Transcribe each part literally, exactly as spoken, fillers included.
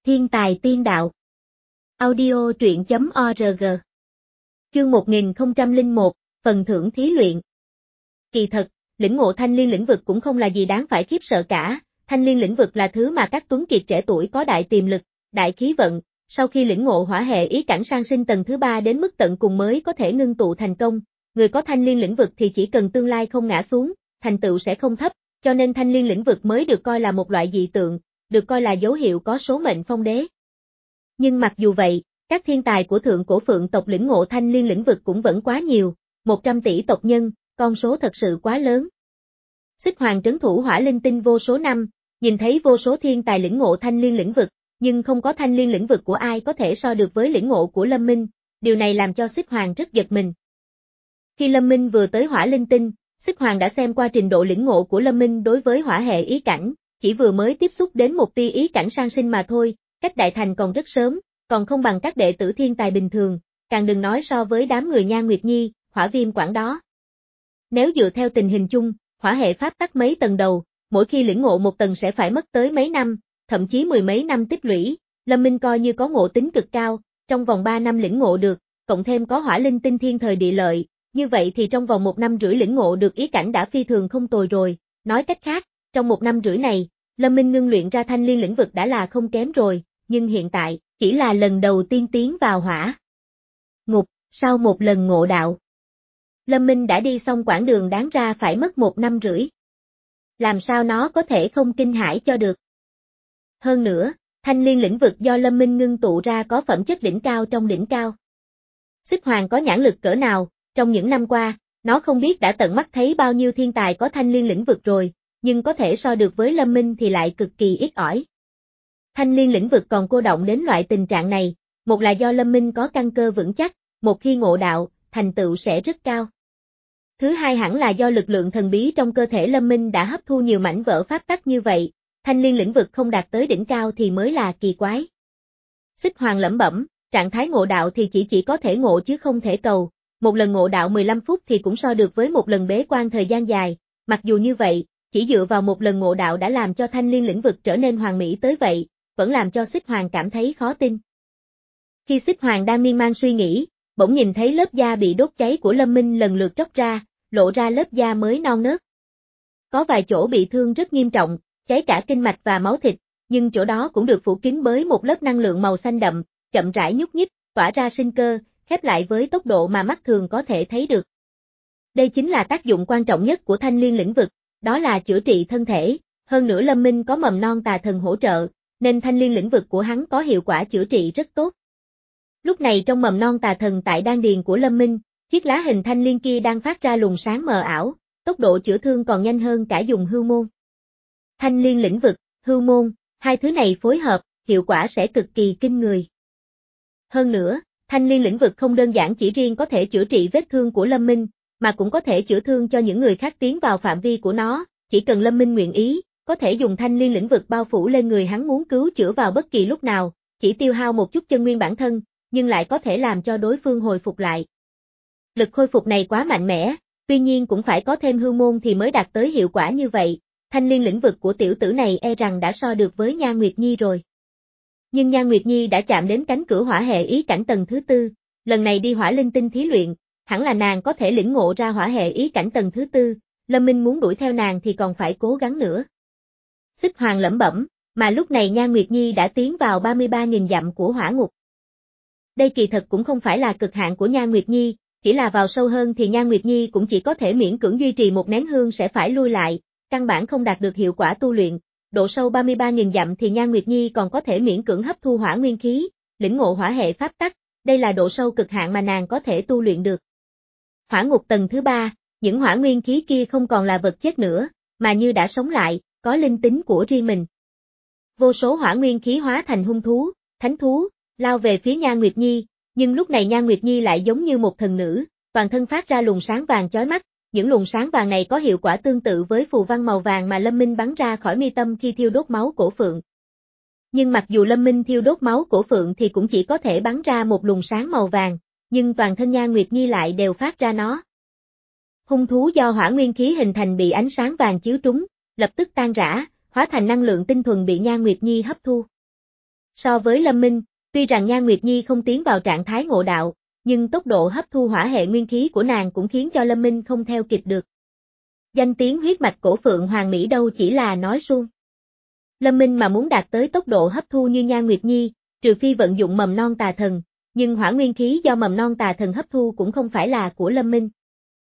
Thiên tài tiên đạo. Audio truyện chấm org. Chương một nghìn không trăm lẻ một, phần thưởng thí luyện. Kỳ thật, lĩnh ngộ thanh liên lĩnh vực cũng không là gì đáng phải khiếp sợ cả, thanh liên lĩnh vực là thứ mà các tuấn kiệt trẻ tuổi có đại tiềm lực, đại khí vận, sau khi lĩnh ngộ hỏa hệ ý cảnh sang sinh tầng thứ ba đến mức tận cùng mới có thể ngưng tụ thành công, người có thanh liên lĩnh vực thì chỉ cần tương lai không ngã xuống, thành tựu sẽ không thấp, cho nên thanh liên lĩnh vực mới được coi là một loại dị tượng, được coi là dấu hiệu có số mệnh phong đế. Nhưng mặc dù vậy, các thiên tài của thượng cổ phượng tộc lĩnh ngộ thanh liên lĩnh vực cũng vẫn quá nhiều, một trăm tỷ tộc nhân, con số thật sự quá lớn. Xích Hoàng trấn thủ hỏa linh tinh vô số năm, nhìn thấy vô số thiên tài lĩnh ngộ thanh liên lĩnh vực, nhưng không có thanh liên lĩnh vực của ai có thể so được với lĩnh ngộ của Lâm Minh, điều này làm cho Xích Hoàng rất giật mình. Khi Lâm Minh vừa tới hỏa linh tinh, Xích Hoàng đã xem qua trình độ lĩnh ngộ của Lâm Minh đối với hỏa hệ ý cảnh, chỉ vừa mới tiếp xúc đến một tia ý cảnh sang sinh mà thôi, cách đại thành còn rất sớm, còn không bằng các đệ tử thiên tài bình thường, càng đừng nói so với đám người Nhan Nguyệt Nhi, Hỏa Viêm Quảng đó. Nếu dựa theo tình hình chung, hỏa hệ pháp tắc mấy tầng đầu, mỗi khi lĩnh ngộ một tầng sẽ phải mất tới mấy năm, thậm chí mười mấy năm tích lũy, Lâm Minh coi như có ngộ tính cực cao, trong vòng ba năm lĩnh ngộ được, cộng thêm có hỏa linh tinh thiên thời địa lợi, như vậy thì trong vòng một năm rưỡi lĩnh ngộ được ý cảnh đã phi thường không tồi rồi, nói cách khác, trong một năm rưỡi này, Lâm Minh ngưng luyện ra thanh liên lĩnh vực đã là không kém rồi, nhưng hiện tại, chỉ là lần đầu tiên tiến vào hỏa ngục, sau một lần ngộ đạo. Lâm Minh đã đi xong quãng đường đáng ra phải mất một năm rưỡi. Làm sao nó có thể không kinh hãi cho được? Hơn nữa, thanh liên lĩnh vực do Lâm Minh ngưng tụ ra có phẩm chất đỉnh cao trong đỉnh cao. Xích Hoàng có nhãn lực cỡ nào, trong những năm qua, nó không biết đã tận mắt thấy bao nhiêu thiên tài có thanh liên lĩnh vực rồi, nhưng có thể so được với Lâm Minh thì lại cực kỳ ít ỏi. Thanh liên lĩnh vực còn cô động đến loại tình trạng này, một là do Lâm Minh có căn cơ vững chắc, một khi ngộ đạo, thành tựu sẽ rất cao. Thứ hai hẳn là do lực lượng thần bí trong cơ thể Lâm Minh đã hấp thu nhiều mảnh vỡ pháp tắc như vậy, thanh liên lĩnh vực không đạt tới đỉnh cao thì mới là kỳ quái. Xích Hoàng lẩm bẩm, trạng thái ngộ đạo thì chỉ chỉ có thể ngộ chứ không thể cầu, một lần ngộ đạo mười lăm phút thì cũng so được với một lần bế quan thời gian dài, mặc dù như vậy, chỉ dựa vào một lần ngộ đạo đã làm cho thanh liên lĩnh vực trở nên hoàn mỹ tới vậy, vẫn làm cho Xích Hoàng cảm thấy khó tin. Khi Xích Hoàng đang miên man suy nghĩ, bỗng nhìn thấy lớp da bị đốt cháy của Lâm Minh lần lượt tróc ra, lộ ra lớp da mới non nớt. Có vài chỗ bị thương rất nghiêm trọng, cháy cả kinh mạch và máu thịt, nhưng chỗ đó cũng được phủ kín bởi một lớp năng lượng màu xanh đậm, chậm rãi nhúc nhích, tỏa ra sinh cơ, khép lại với tốc độ mà mắt thường có thể thấy được. Đây chính là tác dụng quan trọng nhất của thanh liên lĩnh vực, đó là chữa trị thân thể, hơn nữa Lâm Minh có mầm non tà thần hỗ trợ, nên thanh liên lĩnh vực của hắn có hiệu quả chữa trị rất tốt. Lúc này trong mầm non tà thần tại đan điền của Lâm Minh, chiếc lá hình thanh liên kia đang phát ra luồng sáng mờ ảo, tốc độ chữa thương còn nhanh hơn cả dùng hưu môn. Thanh liên lĩnh vực, hưu môn, hai thứ này phối hợp, hiệu quả sẽ cực kỳ kinh người. Hơn nữa, thanh liên lĩnh vực không đơn giản chỉ riêng có thể chữa trị vết thương của Lâm Minh, mà cũng có thể chữa thương cho những người khác tiến vào phạm vi của nó, chỉ cần Lâm Minh nguyện ý, có thể dùng thanh liên lĩnh vực bao phủ lên người hắn muốn cứu chữa vào bất kỳ lúc nào, chỉ tiêu hao một chút chân nguyên bản thân, nhưng lại có thể làm cho đối phương hồi phục lại. Lực khôi phục này quá mạnh mẽ, tuy nhiên cũng phải có thêm hưu môn thì mới đạt tới hiệu quả như vậy, thanh liên lĩnh vực của tiểu tử này e rằng đã so được với Nhan Nguyệt Nhi rồi. Nhưng Nhan Nguyệt Nhi đã chạm đến cánh cửa hỏa hệ ý cảnh tầng thứ tư, lần này đi hỏa linh tinh thí luyện, hẳn là nàng có thể lĩnh ngộ ra hỏa hệ ý cảnh tầng thứ tư, Lâm Minh muốn đuổi theo nàng thì còn phải cố gắng nữa. Xích Hoàng lẩm bẩm, mà lúc này Nhan Nguyệt Nhi đã tiến vào ba mươi ba nghìn dặm của hỏa ngục. Đây kỳ thật cũng không phải là cực hạn của Nhan Nguyệt Nhi, chỉ là vào sâu hơn thì Nhan Nguyệt Nhi cũng chỉ có thể miễn cưỡng duy trì một nén hương sẽ phải lui lại, căn bản không đạt được hiệu quả tu luyện, độ sâu ba mươi ba nghìn dặm thì Nhan Nguyệt Nhi còn có thể miễn cưỡng hấp thu hỏa nguyên khí, lĩnh ngộ hỏa hệ pháp tắc, đây là độ sâu cực hạn mà nàng có thể tu luyện được. Hỏa ngục tầng thứ ba, những hỏa nguyên khí kia không còn là vật chết nữa, mà như đã sống lại, có linh tính của riêng mình. Vô số hỏa nguyên khí hóa thành hung thú, thánh thú, lao về phía Nhan Nguyệt Nhi, nhưng lúc này Nhan Nguyệt Nhi lại giống như một thần nữ, toàn thân phát ra luồng sáng vàng chói mắt, những luồng sáng vàng này có hiệu quả tương tự với phù văn màu vàng mà Lâm Minh bắn ra khỏi mi tâm khi thiêu đốt máu cổ phượng. Nhưng mặc dù Lâm Minh thiêu đốt máu cổ phượng thì cũng chỉ có thể bắn ra một luồng sáng màu vàng, nhưng toàn thân Nhan Nguyệt Nhi lại đều phát ra nó. Hung thú do hỏa nguyên khí hình thành bị ánh sáng vàng chiếu trúng, lập tức tan rã, hóa thành năng lượng tinh thuần bị Nhan Nguyệt Nhi hấp thu. So với Lâm Minh, tuy rằng Nhan Nguyệt Nhi không tiến vào trạng thái ngộ đạo, nhưng tốc độ hấp thu hỏa hệ nguyên khí của nàng cũng khiến cho Lâm Minh không theo kịp được. Danh tiếng huyết mạch cổ Phượng Hoàng Mỹ đâu chỉ là nói suông. Lâm Minh mà muốn đạt tới tốc độ hấp thu như Nhan Nguyệt Nhi, trừ phi vận dụng mầm non tà thần, nhưng hỏa nguyên khí do mầm non tà thần hấp thu cũng không phải là của Lâm Minh.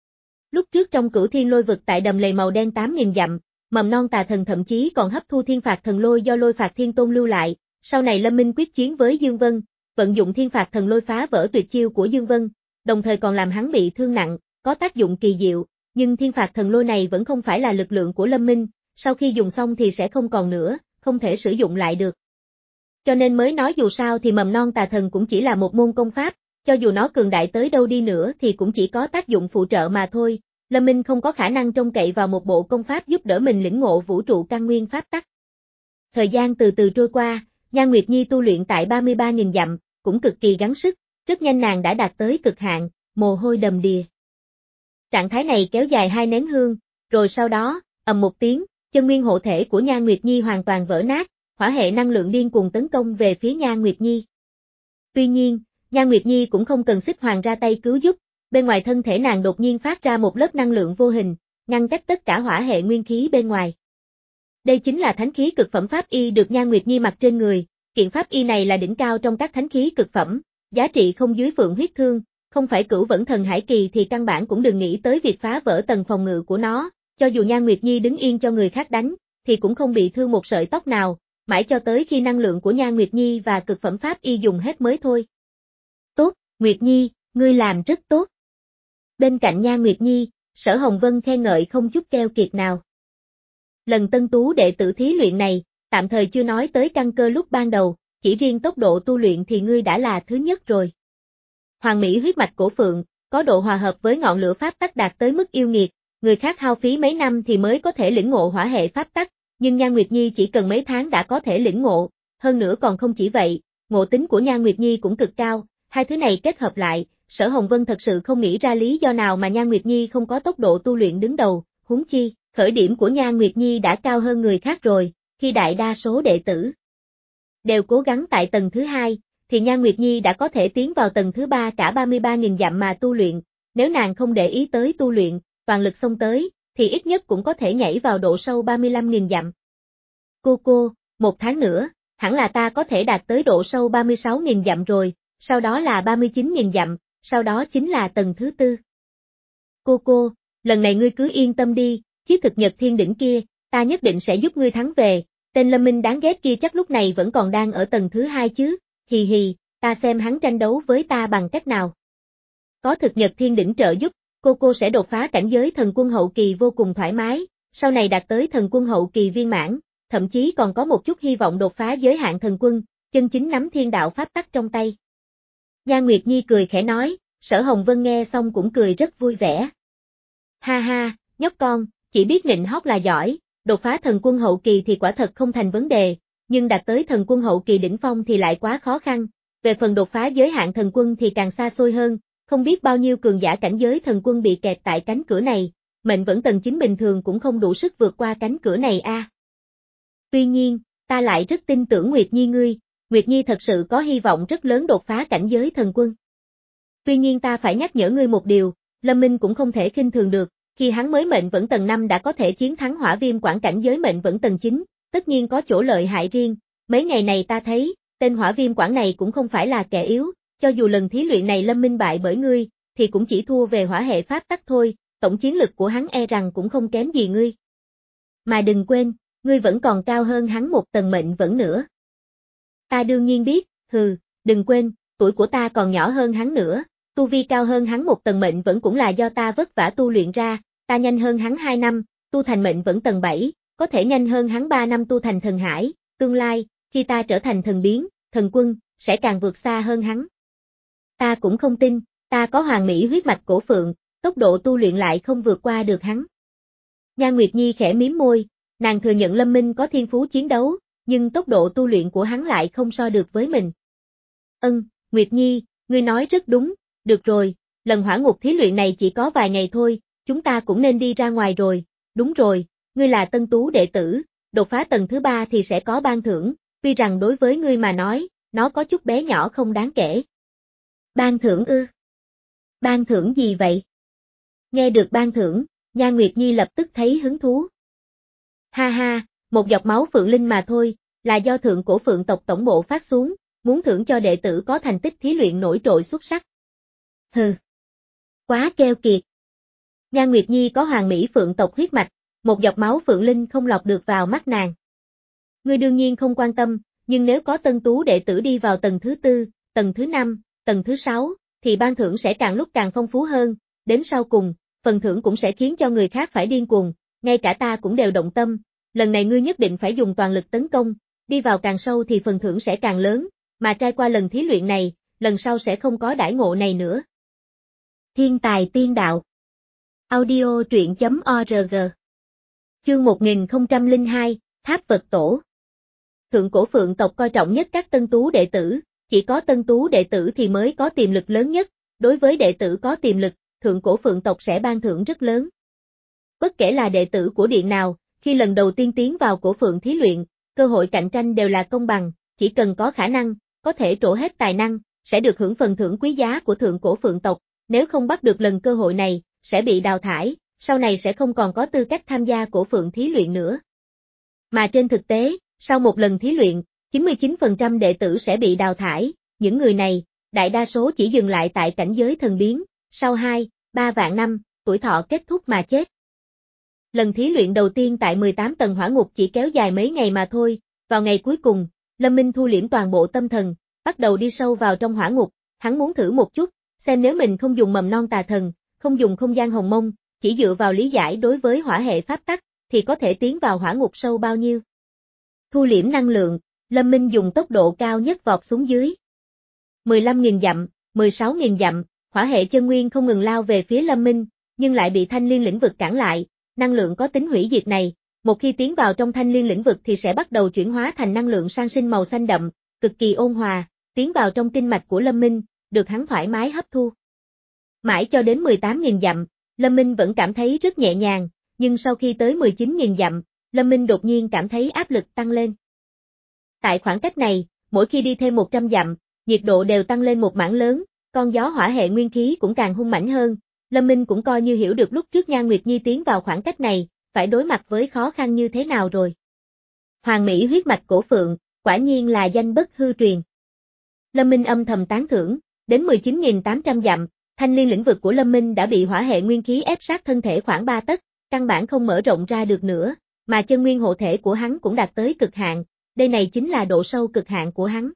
Lúc trước trong Cửu Thiên Lôi vực tại đầm lầy màu đen tám nghìn dặm, mầm non tà thần thậm chí còn hấp thu thiên phạt thần lôi do Lôi Phạt Thiên Tôn lưu lại, sau này Lâm Minh quyết chiến với Dương Vân, vận dụng thiên phạt thần lôi phá vỡ tuyệt chiêu của Dương Vân, đồng thời còn làm hắn bị thương nặng, có tác dụng kỳ diệu, nhưng thiên phạt thần lôi này vẫn không phải là lực lượng của Lâm Minh, sau khi dùng xong thì sẽ không còn nữa, không thể sử dụng lại được. Cho nên mới nói dù sao thì mầm non tà thần cũng chỉ là một môn công pháp, cho dù nó cường đại tới đâu đi nữa thì cũng chỉ có tác dụng phụ trợ mà thôi, Lâm Minh không có khả năng trông cậy vào một bộ công pháp giúp đỡ mình lĩnh ngộ vũ trụ căn nguyên pháp tắc. Thời gian từ từ trôi qua, Nhan Nguyệt Nhi tu luyện tại ba mươi ba nghìn dặm, cũng cực kỳ gắng sức, rất nhanh nàng đã đạt tới cực hạn, mồ hôi đầm đìa. Trạng thái này kéo dài hai nén hương, rồi sau đó, ầm một tiếng, chân nguyên hộ thể của Nhan Nguyệt Nhi hoàn toàn vỡ nát, hỏa hệ năng lượng điên cuồng tấn công về phía Nhan Nguyệt Nhi. Tuy nhiên, Nhan Nguyệt Nhi cũng không cần Xích Hoàng ra tay cứu giúp, bên ngoài thân thể nàng đột nhiên phát ra một lớp năng lượng vô hình, ngăn cách tất cả hỏa hệ nguyên khí bên ngoài. Đây chính là thánh khí cực phẩm pháp y được Nhan Nguyệt Nhi mặc trên người, kiện pháp y này là đỉnh cao trong các thánh khí cực phẩm, giá trị không dưới Phượng huyết thương, không phải Cửu Vẫn Thần Hải Kỳ thì căn bản cũng đừng nghĩ tới việc phá vỡ tầng phòng ngự của nó, cho dù Nhan Nguyệt Nhi đứng yên cho người khác đánh, thì cũng không bị thương một sợi tóc nào, mãi cho tới khi năng lượng của Nhan Nguyệt Nhi và cực phẩm pháp y dùng hết mới thôi. Tốt, Nguyệt Nhi, ngươi làm rất tốt. Bên cạnh Nhan Nguyệt Nhi, Sở Hồng Vân khen ngợi không chút keo kiệt nào. Lần tân tú đệ tử thí luyện này, tạm thời chưa nói tới căn cơ lúc ban đầu, chỉ riêng tốc độ tu luyện thì ngươi đã là thứ nhất rồi. Hoàng Mỹ huyết mạch cổ Phượng, có độ hòa hợp với ngọn lửa pháp tắc đạt tới mức yêu nghiệt, người khác hao phí mấy năm thì mới có thể lĩnh ngộ hỏa hệ pháp tắc, nhưng Nhan Nguyệt Nhi chỉ cần mấy tháng đã có thể lĩnh ngộ, hơn nữa còn không chỉ vậy, ngộ tính của Nhan Nguyệt Nhi cũng cực cao, hai thứ này kết hợp lại, Sở Hồng Vân thật sự không nghĩ ra lý do nào mà Nhan Nguyệt Nhi không có tốc độ tu luyện đứng đầu, huống chi, khởi điểm của Nhan Nguyệt Nhi đã cao hơn người khác rồi, khi đại đa số đệ tử đều cố gắng tại tầng thứ hai, thì Nhan Nguyệt Nhi đã có thể tiến vào tầng thứ ba cả ba mươi ba nghìn dặm mà tu luyện, nếu nàng không để ý tới tu luyện, toàn lực xông tới, thì ít nhất cũng có thể nhảy vào độ sâu ba mươi lăm nghìn dặm. Cô cô, một tháng nữa, hẳn là ta có thể đạt tới độ sâu ba mươi sáu nghìn dặm rồi, sau đó là ba mươi chín nghìn dặm, sau đó chính là tầng thứ tư. Cô cô, lần này ngươi cứ yên tâm đi, chiếc thực nhật thiên đỉnh kia, ta nhất định sẽ giúp ngươi thắng về, tên Lâm Minh đáng ghét kia chắc lúc này vẫn còn đang ở tầng thứ hai chứ, hì hì, ta xem hắn tranh đấu với ta bằng cách nào. Có thực nhật thiên đỉnh trợ giúp, cô cô sẽ đột phá cảnh giới thần quân hậu kỳ vô cùng thoải mái, sau này đạt tới thần quân hậu kỳ viên mãn, thậm chí còn có một chút hy vọng đột phá giới hạn thần quân, chân chính nắm thiên đạo pháp tắc trong tay. Nhan Nguyệt Nhi cười khẽ nói, Sở Hồng Vân nghe xong cũng cười rất vui vẻ. Ha ha, nhóc con, chỉ biết nịnh hót là giỏi, đột phá thần quân hậu kỳ thì quả thật không thành vấn đề, nhưng đạt tới thần quân hậu kỳ đỉnh phong thì lại quá khó khăn, về phần đột phá giới hạn thần quân thì càng xa xôi hơn, không biết bao nhiêu cường giả cảnh giới thần quân bị kẹt tại cánh cửa này, mệnh vẫn tầng chín bình thường cũng không đủ sức vượt qua cánh cửa này a. À. Tuy nhiên, ta lại rất tin tưởng Nguyệt Nhi ngươi, Nguyệt Nhi thật sự có hy vọng rất lớn đột phá cảnh giới thần quân. Tuy nhiên ta phải nhắc nhở ngươi một điều, Lâm Minh cũng không thể khinh thường được, khi hắn mới mệnh vẫn tầng năm đã có thể chiến thắng hỏa viêm quản cảnh giới mệnh vẫn tầng chín, tất nhiên có chỗ lợi hại riêng, mấy ngày này ta thấy, tên hỏa viêm quản này cũng không phải là kẻ yếu, cho dù lần thí luyện này Lâm Minh bại bởi ngươi, thì cũng chỉ thua về hỏa hệ pháp tắc thôi, tổng chiến lực của hắn e rằng cũng không kém gì ngươi. Mà đừng quên, ngươi vẫn còn cao hơn hắn một tầng mệnh vẫn nữa. Ta đương nhiên biết, hừ, đừng quên, tuổi của ta còn nhỏ hơn hắn nữa, tu vi cao hơn hắn một tầng mệnh vẫn cũng là do ta vất vả tu luyện ra, ta nhanh hơn hắn hai năm, tu thành mệnh vẫn tầng bảy, có thể nhanh hơn hắn ba năm tu thành thần hải, tương lai, khi ta trở thành thần biến, thần quân, sẽ càng vượt xa hơn hắn. Ta cũng không tin, ta có hoàng mỹ huyết mạch cổ Phượng, tốc độ tu luyện lại không vượt qua được hắn. Nhan Nguyệt Nhi khẽ mím môi, nàng thừa nhận Lâm Minh có thiên phú chiến đấu, nhưng tốc độ tu luyện của hắn lại không so được với mình. Ân, Nguyệt Nhi, ngươi nói rất đúng, được rồi, lần hỏa ngục thí luyện này chỉ có vài ngày thôi, chúng ta cũng nên đi ra ngoài rồi, đúng rồi, ngươi là tân tú đệ tử, đột phá tầng thứ ba thì sẽ có ban thưởng, tuy rằng đối với ngươi mà nói, nó có chút bé nhỏ không đáng kể. Ban thưởng ư? Ban thưởng gì vậy? Nghe được ban thưởng, Nhan Nguyệt Nhi lập tức thấy hứng thú. Ha ha, một giọt máu phượng linh mà thôi, là do thượng cổ phượng tộc tổng bộ phát xuống, muốn thưởng cho đệ tử có thành tích thí luyện nổi trội xuất sắc. Hừ. Quá keo kiệt. Nhan Nguyệt Nhi có hoàng mỹ phượng tộc huyết mạch, một giọt máu phượng linh không lọt được vào mắt nàng. Ngươi đương nhiên không quan tâm, nhưng nếu có tân tú đệ tử đi vào tầng thứ tư, tầng thứ năm, tầng thứ sáu, thì ban thưởng sẽ càng lúc càng phong phú hơn, đến sau cùng, phần thưởng cũng sẽ khiến cho người khác phải điên cuồng, ngay cả ta cũng đều động tâm, lần này ngươi nhất định phải dùng toàn lực tấn công, đi vào càng sâu thì phần thưởng sẽ càng lớn, mà trải qua lần thí luyện này, lần sau sẽ không có đãi ngộ này nữa. Thiên tài tiên đạo. Audio truyện chấm org. Chương một nghìn không trăm lẻ hai, Tháp Phật Tổ. Thượng cổ phượng tộc coi trọng nhất các tân tú đệ tử, chỉ có tân tú đệ tử thì mới có tiềm lực lớn nhất, đối với đệ tử có tiềm lực, thượng cổ phượng tộc sẽ ban thưởng rất lớn. Bất kể là đệ tử của điện nào, khi lần đầu tiên tiến vào cổ phượng thí luyện, cơ hội cạnh tranh đều là công bằng, chỉ cần có khả năng, có thể trổ hết tài năng, sẽ được hưởng phần thưởng quý giá của thượng cổ phượng tộc, nếu không bắt được lần cơ hội này, sẽ bị đào thải, sau này sẽ không còn có tư cách tham gia cổ phượng thí luyện nữa. Mà trên thực tế, sau một lần thí luyện, chín mươi chín phần trăm đệ tử sẽ bị đào thải, những người này, đại đa số chỉ dừng lại tại cảnh giới thần biến, sau hai, ba vạn năm, tuổi thọ kết thúc mà chết. Lần thí luyện đầu tiên tại mười tám tầng hỏa ngục chỉ kéo dài mấy ngày mà thôi, vào ngày cuối cùng, Lâm Minh thu liễm toàn bộ tâm thần, bắt đầu đi sâu vào trong hỏa ngục, hắn muốn thử một chút, xem nếu mình không dùng mầm non tà thần, không dùng không gian hồng mông, chỉ dựa vào lý giải đối với hỏa hệ pháp tắc, thì có thể tiến vào hỏa ngục sâu bao nhiêu. Thu liễm năng lượng, Lâm Minh dùng tốc độ cao nhất vọt xuống dưới. mười lăm nghìn dặm, mười sáu nghìn dặm, hỏa hệ chân nguyên không ngừng lao về phía Lâm Minh, nhưng lại bị thanh liên lĩnh vực cản lại, năng lượng có tính hủy diệt này, một khi tiến vào trong thanh liên lĩnh vực thì sẽ bắt đầu chuyển hóa thành năng lượng sang sinh màu xanh đậm, cực kỳ ôn hòa, tiến vào trong kinh mạch của Lâm Minh, được hắn thoải mái hấp thu. Mãi cho đến mười tám nghìn dặm, Lâm Minh vẫn cảm thấy rất nhẹ nhàng, nhưng sau khi tới mười chín nghìn dặm, Lâm Minh đột nhiên cảm thấy áp lực tăng lên. Tại khoảng cách này, mỗi khi đi thêm một trăm dặm, nhiệt độ đều tăng lên một mảng lớn, con gió hỏa hệ nguyên khí cũng càng hung mãnh hơn. Lâm Minh cũng coi như hiểu được lúc trước Nhan Nguyệt Nhi tiến vào khoảng cách này, phải đối mặt với khó khăn như thế nào rồi. Hoàng Mỹ huyết mạch cổ phượng, quả nhiên là danh bất hư truyền. Lâm Minh âm thầm tán thưởng, đến mười chín nghìn tám trăm dặm, thanh liên lĩnh vực của Lâm Minh đã bị hỏa hệ nguyên khí ép sát thân thể khoảng ba tấc, căn bản không mở rộng ra được nữa, mà chân nguyên hộ thể của hắn cũng đạt tới cực hạn, đây này chính là độ sâu cực hạn của hắn.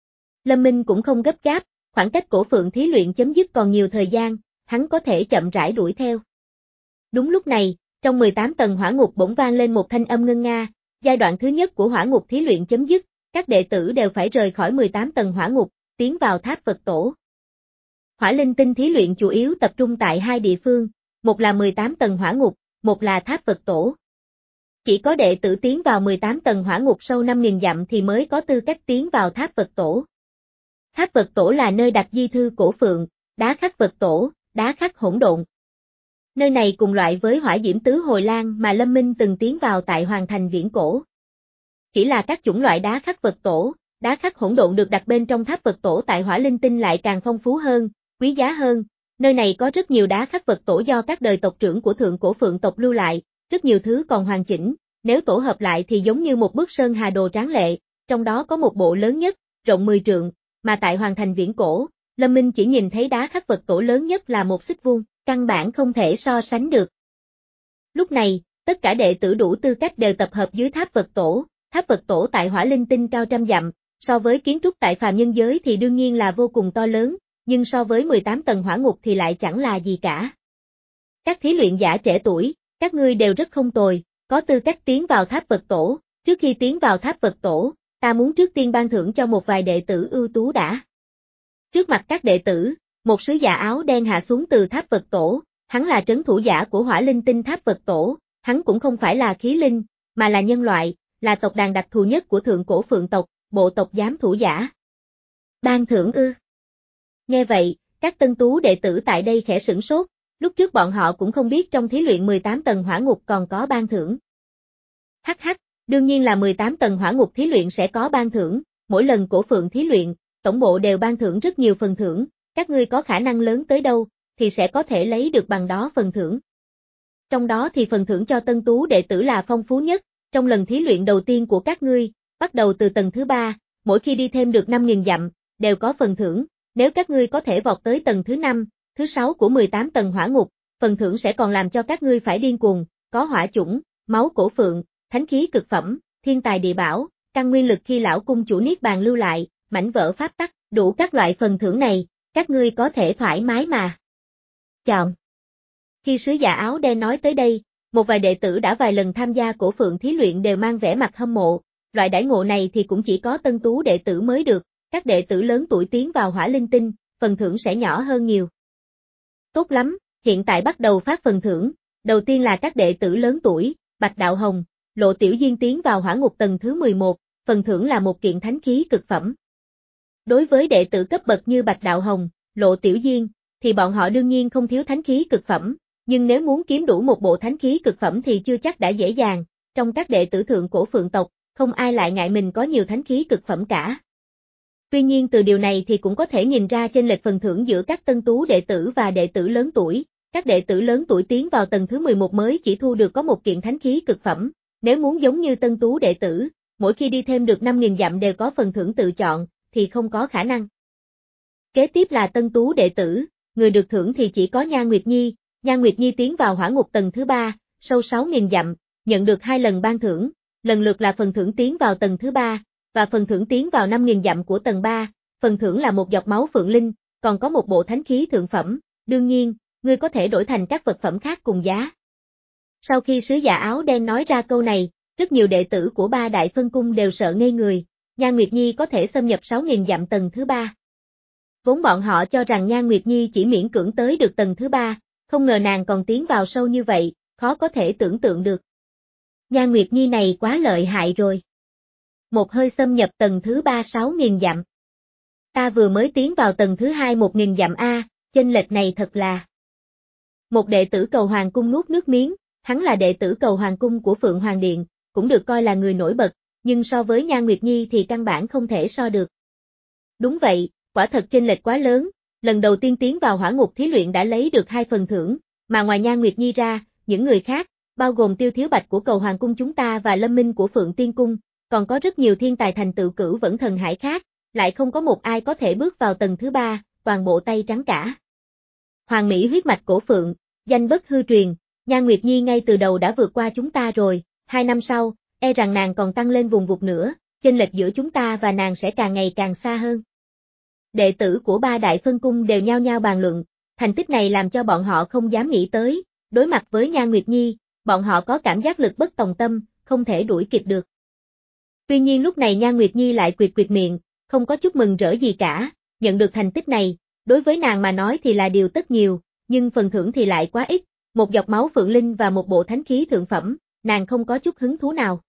Lâm Minh cũng không gấp gáp, khoảng cách cổ phượng thí luyện chấm dứt còn nhiều thời gian, hắn có thể chậm rãi đuổi theo. Đúng lúc này, trong mười tám tầng hỏa ngục bỗng vang lên một thanh âm ngân nga, giai đoạn thứ nhất của hỏa ngục thí luyện chấm dứt, các đệ tử đều phải rời khỏi mười tám tầng hỏa ngục, tiến vào tháp Phật Tổ. Hỏa linh tinh thí luyện chủ yếu tập trung tại hai địa phương, một là mười tám tầng hỏa ngục, một là tháp Phật Tổ. Chỉ có đệ tử tiến vào mười tám tầng hỏa ngục sâu năm nghìn dặm thì mới có tư cách tiến vào tháp Phật Tổ. Tháp Phật Tổ là nơi đặt di thư cổ phượng, đá khắc Phật Tổ, đá khắc hỗn độn. Nơi này cùng loại với hỏa diễm tứ hồi lan mà Lâm Minh từng tiến vào tại Hoàng Thành Viễn Cổ. Chỉ là các chủng loại đá khắc Phật Tổ, đá khắc hỗn độn được đặt bên trong tháp Phật Tổ tại hỏa linh tinh lại càng phong phú hơn, quý giá hơn. Nơi này có rất nhiều đá khắc Phật Tổ do các đời tộc trưởng của thượng cổ phượng tộc lưu lại, rất nhiều thứ còn hoàn chỉnh, nếu tổ hợp lại thì giống như một bức sơn hà đồ tráng lệ, trong đó có một bộ lớn nhất, rộng mười trượng, mà tại Hoàng Thành Viễn Cổ, Lâm Minh chỉ nhìn thấy đá khắc Phật Tổ lớn nhất là một xích vuông, căn bản không thể so sánh được. Lúc này, tất cả đệ tử đủ tư cách đều tập hợp dưới tháp Phật Tổ, tháp Phật Tổ tại hỏa linh tinh cao trăm dặm, so với kiến trúc tại phàm nhân giới thì đương nhiên là vô cùng to lớn, nhưng so với mười tám tầng hỏa ngục thì lại chẳng là gì cả. Các thí luyện giả trẻ tuổi, các ngươi đều rất không tồi, có tư cách tiến vào tháp Phật Tổ, trước khi tiến vào tháp Phật Tổ, ta muốn trước tiên ban thưởng cho một vài đệ tử ưu tú đã. Trước mặt các đệ tử, một sứ giả áo đen hạ xuống từ tháp Phật Tổ, hắn là trấn thủ giả của hỏa linh tinh tháp Phật Tổ, hắn cũng không phải là khí linh, mà là nhân loại, là tộc đàn đặc thù nhất của thượng cổ phượng tộc, bộ tộc giám thủ giả. Ban thưởng ư? Nghe vậy, các tân tú đệ tử tại đây khẽ sửng sốt, lúc trước bọn họ cũng không biết trong thí luyện mười tám tầng hỏa ngục còn có ban thưởng. Hắc hắc, Đương nhiên là mười tám tầng hỏa ngục thí luyện sẽ có ban thưởng, mỗi lần cổ phượng thí luyện, tổng bộ đều ban thưởng rất nhiều phần thưởng, các ngươi có khả năng lớn tới đâu, thì sẽ có thể lấy được bằng đó phần thưởng. Trong đó thì phần thưởng cho tân tú đệ tử là phong phú nhất, trong lần thí luyện đầu tiên của các ngươi, bắt đầu từ tầng thứ ba, mỗi khi đi thêm được năm nghìn dặm, đều có phần thưởng, nếu các ngươi có thể vọt tới tầng thứ năm, thứ sáu của mười tám tầng hỏa ngục, phần thưởng sẽ còn làm cho các ngươi phải điên cuồng, có hỏa chủng, máu cổ phượng, thánh khí cực phẩm, thiên tài địa bảo, căn nguyên lực khi lão cung chủ niết bàn lưu lại, mảnh vỡ pháp tắc, đủ các loại phần thưởng này, các ngươi có thể thoải mái mà chọn. Khi sứ giả áo đen nói tới đây, một vài đệ tử đã vài lần tham gia cổ phượng thí luyện đều mang vẻ mặt hâm mộ, loại đãi ngộ này thì cũng chỉ có tân tú đệ tử mới được, các đệ tử lớn tuổi tiến vào hỏa linh tinh, phần thưởng sẽ nhỏ hơn nhiều. Tốt lắm, hiện tại bắt đầu phát phần thưởng, đầu tiên là các đệ tử lớn tuổi, Bạch Đạo Hồng, Lộ Tiểu Duyên tiến vào hỏa ngục tầng thứ mười một, phần thưởng là một kiện thánh khí cực phẩm. Đối với đệ tử cấp bậc như Bạch Đạo Hồng, Lộ Tiểu Duyên, thì bọn họ đương nhiên không thiếu thánh khí cực phẩm, nhưng nếu muốn kiếm đủ một bộ thánh khí cực phẩm thì chưa chắc đã dễ dàng, trong các đệ tử thượng cổ phượng tộc, không ai lại ngại mình có nhiều thánh khí cực phẩm cả. Tuy nhiên từ điều này thì cũng có thể nhìn ra chênh lệch phần thưởng giữa các tân tú đệ tử và đệ tử lớn tuổi, các đệ tử lớn tuổi tiến vào tầng thứ mười một mới chỉ thu được có một kiện thánh khí cực phẩm, nếu muốn giống như tân tú đệ tử, mỗi khi đi thêm được năm nghìn dặm đều có phần thưởng tự chọn, thì không có khả năng. Kế tiếp là tân tú đệ tử, người được thưởng thì chỉ có Nhan Nguyệt Nhi, Nhan Nguyệt Nhi tiến vào hỏa ngục tầng thứ ba, sâu sáu nghìn dặm, nhận được hai lần ban thưởng, lần lượt là phần thưởng tiến vào tầng thứ ba, và phần thưởng tiến vào năm nghìn dặm của tầng ba, phần thưởng là một giọt máu phượng linh, còn có một bộ thánh khí thượng phẩm, đương nhiên, ngươi có thể đổi thành các vật phẩm khác cùng giá. Sau khi sứ giả áo đen nói ra câu này, rất nhiều đệ tử của ba đại phân cung đều sợ ngây người, Nhan Nguyệt Nhi có thể xâm nhập sáu nghìn dặm tầng thứ ba. Vốn bọn họ cho rằng Nhan Nguyệt Nhi chỉ miễn cưỡng tới được tầng thứ ba, không ngờ nàng còn tiến vào sâu như vậy, khó có thể tưởng tượng được. Nhan Nguyệt Nhi này quá lợi hại rồi. Một hơi xâm nhập tầng thứ ba sáu nghìn dặm. Ta vừa mới tiến vào tầng thứ hai một nghìn dặm A, chênh lệch này thật là. Một đệ tử cầu hoàng cung nuốt nước miếng, hắn là đệ tử cầu hoàng cung của Phượng Hoàng Điện, cũng được coi là người nổi bật, nhưng so với Nhan Nguyệt Nhi thì căn bản không thể so được. Đúng vậy, quả thật chênh lệch quá lớn, lần đầu tiên tiến vào hỏa ngục thí luyện đã lấy được hai phần thưởng, mà ngoài Nhan Nguyệt Nhi ra, những người khác, bao gồm Tiêu Thiếu Bạch của cầu hoàng cung chúng ta và Lâm Minh của Phượng Tiên Cung, còn có rất nhiều thiên tài thành tựu cửu vẫn thần hải khác, lại không có một ai có thể bước vào tầng thứ ba, toàn bộ tay trắng cả. Hoàng Mỹ huyết mạch cổ Phượng, danh bất hư truyền, Nhan Nguyệt Nhi ngay từ đầu đã vượt qua chúng ta rồi, hai năm sau, e rằng nàng còn tăng lên vùng vụt nữa, chênh lệch giữa chúng ta và nàng sẽ càng ngày càng xa hơn. Đệ tử của ba đại phân cung đều nhao nhao bàn luận, thành tích này làm cho bọn họ không dám nghĩ tới, đối mặt với Nhan Nguyệt Nhi, bọn họ có cảm giác lực bất tòng tâm, không thể đuổi kịp được. Tuy nhiên lúc này Nhan Nguyệt Nhi lại quệt quệt miệng, không có chút mừng rỡ gì cả, nhận được thành tích này, đối với nàng mà nói thì là điều tất nhiều, nhưng phần thưởng thì lại quá ít, một giọt máu phượng linh và một bộ thánh khí thượng phẩm, nàng không có chút hứng thú nào.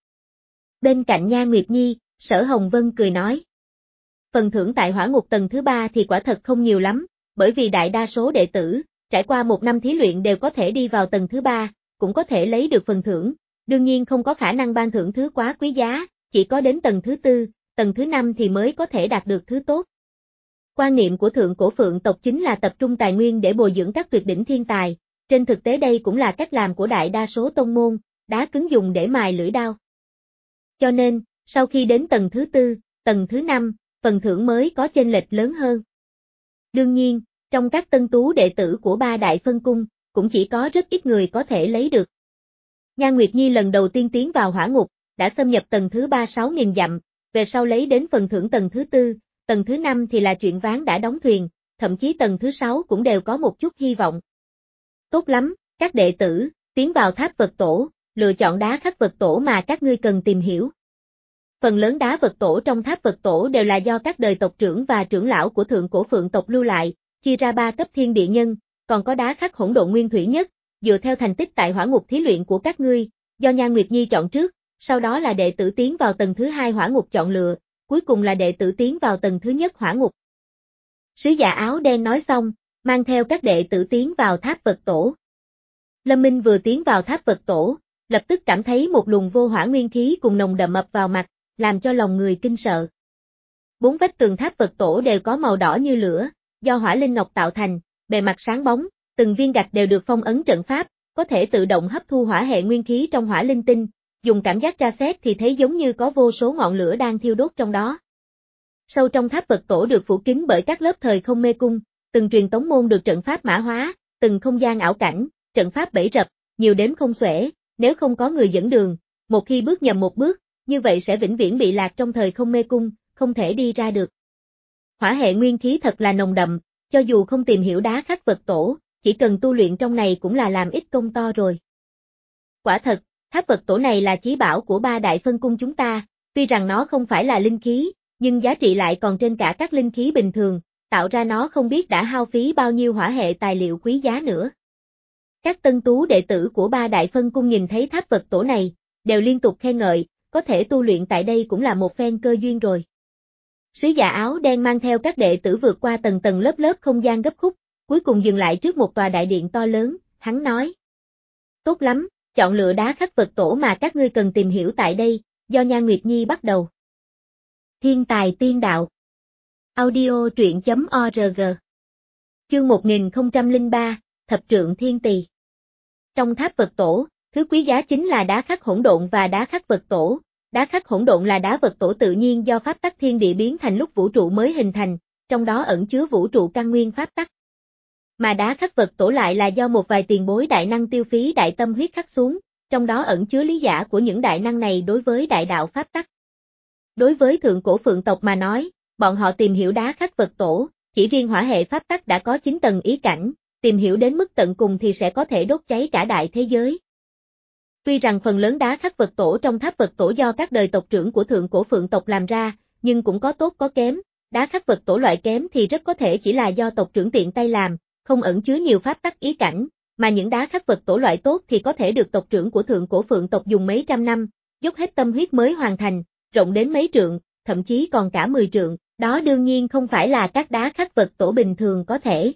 Bên cạnh Nhan Nguyệt Nhi, Sở Hồng Vân cười nói. Phần thưởng tại hỏa ngục tầng thứ ba thì quả thật không nhiều lắm, bởi vì đại đa số đệ tử, trải qua một năm thí luyện đều có thể đi vào tầng thứ ba, cũng có thể lấy được phần thưởng, đương nhiên không có khả năng ban thưởng thứ quá quý giá, chỉ có đến tầng thứ tư, tầng thứ năm thì mới có thể đạt được thứ tốt. Quan niệm của thượng cổ phượng tộc chính là tập trung tài nguyên để bồi dưỡng các tuyệt đỉnh thiên tài, trên thực tế đây cũng là cách làm của đại đa số tông môn, đá cứng dùng để mài lưỡi đao. Cho nên, sau khi đến tầng thứ tư, tầng thứ năm, phần thưởng mới có chênh lệch lớn hơn. Đương nhiên, trong các tân tú đệ tử của ba đại phân cung, cũng chỉ có rất ít người có thể lấy được. Nhan Nguyệt Nhi lần đầu tiên tiến vào hỏa ngục, đã xâm nhập tầng thứ ba sáu nghìn dặm, về sau lấy đến phần thưởng tầng thứ tư, tầng thứ năm thì là chuyện ván đã đóng thuyền, thậm chí tầng thứ sáu cũng đều có một chút hy vọng. Tốt lắm, các đệ tử, tiến vào tháp vật tổ, lựa chọn đá khắc vật tổ mà các ngươi cần tìm hiểu. Phần lớn đá vật tổ trong tháp vật tổ đều là do các đời tộc trưởng và trưởng lão của thượng cổ phượng tộc lưu lại, chia ra ba cấp thiên địa nhân, còn có đá khắc hỗn độn nguyên thủy nhất, dựa theo thành tích tại hỏa ngục thí luyện của các ngươi, do Nhan Nguyệt Nhi chọn trước, sau đó là đệ tử tiến vào tầng thứ hai hỏa ngục chọn lựa, cuối cùng là đệ tử tiến vào tầng thứ nhất hỏa ngục. Sứ giả áo đen nói xong, mang theo các đệ tử tiến vào tháp vật tổ. Lâm Minh vừa tiến vào tháp vật tổ, lập tức cảm thấy một luồng vô hỏa nguyên khí cùng nồng đậm ập vào mặt, làm cho lòng người kinh sợ. Bốn vách tường tháp Phật tổ đều có màu đỏ như lửa, do hỏa linh ngọc tạo thành, bề mặt sáng bóng, từng viên gạch đều được phong ấn trận pháp, có thể tự động hấp thu hỏa hệ nguyên khí trong hỏa linh tinh, dùng cảm giác tra xét thì thấy giống như có vô số ngọn lửa đang thiêu đốt trong đó. Sâu trong tháp Phật tổ được phủ kín bởi các lớp thời không mê cung, từng truyền tống môn được trận pháp mã hóa, từng không gian ảo cảnh, trận pháp bẫy rập, nhiều đếm không xuể, nếu không có người dẫn đường, một khi bước nhầm một bước, như vậy sẽ vĩnh viễn bị lạc trong thời không mê cung, không thể đi ra được. Hỏa hệ nguyên khí thật là nồng đậm, cho dù không tìm hiểu đá khắc Phật tổ, chỉ cần tu luyện trong này cũng là làm ít công to rồi. Quả thật, tháp Phật tổ này là chí bảo của ba đại phân cung chúng ta, tuy rằng nó không phải là linh khí, nhưng giá trị lại còn trên cả các linh khí bình thường, tạo ra nó không biết đã hao phí bao nhiêu hỏa hệ tài liệu quý giá nữa. Các tân tú đệ tử của ba đại phân cung nhìn thấy tháp Phật tổ này, đều liên tục khen ngợi, có thể tu luyện tại đây cũng là một phen cơ duyên rồi. Sứ giả áo đen mang theo các đệ tử vượt qua tầng tầng lớp lớp không gian gấp khúc, cuối cùng dừng lại trước một tòa đại điện to lớn, hắn nói. Tốt lắm, chọn lựa đá khắc Phật tổ mà các ngươi cần tìm hiểu tại đây, do Nhan Nguyệt Nhi bắt đầu. Thiên tài tiên đạo. Audio truyện chấm org. Chương một nghìn không trăm lẻ ba, Thập trượng thiên tỳ. Trong tháp Phật tổ, thứ quý giá chính là đá khắc hỗn độn và đá khắc Phật tổ. Đá khắc hỗn độn là đá Phật tổ tự nhiên do pháp tắc thiên địa biến thành lúc vũ trụ mới hình thành, trong đó ẩn chứa vũ trụ căn nguyên pháp tắc. Mà đá khắc Phật tổ lại là do một vài tiền bối đại năng tiêu phí đại tâm huyết khắc xuống, trong đó ẩn chứa lý giả của những đại năng này đối với đại đạo pháp tắc. Đối với thượng cổ phượng tộc mà nói, bọn họ tìm hiểu đá khắc Phật tổ, chỉ riêng hỏa hệ pháp tắc đã có chín tầng ý cảnh, tìm hiểu đến mức tận cùng thì sẽ có thể đốt cháy cả đại thế giới. Tuy rằng phần lớn đá khắc Phật tổ trong tháp Phật tổ do các đời tộc trưởng của thượng cổ phượng tộc làm ra, nhưng cũng có tốt có kém, đá khắc Phật tổ loại kém thì rất có thể chỉ là do tộc trưởng tiện tay làm, không ẩn chứa nhiều pháp tắc ý cảnh, mà những đá khắc Phật tổ loại tốt thì có thể được tộc trưởng của thượng cổ phượng tộc dùng mấy trăm năm, dốc hết tâm huyết mới hoàn thành, rộng đến mấy trượng, thậm chí còn cả mười trượng, đó đương nhiên không phải là các đá khắc Phật tổ bình thường có thể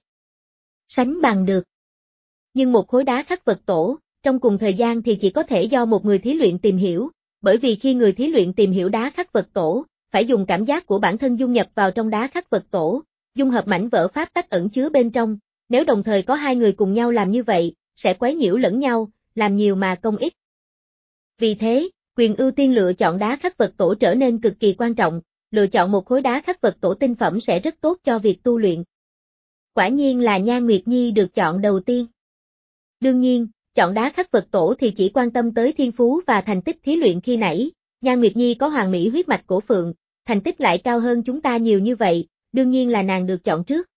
sánh bằng được. Nhưng một khối đá khắc Phật tổ, trong cùng thời gian thì chỉ có thể do một người thí luyện tìm hiểu, bởi vì khi người thí luyện tìm hiểu đá khắc Phật tổ, phải dùng cảm giác của bản thân dung nhập vào trong đá khắc Phật tổ, dung hợp mảnh vỡ pháp tắc ẩn chứa bên trong, nếu đồng thời có hai người cùng nhau làm như vậy, sẽ quấy nhiễu lẫn nhau, làm nhiều mà công ít. Vì thế, quyền ưu tiên lựa chọn đá khắc Phật tổ trở nên cực kỳ quan trọng, lựa chọn một khối đá khắc Phật tổ tinh phẩm sẽ rất tốt cho việc tu luyện. Quả nhiên là Nhan Nguyệt Nhi được chọn đầu tiên. Đương nhiên, chọn đá khắc Phật tổ thì chỉ quan tâm tới thiên phú và thành tích thí luyện khi nãy, Nhan Nguyệt Nhi có hoàng mỹ huyết mạch cổ phượng, thành tích lại cao hơn chúng ta nhiều như vậy, đương nhiên là nàng được chọn trước.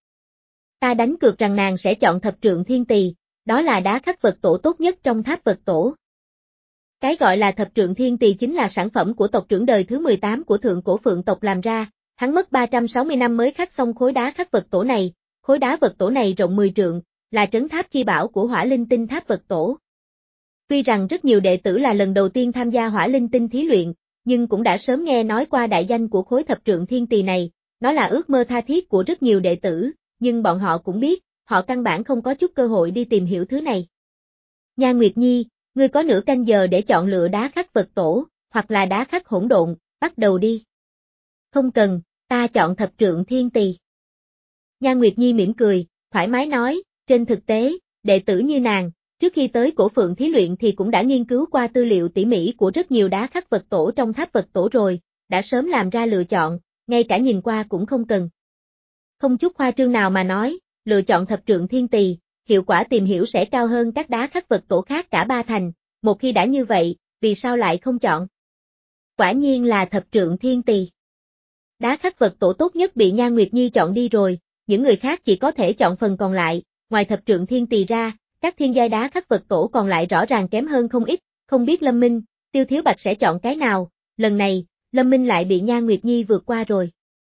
Ta đánh cược rằng nàng sẽ chọn thập trượng thiên tỳ, đó là đá khắc Phật tổ tốt nhất trong tháp Phật tổ. Cái gọi là thập trượng thiên tỳ chính là sản phẩm của tộc trưởng đời thứ mười tám của thượng cổ phượng tộc làm ra, hắn mất ba trăm sáu mươi năm mới khắc xong khối đá khắc Phật tổ này, khối đá Phật tổ này rộng mười trượng, là trấn tháp chi bảo của hỏa linh tinh tháp Phật tổ. Tuy rằng rất nhiều đệ tử là lần đầu tiên tham gia hỏa linh tinh thí luyện, nhưng cũng đã sớm nghe nói qua đại danh của khối thập trượng thiên tỳ này, nó là ước mơ tha thiết của rất nhiều đệ tử, nhưng bọn họ cũng biết, họ căn bản không có chút cơ hội đi tìm hiểu thứ này. Nhan Nguyệt Nhi, ngươi có nửa canh giờ để chọn lựa đá khắc Phật tổ, hoặc là đá khắc hỗn độn, bắt đầu đi. Không cần, ta chọn thập trượng thiên tỳ. Nhan Nguyệt Nhi mỉm cười, thoải mái nói, trên thực tế, đệ tử như nàng, trước khi tới cổ phượng thí luyện thì cũng đã nghiên cứu qua tư liệu tỉ mỉ của rất nhiều đá khắc Phật tổ trong tháp Phật tổ rồi, đã sớm làm ra lựa chọn, ngay cả nhìn qua cũng không cần. Không chút khoa trương nào mà nói, lựa chọn thập trượng thiên tỳ, hiệu quả tìm hiểu sẽ cao hơn các đá khắc Phật tổ khác cả ba thành, một khi đã như vậy, vì sao lại không chọn? Quả nhiên là thập trượng thiên tỳ. Đá khắc Phật tổ tốt nhất bị Nhan Nguyệt Nhi chọn đi rồi, những người khác chỉ có thể chọn phần còn lại, ngoài thập trượng thiên tỳ ra, các thiên giai đá khắc Phật tổ còn lại rõ ràng kém hơn không ít, không biết Lâm Minh, Tiêu Thiếu Bạch sẽ chọn cái nào, lần này, Lâm Minh lại bị Nhan Nguyệt Nhi vượt qua rồi.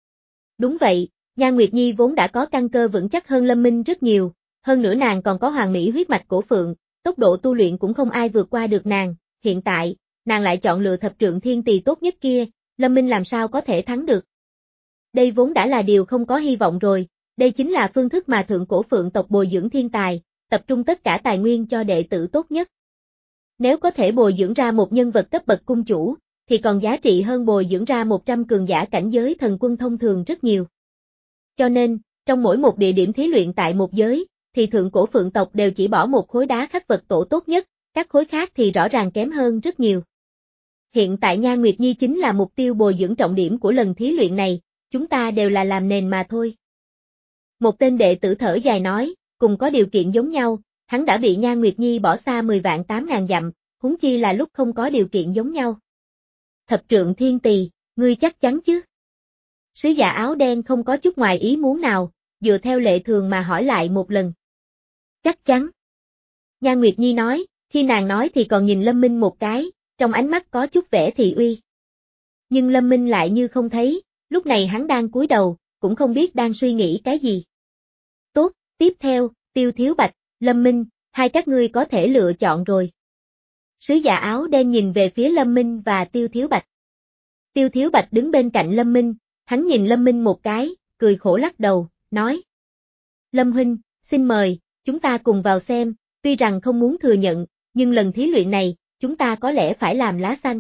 Đúng vậy, Nhan Nguyệt Nhi vốn đã có căn cơ vững chắc hơn Lâm Minh rất nhiều, hơn nữa nàng còn có hoàng mỹ huyết mạch cổ phượng, tốc độ tu luyện cũng không ai vượt qua được nàng, hiện tại, nàng lại chọn lựa thập trượng thiên tỳ tốt nhất kia, Lâm Minh làm sao có thể thắng được. Đây vốn đã là điều không có hy vọng rồi, đây chính là phương thức mà thượng cổ phượng tộc bồi dưỡng thiên tài, tập trung tất cả tài nguyên cho đệ tử tốt nhất. Nếu có thể bồi dưỡng ra một nhân vật cấp bậc cung chủ, thì còn giá trị hơn bồi dưỡng ra một trăm cường giả cảnh giới thần quân thông thường rất nhiều. Cho nên, trong mỗi một địa điểm thí luyện tại một giới, thì thượng cổ phượng tộc đều chỉ bỏ một khối đá khắc vật tổ tốt nhất, các khối khác thì rõ ràng kém hơn rất nhiều. Hiện tại Nhan Nguyệt Nhi chính là mục tiêu bồi dưỡng trọng điểm của lần thí luyện này, chúng ta đều là làm nền mà thôi. Một tên đệ tử thở dài nói, cùng có điều kiện giống nhau, hắn đã bị Nhan Nguyệt Nhi bỏ xa mười vạn tám ngàn dặm, huống chi là lúc không có điều kiện giống nhau. Thập trượng thiên tỳ, ngươi chắc chắn chứ? Sứ giả áo đen không có chút ngoài ý muốn nào, dựa theo lệ thường mà hỏi lại một lần. Chắc chắn. Nhan Nguyệt Nhi nói, khi nàng nói thì còn nhìn Lâm Minh một cái, trong ánh mắt có chút vẻ thị uy. Nhưng Lâm Minh lại như không thấy, lúc này hắn đang cúi đầu, cũng không biết đang suy nghĩ cái gì. Tốt, tiếp theo, Tiêu Thiếu Bạch, Lâm Minh, hai các ngươi có thể lựa chọn rồi. Sứ giả áo đen nhìn về phía Lâm Minh và Tiêu Thiếu Bạch. Tiêu Thiếu Bạch đứng bên cạnh Lâm Minh, hắn nhìn Lâm Minh một cái, cười khổ lắc đầu, nói. Lâm huynh, xin mời, chúng ta cùng vào xem, tuy rằng không muốn thừa nhận, nhưng lần thí luyện này, chúng ta có lẽ phải làm lá xanh.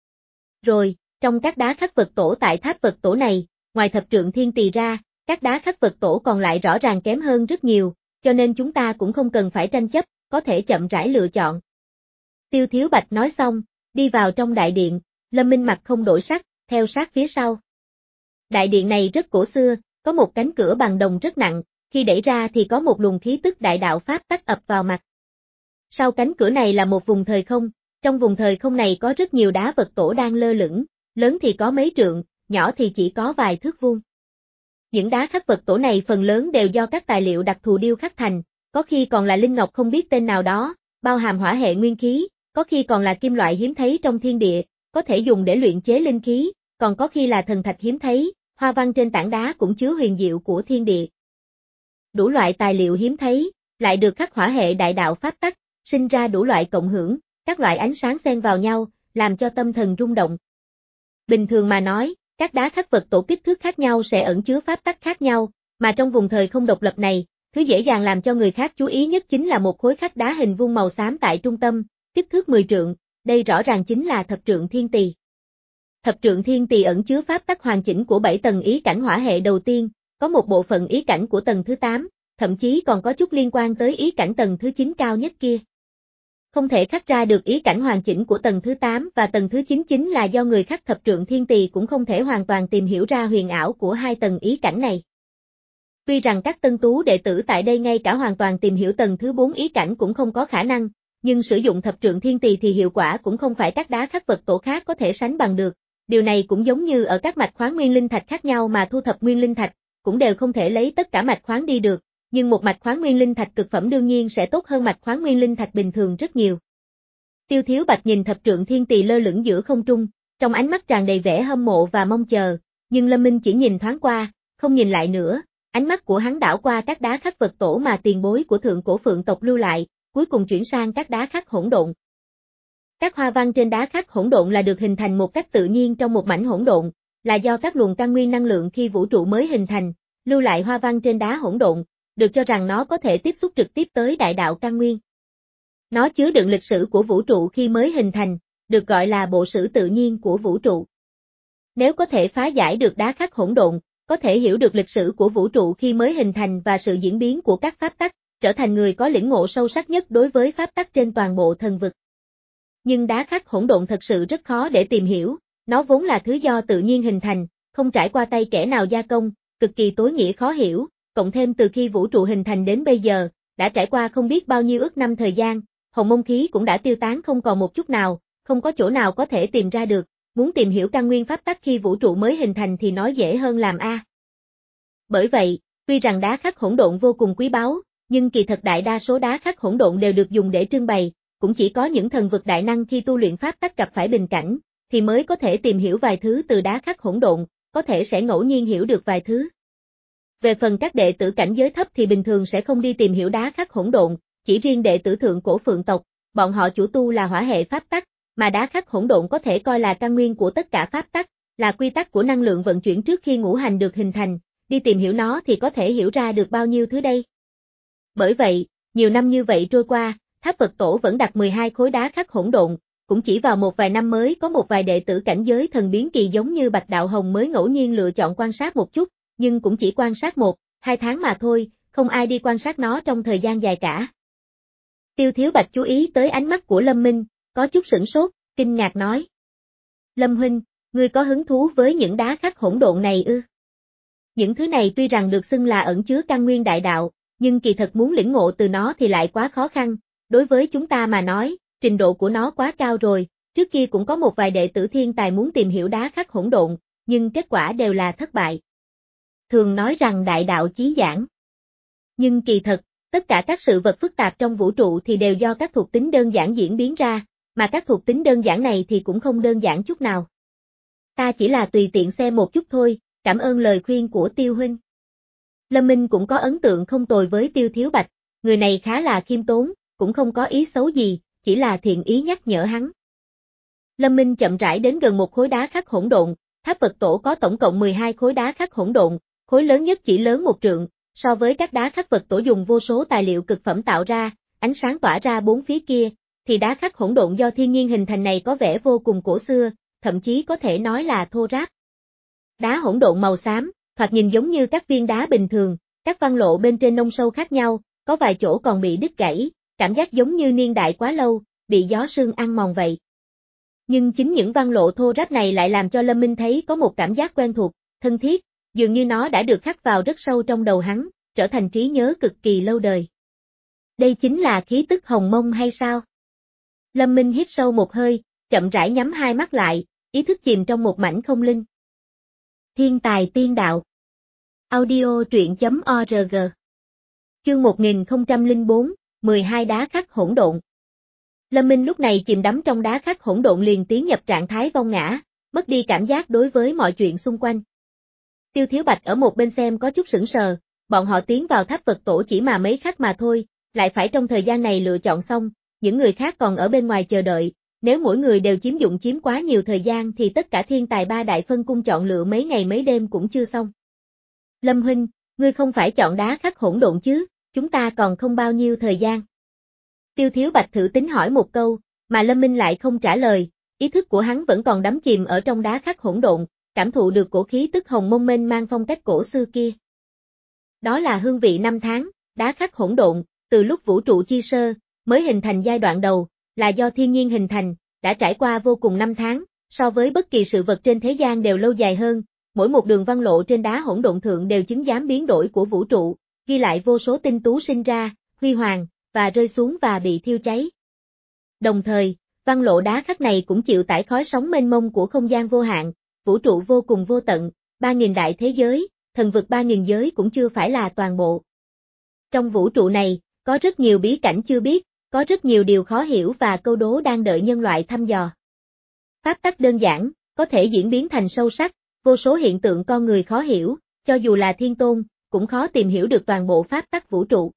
Rồi, trong các đá khắc vật tổ tại tháp vật tổ này, ngoài thập trượng thiên tỳ ra, các đá khắc vật tổ còn lại rõ ràng kém hơn rất nhiều, cho nên chúng ta cũng không cần phải tranh chấp, có thể chậm rãi lựa chọn. Tiêu Thiếu Bạch nói xong, đi vào trong đại điện, Lâm Minh mặt không đổi sắc, theo sát phía sau. Đại điện này rất cổ xưa, có một cánh cửa bằng đồng rất nặng, khi đẩy ra thì có một luồng khí tức đại đạo pháp tắc ập vào mặt. Sau cánh cửa này là một vùng thời không, trong vùng thời không này có rất nhiều đá vật tổ đang lơ lửng, lớn thì có mấy trượng, nhỏ thì chỉ có vài thước vuông. Những đá khắc vật tổ này phần lớn đều do các tài liệu đặc thù điêu khắc thành, có khi còn là linh ngọc không biết tên nào đó, bao hàm hỏa hệ nguyên khí, có khi còn là kim loại hiếm thấy trong thiên địa, có thể dùng để luyện chế linh khí, còn có khi là thần thạch hiếm thấy, hoa văn trên tảng đá cũng chứa huyền diệu của thiên địa. Đủ loại tài liệu hiếm thấy, lại được khắc hỏa hệ đại đạo pháp tắc, sinh ra đủ loại cộng hưởng, các loại ánh sáng xen vào nhau, làm cho tâm thần rung động. Bình thường mà nói, các đá khắc vật tổ kích thước khác nhau sẽ ẩn chứa pháp tắc khác nhau, mà trong vùng thời không độc lập này, thứ dễ dàng làm cho người khác chú ý nhất chính là một khối khắc đá hình vuông màu xám tại trung tâm, kích thước mười trượng, đây rõ ràng chính là thập trượng thiên tỳ. Thập trượng thiên tỳ ẩn chứa pháp tắc hoàn chỉnh của bảy tầng ý cảnh hỏa hệ đầu tiên, có một bộ phận ý cảnh của tầng thứ tám, thậm chí còn có chút liên quan tới ý cảnh tầng thứ chín cao nhất kia. Không thể khắc ra được ý cảnh hoàn chỉnh của tầng thứ tám và tầng thứ chín chính là do người khắc thập trượng thiên tỳ cũng không thể hoàn toàn tìm hiểu ra huyền ảo của hai tầng ý cảnh này. Tuy rằng các tân tú đệ tử tại đây ngay cả hoàn toàn tìm hiểu tầng thứ bốn ý cảnh cũng không có khả năng, nhưng sử dụng thập trượng thiên tỳ thì hiệu quả cũng không phải các đá khắc vật tổ khác có thể sánh bằng được. Điều này cũng giống như ở các mạch khoáng nguyên linh thạch khác nhau mà thu thập nguyên linh thạch, cũng đều không thể lấy tất cả mạch khoáng đi được, nhưng một mạch khoáng nguyên linh thạch cực phẩm đương nhiên sẽ tốt hơn mạch khoáng nguyên linh thạch bình thường rất nhiều. Tiêu Thiếu Bạch nhìn thập trượng thiên tỳ lơ lửng giữa không trung, trong ánh mắt tràn đầy vẻ hâm mộ và mong chờ, nhưng Lâm Minh chỉ nhìn thoáng qua, không nhìn lại nữa, ánh mắt của hắn đảo qua các đá khắc vật tổ mà tiền bối của thượng cổ phượng tộc lưu lại, cuối cùng chuyển sang các đá khắc hỗn độn. Các hoa văn trên đá khắc hỗn độn là được hình thành một cách tự nhiên trong một mảnh hỗn độn, là do các luồng căn nguyên năng lượng khi vũ trụ mới hình thành, lưu lại hoa văn trên đá hỗn độn, được cho rằng nó có thể tiếp xúc trực tiếp tới đại đạo căn nguyên. Nó chứa đựng lịch sử của vũ trụ khi mới hình thành, được gọi là bộ sử tự nhiên của vũ trụ. Nếu có thể phá giải được đá khắc hỗn độn, có thể hiểu được lịch sử của vũ trụ khi mới hình thành và sự diễn biến của các pháp tắc, trở thành người có lĩnh ngộ sâu sắc nhất đối với pháp tắc trên toàn bộ thần vực. Nhưng đá khắc hỗn độn thật sự rất khó để tìm hiểu, nó vốn là thứ do tự nhiên hình thành, không trải qua tay kẻ nào gia công, cực kỳ tối nghĩa khó hiểu, cộng thêm từ khi vũ trụ hình thành đến bây giờ, đã trải qua không biết bao nhiêu ức năm thời gian, hồng mông khí cũng đã tiêu tán không còn một chút nào, không có chỗ nào có thể tìm ra được, muốn tìm hiểu căn nguyên pháp tắc khi vũ trụ mới hình thành thì nói dễ hơn làm a. Bởi vậy, tuy rằng đá khắc hỗn độn vô cùng quý báu, nhưng kỳ thật đại đa số đá khắc hỗn độn đều được dùng để trưng bày, cũng chỉ có những thần vực đại năng khi tu luyện pháp tắc gặp phải bình cảnh, thì mới có thể tìm hiểu vài thứ từ đá khắc hỗn độn, có thể sẽ ngẫu nhiên hiểu được vài thứ. Về phần các đệ tử cảnh giới thấp thì bình thường sẽ không đi tìm hiểu đá khắc hỗn độn, chỉ riêng đệ tử thượng cổ phượng tộc, bọn họ chủ tu là hỏa hệ pháp tắc, mà đá khắc hỗn độn có thể coi là căn nguyên của tất cả pháp tắc, là quy tắc của năng lượng vận chuyển trước khi ngũ hành được hình thành, đi tìm hiểu nó thì có thể hiểu ra được bao nhiêu thứ đây. Bởi vậy, nhiều năm như vậy trôi qua, Tháp Phật Tổ vẫn đặt mười hai khối đá khắc hỗn độn, cũng chỉ vào một vài năm mới có một vài đệ tử cảnh giới thần biến kỳ giống như Bạch Đạo Hồng mới ngẫu nhiên lựa chọn quan sát một chút, nhưng cũng chỉ quan sát một, hai tháng mà thôi, không ai đi quan sát nó trong thời gian dài cả. Tiêu Thiếu Bạch chú ý tới ánh mắt của Lâm Minh, có chút sửng sốt, kinh ngạc nói. Lâm huynh, ngươi có hứng thú với những đá khắc hỗn độn này ư? Những thứ này tuy rằng được xưng là ẩn chứa căn nguyên đại đạo, nhưng kỳ thật muốn lĩnh ngộ từ nó thì lại quá khó khăn, đối với chúng ta mà nói, trình độ của nó quá cao rồi, trước kia cũng có một vài đệ tử thiên tài muốn tìm hiểu đá khắc hỗn độn, nhưng kết quả đều là thất bại. Thường nói rằng đại đạo chí giản. Nhưng kỳ thật, tất cả các sự vật phức tạp trong vũ trụ thì đều do các thuộc tính đơn giản diễn biến ra, mà các thuộc tính đơn giản này thì cũng không đơn giản chút nào. Ta chỉ là tùy tiện xem một chút thôi, cảm ơn lời khuyên của Tiêu huynh. Lâm Minh cũng có ấn tượng không tồi với Tiêu Thiếu Bạch, người này khá là khiêm tốn, cũng không có ý xấu gì, chỉ là thiện ý nhắc nhở hắn. Lâm Minh chậm rãi đến gần một khối đá khắc hỗn độn, Tháp Phật Tổ có tổng cộng mười hai khối đá khắc hỗn độn, khối lớn nhất chỉ lớn một trượng, so với các đá khắc Phật Tổ dùng vô số tài liệu cực phẩm tạo ra, ánh sáng tỏa ra bốn phía kia, thì đá khắc hỗn độn do thiên nhiên hình thành này có vẻ vô cùng cổ xưa, thậm chí có thể nói là thô ráp. Đá hỗn độn màu xám, thoạt nhìn giống như các viên đá bình thường, các văn lộ bên trên nông sâu khác nhau, có vài chỗ còn bị đứt gãy, cảm giác giống như niên đại quá lâu, bị gió sương ăn mòn vậy. Nhưng chính những văn lộ thô ráp này lại làm cho Lâm Minh thấy có một cảm giác quen thuộc, thân thiết, dường như nó đã được khắc vào rất sâu trong đầu hắn, trở thành trí nhớ cực kỳ lâu đời. Đây chính là khí tức hồng mông hay sao? Lâm Minh hít sâu một hơi, chậm rãi nhắm hai mắt lại, ý thức chìm trong một mảnh không linh. Thiên tài tiên đạo. Audio truyện chấm org. Chương một nghìn không trăm lẻ bốn, mười hai đá khắc hỗn độn. Lâm Minh lúc này chìm đắm trong đá khắc hỗn độn liền tiến nhập trạng thái vong ngã, mất đi cảm giác đối với mọi chuyện xung quanh. Tiêu Thiếu Bạch ở một bên xem có chút sững sờ, bọn họ tiến vào Tháp Phật Tổ chỉ mà mấy khắc mà thôi, lại phải trong thời gian này lựa chọn xong, những người khác còn ở bên ngoài chờ đợi, nếu mỗi người đều chiếm dụng chiếm quá nhiều thời gian thì tất cả thiên tài ba đại phân cung chọn lựa mấy ngày mấy đêm cũng chưa xong. Lâm huynh, ngươi không phải chọn đá khắc hỗn độn chứ, chúng ta còn không bao nhiêu thời gian. Tiêu Thiếu Bạch thử tính hỏi một câu, mà Lâm Minh lại không trả lời, ý thức của hắn vẫn còn đắm chìm ở trong đá khắc hỗn độn, cảm thụ được cổ khí tức hồng mông mênh mang phong cách cổ xưa kia. Đó là hương vị năm tháng, đá khắc hỗn độn, từ lúc vũ trụ chi sơ, mới hình thành giai đoạn đầu, là do thiên nhiên hình thành, đã trải qua vô cùng năm tháng, so với bất kỳ sự vật trên thế gian đều lâu dài hơn, mỗi một đường văn lộ trên đá hỗn độn thượng đều chứng giám biến đổi của vũ trụ, ghi lại vô số tinh tú sinh ra, huy hoàng, và rơi xuống và bị thiêu cháy. Đồng thời, văn lộ đá khắc này cũng chịu tải khói sóng mênh mông của không gian vô hạn, vũ trụ vô cùng vô tận, ba nghìn đại thế giới, thần vực ba nghìn giới cũng chưa phải là toàn bộ. Trong vũ trụ này, có rất nhiều bí cảnh chưa biết, có rất nhiều điều khó hiểu và câu đố đang đợi nhân loại thăm dò. Pháp tắc đơn giản, có thể diễn biến thành sâu sắc, vô số hiện tượng con người khó hiểu, cho dù là thiên tôn, cũng khó tìm hiểu được toàn bộ pháp tắc vũ trụ.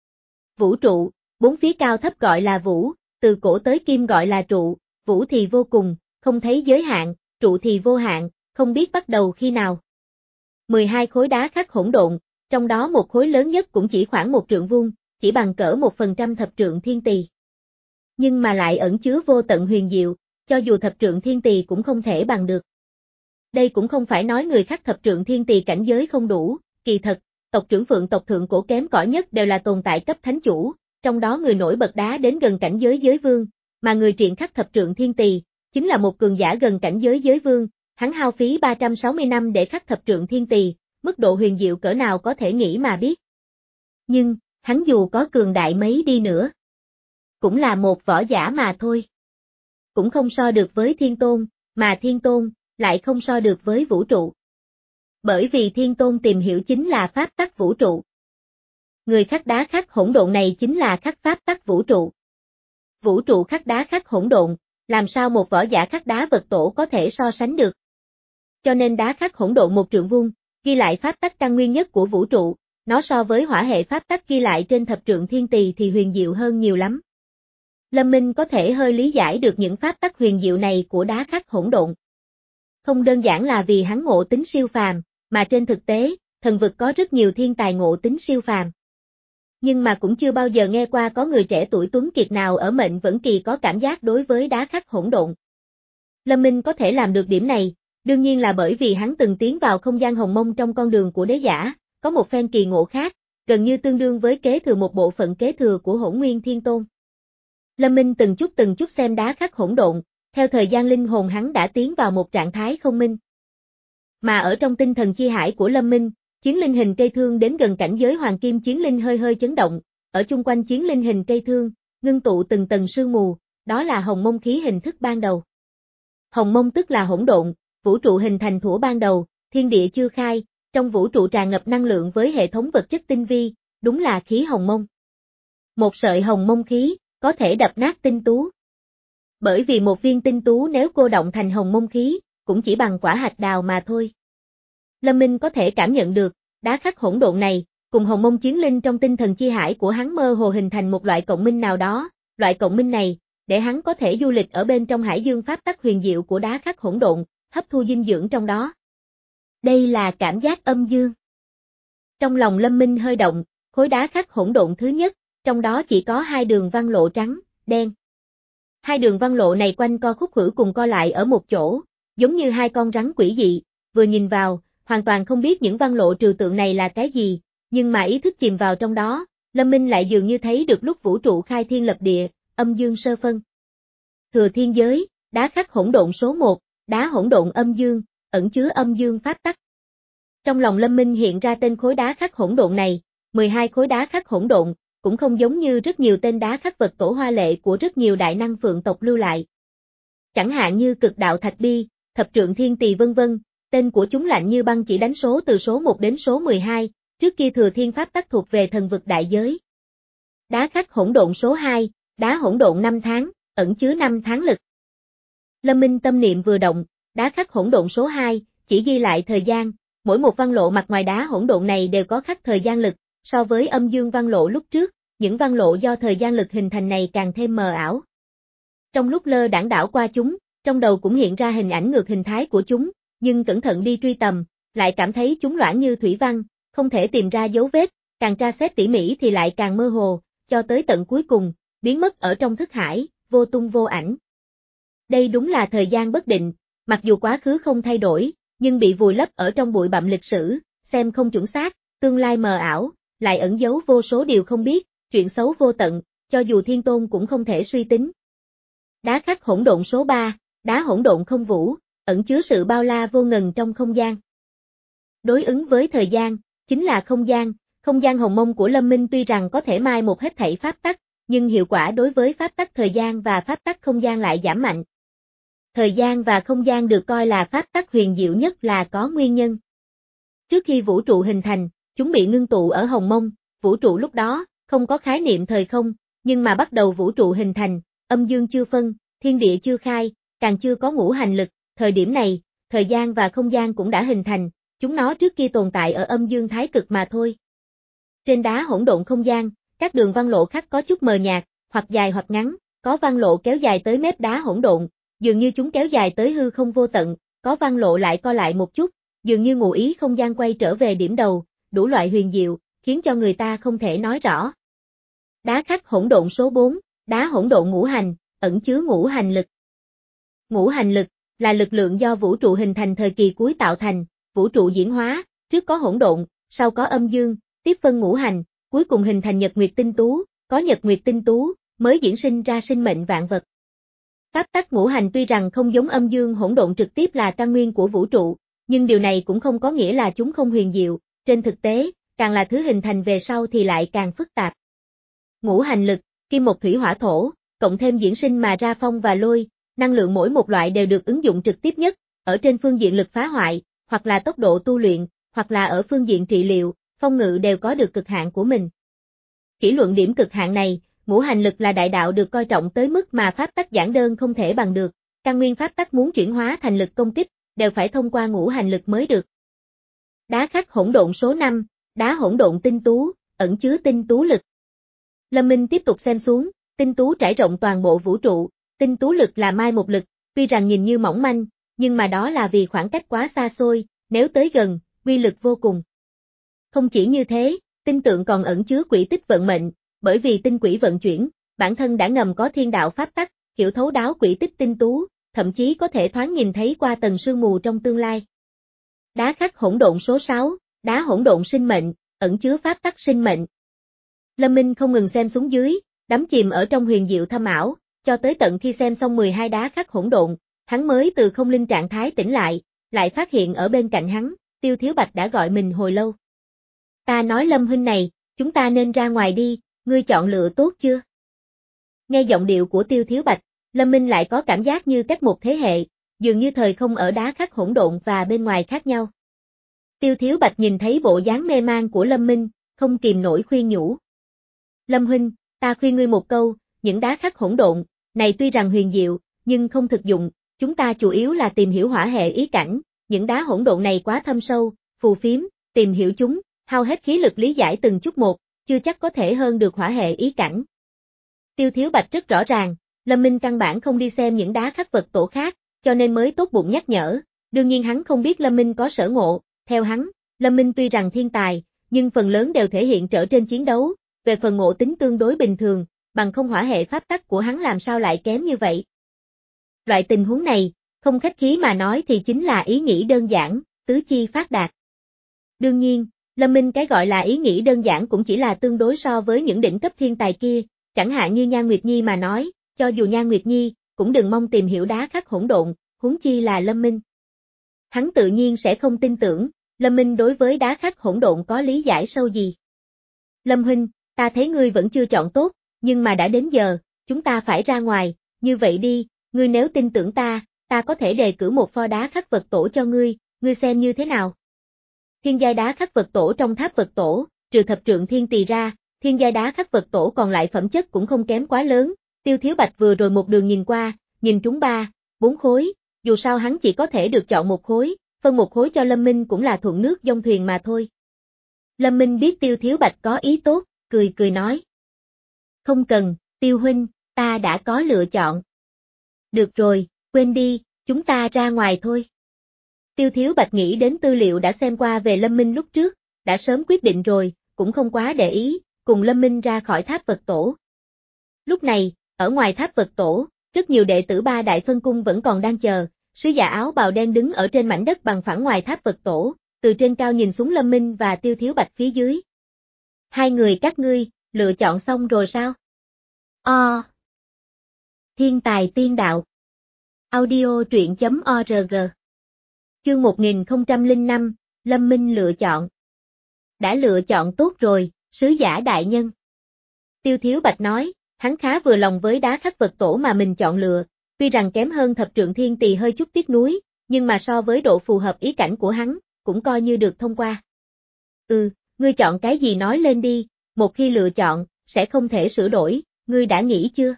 Vũ trụ, bốn phía cao thấp gọi là vũ, từ cổ tới kim gọi là trụ, vũ thì vô cùng, không thấy giới hạn, trụ thì vô hạn, không biết bắt đầu khi nào. mười hai khối đá khắc hỗn độn, trong đó một khối lớn nhất cũng chỉ khoảng một trượng vuông, chỉ bằng cỡ một phần trăm thập trượng thiên tỳ. Nhưng mà lại ẩn chứa vô tận huyền diệu, cho dù thập trượng thiên tỳ cũng không thể bằng được. Đây cũng không phải nói người khác thập trượng thiên tỳ cảnh giới không đủ, kỳ thật, tộc trưởng Phượng tộc thượng cổ kém cỏi nhất đều là tồn tại cấp thánh chủ, trong đó người nổi bật đá đến gần cảnh giới giới vương, mà người triện khắc thập trượng thiên tỳ, chính là một cường giả gần cảnh giới giới vương, hắn hao phí ba trăm sáu mươi năm để khắc thập trượng thiên tỳ, mức độ huyền diệu cỡ nào có thể nghĩ mà biết. Nhưng, hắn dù có cường đại mấy đi nữa, cũng là một võ giả mà thôi. Cũng không so được với thiên tôn, mà thiên tôn, lại không so được với vũ trụ. Bởi vì thiên tôn tìm hiểu chính là pháp tắc vũ trụ. Người khắc đá khắc hỗn độn này chính là khắc pháp tắc vũ trụ. Vũ trụ khắc đá khắc hỗn độn, làm sao một võ giả khắc đá vật tổ có thể so sánh được. Cho nên đá khắc hỗn độn một trượng vuông, ghi lại pháp tắc căn nguyên nhất của vũ trụ, nó so với hỏa hệ pháp tắc ghi lại trên thập trượng thiên tỳ thì huyền diệu hơn nhiều lắm. Lâm Minh có thể hơi lý giải được những pháp tắc huyền diệu này của đá khắc hỗn độn. Không đơn giản là vì hắn ngộ tính siêu phàm, mà trên thực tế, thần vực có rất nhiều thiên tài ngộ tính siêu phàm. Nhưng mà cũng chưa bao giờ nghe qua có người trẻ tuổi tuấn kiệt nào ở mệnh vẫn kỳ có cảm giác đối với đá khắc hỗn độn. Lâm Minh có thể làm được điểm này, đương nhiên là bởi vì hắn từng tiến vào không gian hồng mông trong con đường của đế giả, có một phen kỳ ngộ khác, gần như tương đương với kế thừa một bộ phận kế thừa của Hỗn Nguyên Thiên Tôn. Lâm Minh từng chút từng chút xem đá khắc hỗn độn, theo thời gian linh hồn hắn đã tiến vào một trạng thái không minh. Mà ở trong tinh thần chi hải của Lâm Minh, chiến linh hình cây thương đến gần cảnh giới hoàng kim chiến linh hơi hơi chấn động, ở chung quanh chiến linh hình cây thương, ngưng tụ từng tầng sương mù, đó là hồng mông khí hình thức ban đầu. Hồng mông tức là hỗn độn, vũ trụ hình thành thuở ban đầu, thiên địa chưa khai, trong vũ trụ tràn ngập năng lượng với hệ thống vật chất tinh vi, đúng là khí hồng mông. Một sợi hồng mông khí, có thể đập nát tinh tú. Bởi vì một viên tinh tú nếu cô động thành hồng mông khí, cũng chỉ bằng quả hạch đào mà thôi. Lâm Minh có thể cảm nhận được, đá khắc hỗn độn này, cùng hồng mông chiến linh trong tinh thần chi hải của hắn mơ hồ hình thành một loại cộng minh nào đó, loại cộng minh này, để hắn có thể du lịch ở bên trong hải dương pháp tắc huyền diệu của đá khắc hỗn độn, hấp thu dinh dưỡng trong đó. Đây là cảm giác âm dương. Trong lòng Lâm Minh hơi động, khối đá khắc hỗn độn thứ nhất, trong đó chỉ có hai đường văn lộ trắng, đen. Hai đường văn lộ này quanh co khúc khuỷu cùng co lại ở một chỗ, giống như hai con rắn quỷ dị, vừa nhìn vào, hoàn toàn không biết những văn lộ trừu tượng này là cái gì, nhưng mà ý thức chìm vào trong đó, Lâm Minh lại dường như thấy được lúc vũ trụ khai thiên lập địa, âm dương sơ phân. Thừa thiên giới, đá khắc hỗn độn số một, đá hỗn độn âm dương, ẩn chứa âm dương pháp tắc. Trong lòng Lâm Minh hiện ra tên khối đá khắc hỗn độn này, mười hai khối đá khắc hỗn độn, cũng không giống như rất nhiều tên đá khắc vật tổ hoa lệ của rất nhiều đại năng phượng tộc lưu lại. Chẳng hạn như cực đạo thạch bi, thập trượng thiên tỳ vân vân, tên của chúng lạnh như băng chỉ đánh số từ số một đến số mười hai, trước kia thừa thiên pháp tắc thuộc về thần vực đại giới. Đá khắc hỗn độn số hai, đá hỗn độn năm tháng, ẩn chứa năm tháng lực. Lâm Minh tâm niệm vừa động, đá khắc hỗn độn số hai, chỉ ghi lại thời gian, mỗi một văn lộ mặt ngoài đá hỗn độn này đều có khắc thời gian lực, so với âm dương văn lộ lúc trước, những văn lộ do thời gian lực hình thành này càng thêm mờ ảo. Trong lúc lơ đãng đảo qua chúng, trong đầu cũng hiện ra hình ảnh ngược hình thái của chúng, nhưng cẩn thận đi truy tầm, lại cảm thấy chúng loãng như thủy văn, không thể tìm ra dấu vết, càng tra xét tỉ mỉ thì lại càng mơ hồ, cho tới tận cuối cùng, biến mất ở trong thức hải, vô tung vô ảnh. Đây đúng là thời gian bất định, mặc dù quá khứ không thay đổi, nhưng bị vùi lấp ở trong bụi bặm lịch sử, xem không chuẩn xác, tương lai mờ ảo, lại ẩn giấu vô số điều không biết, chuyện xấu vô tận, cho dù thiên tôn cũng không thể suy tính. Đá khắc hỗn độn số ba, đá hỗn độn không vũ, ẩn chứa sự bao la vô ngần trong không gian. Đối ứng với thời gian, chính là không gian, không gian hồng mông của Lâm Minh tuy rằng có thể mai một hết thảy pháp tắc, nhưng hiệu quả đối với pháp tắc thời gian và pháp tắc không gian lại giảm mạnh. Thời gian và không gian được coi là pháp tắc huyền diệu nhất là có nguyên nhân. Trước khi vũ trụ hình thành, chúng bị ngưng tụ ở hồng mông, vũ trụ lúc đó, không có khái niệm thời không, nhưng mà bắt đầu vũ trụ hình thành, âm dương chưa phân, thiên địa chưa khai, càng chưa có ngũ hành lực, thời điểm này, thời gian và không gian cũng đã hình thành, chúng nó trước kia tồn tại ở âm dương thái cực mà thôi. Trên đá hỗn độn không gian, các đường văn lộ khắc có chút mờ nhạt, hoặc dài hoặc ngắn, có văn lộ kéo dài tới mép đá hỗn độn, dường như chúng kéo dài tới hư không vô tận, có văn lộ lại co lại một chút, dường như ngụ ý không gian quay trở về điểm đầu, đủ loại huyền diệu, khiến cho người ta không thể nói rõ. Đá khắc hỗn độn số bốn, đá hỗn độn ngũ hành, ẩn chứa ngũ hành lực. Ngũ hành lực là lực lượng do vũ trụ hình thành thời kỳ cuối tạo thành, vũ trụ diễn hóa, trước có hỗn độn, sau có âm dương, tiếp phân ngũ hành, cuối cùng hình thành nhật nguyệt tinh tú, có nhật nguyệt tinh tú, mới diễn sinh ra sinh mệnh vạn vật. Pháp tắc ngũ hành tuy rằng không giống âm dương hỗn độn trực tiếp là căn nguyên của vũ trụ, nhưng điều này cũng không có nghĩa là chúng không huyền diệu, trên thực tế, càng là thứ hình thành về sau thì lại càng phức tạp. Ngũ hành lực, kim mộc thủy hỏa thổ, cộng thêm diễn sinh mà ra phong và lôi, năng lượng mỗi một loại đều được ứng dụng trực tiếp nhất, ở trên phương diện lực phá hoại, hoặc là tốc độ tu luyện, hoặc là ở phương diện trị liệu, phong ngự đều có được cực hạn của mình. Chỉ luận điểm cực hạn này, ngũ hành lực là đại đạo được coi trọng tới mức mà pháp tắc giản đơn không thể bằng được, căn nguyên pháp tắc muốn chuyển hóa thành lực công kích, đều phải thông qua ngũ hành lực mới được. Đá khắc hỗn độn số năm, đá hỗn độn tinh tú, ẩn chứa tinh tú lực. Lâm Minh tiếp tục xem xuống, tinh tú trải rộng toàn bộ vũ trụ, tinh tú lực là mai một lực, tuy rằng nhìn như mỏng manh, nhưng mà đó là vì khoảng cách quá xa xôi, nếu tới gần, uy lực vô cùng. Không chỉ như thế, Tinh tượng còn ẩn chứa quỹ tích vận mệnh, bởi vì tinh quỹ vận chuyển, bản thân đã ngầm có thiên đạo pháp tắc, hiểu thấu đáo quỹ tích tinh tú, thậm chí có thể thoáng nhìn thấy qua tầng sương mù trong tương lai. Đá khắc hỗn độn số sáu, đá hỗn độn sinh mệnh, ẩn chứa pháp tắc sinh mệnh. Lâm Minh không ngừng xem xuống dưới, đắm chìm ở trong huyền diệu thâm ảo, cho tới tận khi xem xong mười hai đá khắc hỗn độn, hắn mới từ không linh trạng thái tỉnh lại, lại phát hiện ở bên cạnh hắn, Tiêu Thiếu Bạch đã gọi mình hồi lâu. Ta nói Lâm huynh này, chúng ta nên ra ngoài đi, ngươi chọn lựa tốt chưa? Nghe giọng điệu của Tiêu Thiếu Bạch, Lâm Minh lại có cảm giác như cách một thế hệ, dường như thời không ở đá khắc hỗn độn và bên ngoài khác nhau. Tiêu Thiếu Bạch nhìn thấy bộ dáng mê man của Lâm Minh, không kìm nổi khuyên nhủ. Lâm huynh, ta khuyên ngươi một câu, những đá khắc hỗn độn này tuy rằng huyền diệu, nhưng không thực dụng, chúng ta chủ yếu là tìm hiểu hỏa hệ ý cảnh, những đá hỗn độn này quá thâm sâu, phù phiếm, tìm hiểu chúng, hao hết khí lực lý giải từng chút một, chưa chắc có thể hơn được hỏa hệ ý cảnh. Tiêu Thiếu Bạch rất rõ ràng, Lâm Minh căn bản không đi xem những đá khắc vật tổ khác, cho nên mới tốt bụng nhắc nhở, đương nhiên hắn không biết Lâm Minh có sở ngộ, theo hắn, Lâm Minh tuy rằng thiên tài, nhưng phần lớn đều thể hiện trở trên chiến đấu, về phần ngộ tính tương đối bình thường, bằng không hỏa hệ pháp tắc của hắn làm sao lại kém như vậy. Loại tình huống này, không khách khí mà nói thì chính là ý nghĩ đơn giản, tứ chi phát đạt. Đương nhiên, Lâm Minh cái gọi là ý nghĩ đơn giản cũng chỉ là tương đối so với những đỉnh cấp thiên tài kia, chẳng hạn như Nhan Nguyệt Nhi mà nói, cho dù Nhan Nguyệt Nhi, cũng đừng mong tìm hiểu đá khắc hỗn độn, huống chi là Lâm Minh. Hắn tự nhiên sẽ không tin tưởng, Lâm Minh đối với đá khắc hỗn độn có lý giải sâu gì. Lâm huynh, ta thấy ngươi vẫn chưa chọn tốt, nhưng mà đã đến giờ, chúng ta phải ra ngoài, như vậy đi, ngươi nếu tin tưởng ta, ta có thể đề cử một pho đá khắc vật tổ cho ngươi, ngươi xem như thế nào? Thiên giai đá khắc vật tổ trong tháp vật tổ, trừ thập trượng thiên tỳ ra, thiên giai đá khắc vật tổ còn lại phẩm chất cũng không kém quá lớn, Tiêu Thiếu Bạch vừa rồi một đường nhìn qua, nhìn trúng ba, bốn khối, dù sao hắn chỉ có thể được chọn một khối, phân một khối cho Lâm Minh cũng là thuận nước dông thuyền mà thôi. Lâm Minh biết Tiêu Thiếu Bạch có ý tốt, cười cười nói. Không cần, Tiêu huynh, ta đã có lựa chọn. Được rồi, quên đi, chúng ta ra ngoài thôi. Tiêu Thiếu Bạch nghĩ đến tư liệu đã xem qua về Lâm Minh lúc trước, đã sớm quyết định rồi, cũng không quá để ý, cùng Lâm Minh ra khỏi tháp vật tổ. Lúc này, ở ngoài tháp vật tổ, rất nhiều đệ tử ba đại phân cung vẫn còn đang chờ, sứ giả áo bào đen đứng ở trên mảnh đất bằng phẳng ngoài tháp vật tổ, từ trên cao nhìn xuống Lâm Minh và Tiêu Thiếu Bạch phía dưới. Hai người các ngươi, lựa chọn xong rồi sao? O. Thiên tài tiên đạo. Audio truyện chấm org. Chương một nghìn không trăm lẻ năm, Lâm Minh lựa chọn. Đã lựa chọn tốt rồi, sứ giả đại nhân. Tiêu Thiếu Bạch nói, hắn khá vừa lòng với đá khắc vật tổ mà mình chọn lựa, tuy rằng kém hơn thập trượng thiên tỳ hơi chút tiếc nuối, nhưng mà so với độ phù hợp ý cảnh của hắn, cũng coi như được thông qua. Ừ, ngươi chọn cái gì nói lên đi, một khi lựa chọn, sẽ không thể sửa đổi, ngươi đã nghĩ chưa?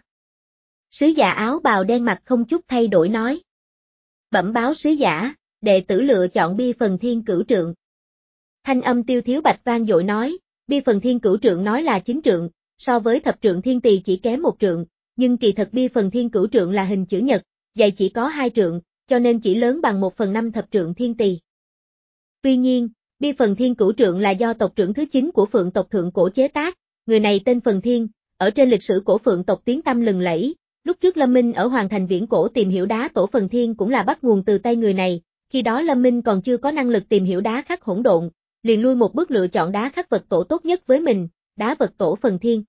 Sứ giả áo bào đen mặt không chút thay đổi nói. Bẩm báo sứ giả, đệ tử lựa chọn bi phần thiên cửu trượng. Thanh âm Tiêu Thiếu Bạch vang dội nói, bi phần thiên cửu trượng nói là chín trượng, so với thập trượng thiên tỳ chỉ kém một trượng, nhưng kỳ thật bi phần thiên cửu trượng là hình chữ nhật, dày chỉ có hai trượng, cho nên chỉ lớn bằng một phần năm thập trượng thiên tỳ. Tuy nhiên, bi phần thiên cửu trượng là do tộc trưởng thứ chín của Phượng tộc thượng cổ chế tác, người này tên Phần Thiên, ở trên lịch sử cổ Phượng tộc tiếng tăm lừng lẫy, lúc trước Lâm Minh ở Hoàng Thành Viễn Cổ tìm hiểu đá tổ Phần Thiên cũng là bắt nguồn từ tay người này, khi đó Lâm Minh còn chưa có năng lực tìm hiểu đá khắc hỗn độn, liền lui một bước lựa chọn đá khắc vật tổ tốt nhất với mình, đá vật tổ Phần Thiên.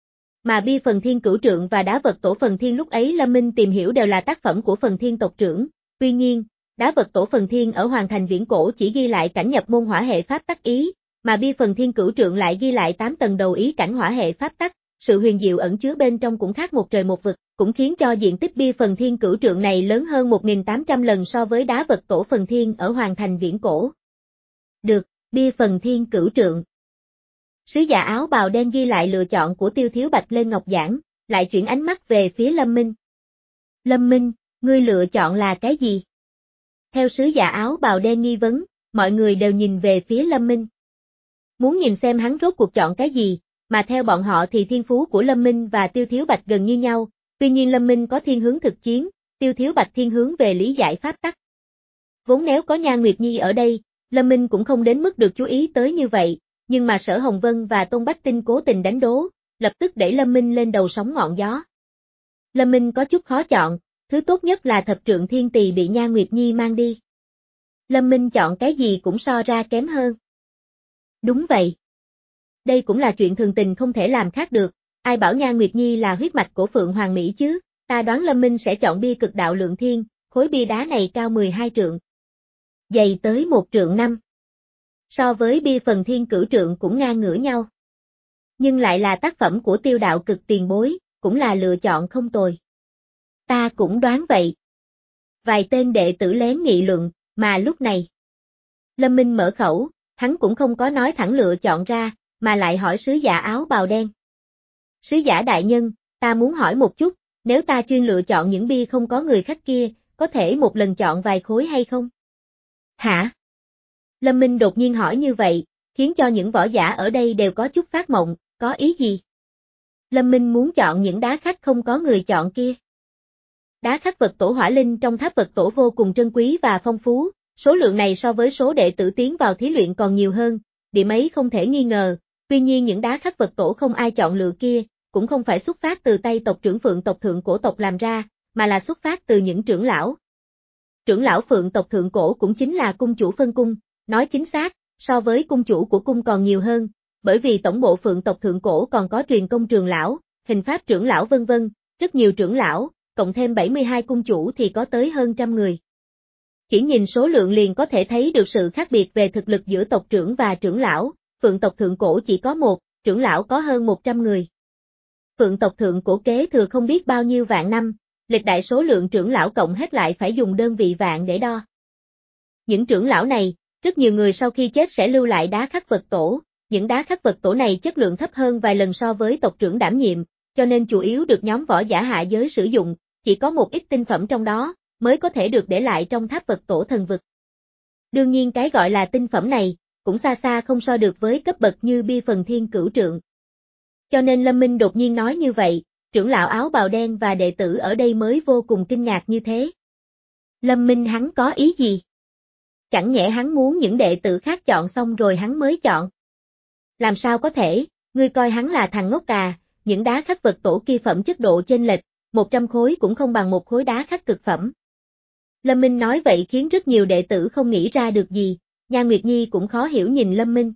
Mà bi phần thiên cửu trượng và đá vật tổ Phần Thiên lúc ấy Lâm Minh tìm hiểu đều là tác phẩm của Phần Thiên tộc trưởng, tuy nhiên, đá vật tổ Phần Thiên ở Hoàng Thành Viễn Cổ chỉ ghi lại cảnh nhập môn hỏa hệ pháp tắc ý, mà bi phần thiên cửu trượng lại ghi lại tám tầng đầu ý cảnh hỏa hệ pháp tắc, sự huyền diệu ẩn chứa bên trong cũng khác một trời một vực, cũng khiến cho diện tích bi phần thiên cửu trượng này lớn hơn một nghìn tám trăm lần so với đá vật tổ Phần Thiên ở Hoàng Thành Viễn Cổ. Được, bi phần thiên cửu trượng. Sứ giả áo bào đen ghi lại lựa chọn của Tiêu Thiếu Bạch lên ngọc giản, lại chuyển ánh mắt về phía Lâm Minh. Lâm Minh, ngươi lựa chọn là cái gì? Theo sứ giả áo bào đen nghi vấn, mọi người đều nhìn về phía Lâm Minh. Muốn nhìn xem hắn rốt cuộc chọn cái gì, mà theo bọn họ thì thiên phú của Lâm Minh và Tiêu Thiếu Bạch gần như nhau, tuy nhiên Lâm Minh có thiên hướng thực chiến, Tiêu Thiếu Bạch thiên hướng về lý giải pháp tắc. Vốn nếu có Nhan Nguyệt Nhi ở đây, Lâm Minh cũng không đến mức được chú ý tới như vậy, nhưng mà Sở Hồng Vân và Tôn Bách Tinh cố tình đánh đố, lập tức đẩy Lâm Minh lên đầu sóng ngọn gió. Lâm Minh có chút khó chọn, thứ tốt nhất là thập trượng thiên tỳ bị Nha Nguyệt Nhi mang đi. Lâm Minh chọn cái gì cũng so ra kém hơn. Đúng vậy. Đây cũng là chuyện thường tình không thể làm khác được, ai bảo Nha Nguyệt Nhi là huyết mạch của Phượng Hoàng Mỹ chứ, ta đoán Lâm Minh sẽ chọn bia cực đạo lượng thiên, khối bia đá này cao mười hai trượng. Dày tới một trượng năm. So với bia phần thiên cửu trượng cũng ngang ngửa nhau. Nhưng lại là tác phẩm của Tiêu đạo cực tiền bối, cũng là lựa chọn không tồi. Ta cũng đoán vậy. Vài tên đệ tử lén nghị luận, mà lúc này. Lâm Minh mở khẩu, hắn cũng không có nói thẳng lựa chọn ra, mà lại hỏi sứ giả áo bào đen. Sứ giả đại nhân, ta muốn hỏi một chút, nếu ta chuyên lựa chọn những bia không có người khách kia, có thể một lần chọn vài khối hay không? Hả? Lâm Minh đột nhiên hỏi như vậy, khiến cho những võ giả ở đây đều có chút phát mộng, có ý gì? Lâm Minh muốn chọn những đá khách không có người chọn kia. Đá khắc vật tổ hỏa linh trong tháp vật tổ vô cùng trân quý và phong phú, số lượng này so với số đệ tử tiến vào thí luyện còn nhiều hơn, điểm ấy không thể nghi ngờ, tuy nhiên những đá khắc vật tổ không ai chọn lựa kia, cũng không phải xuất phát từ tay tộc trưởng Phượng tộc thượng cổ tộc làm ra, mà là xuất phát từ những trưởng lão. Trưởng lão Phượng tộc thượng cổ cũng chính là cung chủ phân cung, nói chính xác, so với cung chủ của cung còn nhiều hơn, bởi vì tổng bộ Phượng tộc thượng cổ còn có truyền công trường lão, hình pháp trưởng lão vân vân, rất nhiều trưởng lão, cộng thêm bảy mươi hai cung chủ thì có tới hơn trăm người. Chỉ nhìn số lượng liền có thể thấy được sự khác biệt về thực lực giữa tộc trưởng và trưởng lão, Phượng tộc thượng cổ chỉ có một, trưởng lão có hơn một trăm người. Phượng tộc thượng cổ kế thừa không biết bao nhiêu vạn năm, lịch đại số lượng trưởng lão cộng hết lại phải dùng đơn vị vạn để đo. Những trưởng lão này, rất nhiều người sau khi chết sẽ lưu lại đá khắc vật tổ, những đá khắc vật tổ này chất lượng thấp hơn vài lần so với tộc trưởng đảm nhiệm, cho nên chủ yếu được nhóm võ giả hạ giới sử dụng, chỉ có một ít tinh phẩm trong đó, mới có thể được để lại trong tháp vật tổ thần vực. Đương nhiên cái gọi là tinh phẩm này, cũng xa xa không so được với cấp bậc như bia phần thiên cửu trượng. Cho nên Lâm Minh đột nhiên nói như vậy, trưởng lão áo bào đen và đệ tử ở đây mới vô cùng kinh ngạc như thế. Lâm Minh hắn có ý gì? Chẳng nhẽ hắn muốn những đệ tử khác chọn xong rồi hắn mới chọn? Làm sao có thể, ngươi coi hắn là thằng ngốc à, những đá khắc vật tổ kia phẩm chất độ chênh lệch, một trăm khối cũng không bằng một khối đá khắc cực phẩm. Lâm Minh nói vậy khiến rất nhiều đệ tử không nghĩ ra được gì, Nha Nguyệt Nhi cũng khó hiểu nhìn Lâm Minh.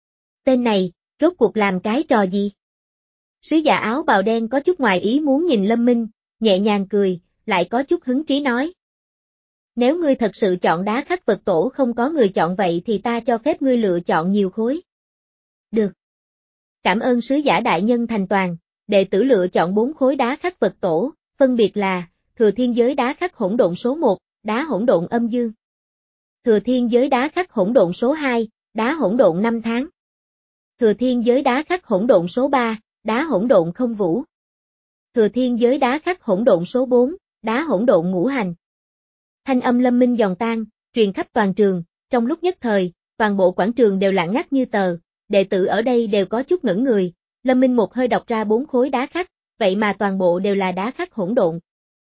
Tên này, rốt cuộc làm cái trò gì? Sứ giả áo bào đen có chút ngoài ý muốn nhìn Lâm Minh, nhẹ nhàng cười, lại có chút hứng trí nói. Nếu ngươi thật sự chọn đá khắc vật tổ không có người chọn vậy thì ta cho phép ngươi lựa chọn nhiều khối. Được. Cảm ơn sứ giả đại nhân thành toàn, đệ tử lựa chọn bốn khối đá khắc vật tổ, phân biệt là, thừa thiên giới đá khắc hỗn độn số một, đá hỗn độn âm dương. Thừa thiên giới đá khắc hỗn độn số hai, đá hỗn độn năm tháng. Thừa thiên giới đá khắc hỗn độn số ba, đá hỗn độn không vũ. Thừa thiên giới đá khắc hỗn độn số bốn, đá hỗn độn ngũ hành. Thanh âm Lâm Minh giòn tan, truyền khắp toàn trường, trong lúc nhất thời, toàn bộ quảng trường đều lặng ngắt như tờ, đệ tử ở đây đều có chút ngẩn người, Lâm Minh một hơi đọc ra bốn khối đá khắc, vậy mà toàn bộ đều là đá khắc hỗn độn.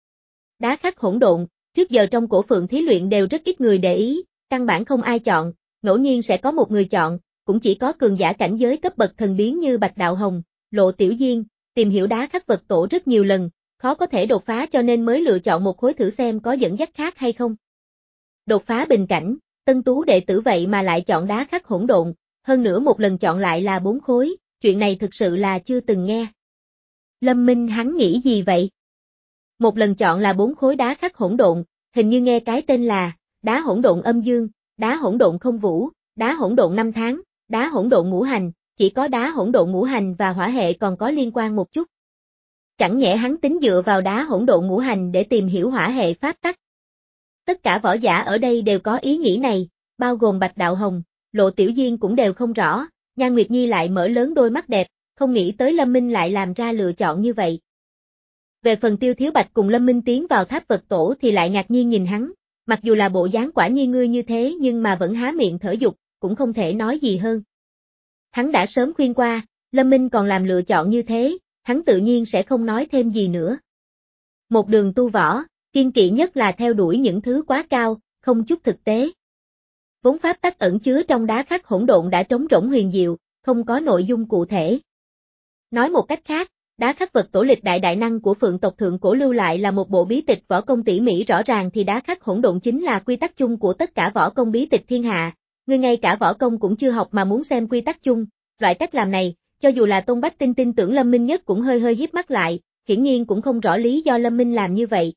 Đá khắc hỗn độn, trước giờ trong cổ Phượng thí luyện đều rất ít người để ý, căn bản không ai chọn, ngẫu nhiên sẽ có một người chọn, cũng chỉ có cường giả cảnh giới cấp bậc thần biến như Bạch Đạo Hồng, Lộ Tiểu Diên, tìm hiểu đá khắc vật tổ rất nhiều lần, khó có thể đột phá cho nên mới lựa chọn một khối thử xem có dẫn dắt khác hay không. Đột phá bình cảnh, tân tú đệ tử vậy mà lại chọn đá khắc hỗn độn, hơn nữa một lần chọn lại là bốn khối, chuyện này thực sự là chưa từng nghe. Lâm Minh hắn nghĩ gì vậy? Một lần chọn là bốn khối đá khắc hỗn độn, hình như nghe cái tên là, đá hỗn độn âm dương, đá hỗn độn không vũ, đá hỗn độn năm tháng, đá hỗn độn ngũ hành, chỉ có đá hỗn độn ngũ hành và hỏa hệ còn có liên quan một chút. Chẳng nhẽ hắn tính dựa vào đá hỗn độn ngũ hành để tìm hiểu hỏa hệ pháp tắc. Tất cả võ giả ở đây đều có ý nghĩ này, bao gồm Bạch Đạo Hồng, Lộ Tiểu Diên cũng đều không rõ, Nha Nguyệt Nhi lại mở lớn đôi mắt đẹp, không nghĩ tới Lâm Minh lại làm ra lựa chọn như vậy. Về phần Tiêu Thiếu Bạch cùng Lâm Minh tiến vào tháp vật tổ thì lại ngạc nhiên nhìn hắn, mặc dù là bộ dáng quả nhiên ngươi như thế nhưng mà vẫn há miệng thở dục, cũng không thể nói gì hơn. Hắn đã sớm khuyên qua, Lâm Minh còn làm lựa chọn như thế, hắn tự nhiên sẽ không nói thêm gì nữa. Một đường tu võ, kiên kỵ nhất là theo đuổi những thứ quá cao, không chút thực tế. Vốn pháp tắc ẩn chứa trong đá khắc hỗn độn đã trống rỗng huyền diệu, không có nội dung cụ thể. Nói một cách khác, đá khắc vật tổ lịch đại đại năng của Phượng tộc thượng cổ lưu lại là một bộ bí tịch võ công tỉ mỉ rõ ràng thì đá khắc hỗn độn chính là quy tắc chung của tất cả võ công bí tịch thiên hạ. Ngươi ngay cả võ công cũng chưa học mà muốn xem quy tắc chung, loại cách làm này, cho dù là Tôn Bách Tinh tin tưởng Lâm Minh Nhất cũng hơi hơi híp mắt lại, hiển nhiên cũng không rõ lý do Lâm Minh làm như vậy.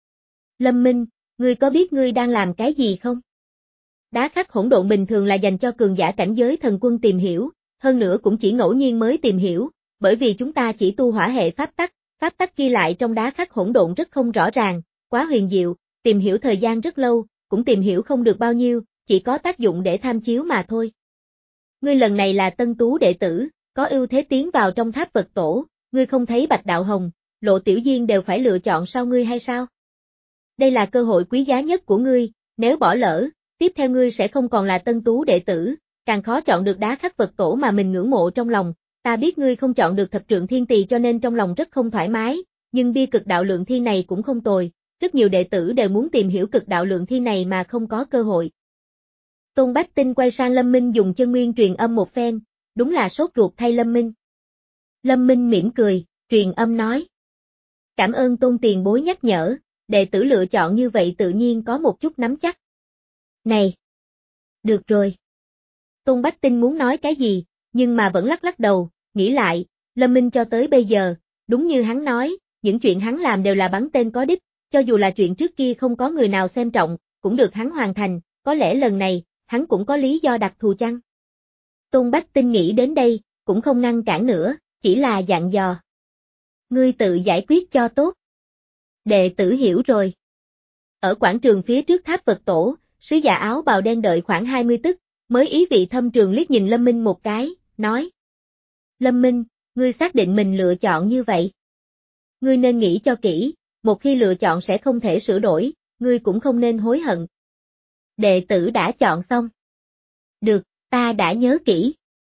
Lâm Minh, ngươi có biết ngươi đang làm cái gì không? Đá khắc hỗn độn bình thường là dành cho cường giả cảnh giới thần quân tìm hiểu, hơn nữa cũng chỉ ngẫu nhiên mới tìm hiểu, bởi vì chúng ta chỉ tu hỏa hệ pháp tắc, pháp tắc ghi lại trong đá khắc hỗn độn rất không rõ ràng, quá huyền diệu, tìm hiểu thời gian rất lâu, cũng tìm hiểu không được bao nhiêu, chỉ có tác dụng để tham chiếu mà thôi. Ngươi lần này là tân tú đệ tử, có ưu thế tiến vào trong tháp vật tổ, ngươi không thấy Bạch Đạo Hồng, Lộ Tiểu Diên đều phải lựa chọn sau ngươi hay sao? Đây là cơ hội quý giá nhất của ngươi, nếu bỏ lỡ, tiếp theo ngươi sẽ không còn là tân tú đệ tử, càng khó chọn được đá khắc vật tổ mà mình ngưỡng mộ trong lòng. Ta biết ngươi không chọn được thập trượng thiên tỳ cho nên trong lòng rất không thoải mái, nhưng bia cực đạo lượng thiên này cũng không tồi, rất nhiều đệ tử đều muốn tìm hiểu cực đạo lượng thiên này mà không có cơ hội. Tôn Bách Tinh quay sang Lâm Minh dùng chân nguyên truyền âm một phen, đúng là sốt ruột thay Lâm Minh. Lâm Minh mỉm cười, truyền âm nói. Cảm ơn Tôn tiền bối nhắc nhở, đệ tử lựa chọn như vậy tự nhiên có một chút nắm chắc. Này! Được rồi. Tôn Bách Tinh muốn nói cái gì, nhưng mà vẫn lắc lắc đầu, nghĩ lại, Lâm Minh cho tới bây giờ, đúng như hắn nói, những chuyện hắn làm đều là bắn tên có đích, cho dù là chuyện trước kia không có người nào xem trọng, cũng được hắn hoàn thành, có lẽ lần này, hắn cũng có lý do đặc thù chăng? Tôn Bách Tinh nghĩ đến đây, cũng không ngăn cản nữa, chỉ là dặn dò. Ngươi tự giải quyết cho tốt. Đệ tử hiểu rồi. Ở quảng trường phía trước tháp vật tổ, sứ giả áo bào đen đợi khoảng hai mươi tức, mới ý vị thâm trường liếc nhìn Lâm Minh một cái, nói. Lâm Minh, ngươi xác định mình lựa chọn như vậy. Ngươi nên nghĩ cho kỹ, một khi lựa chọn sẽ không thể sửa đổi, ngươi cũng không nên hối hận. Đệ tử đã chọn xong. Được, ta đã nhớ kỹ.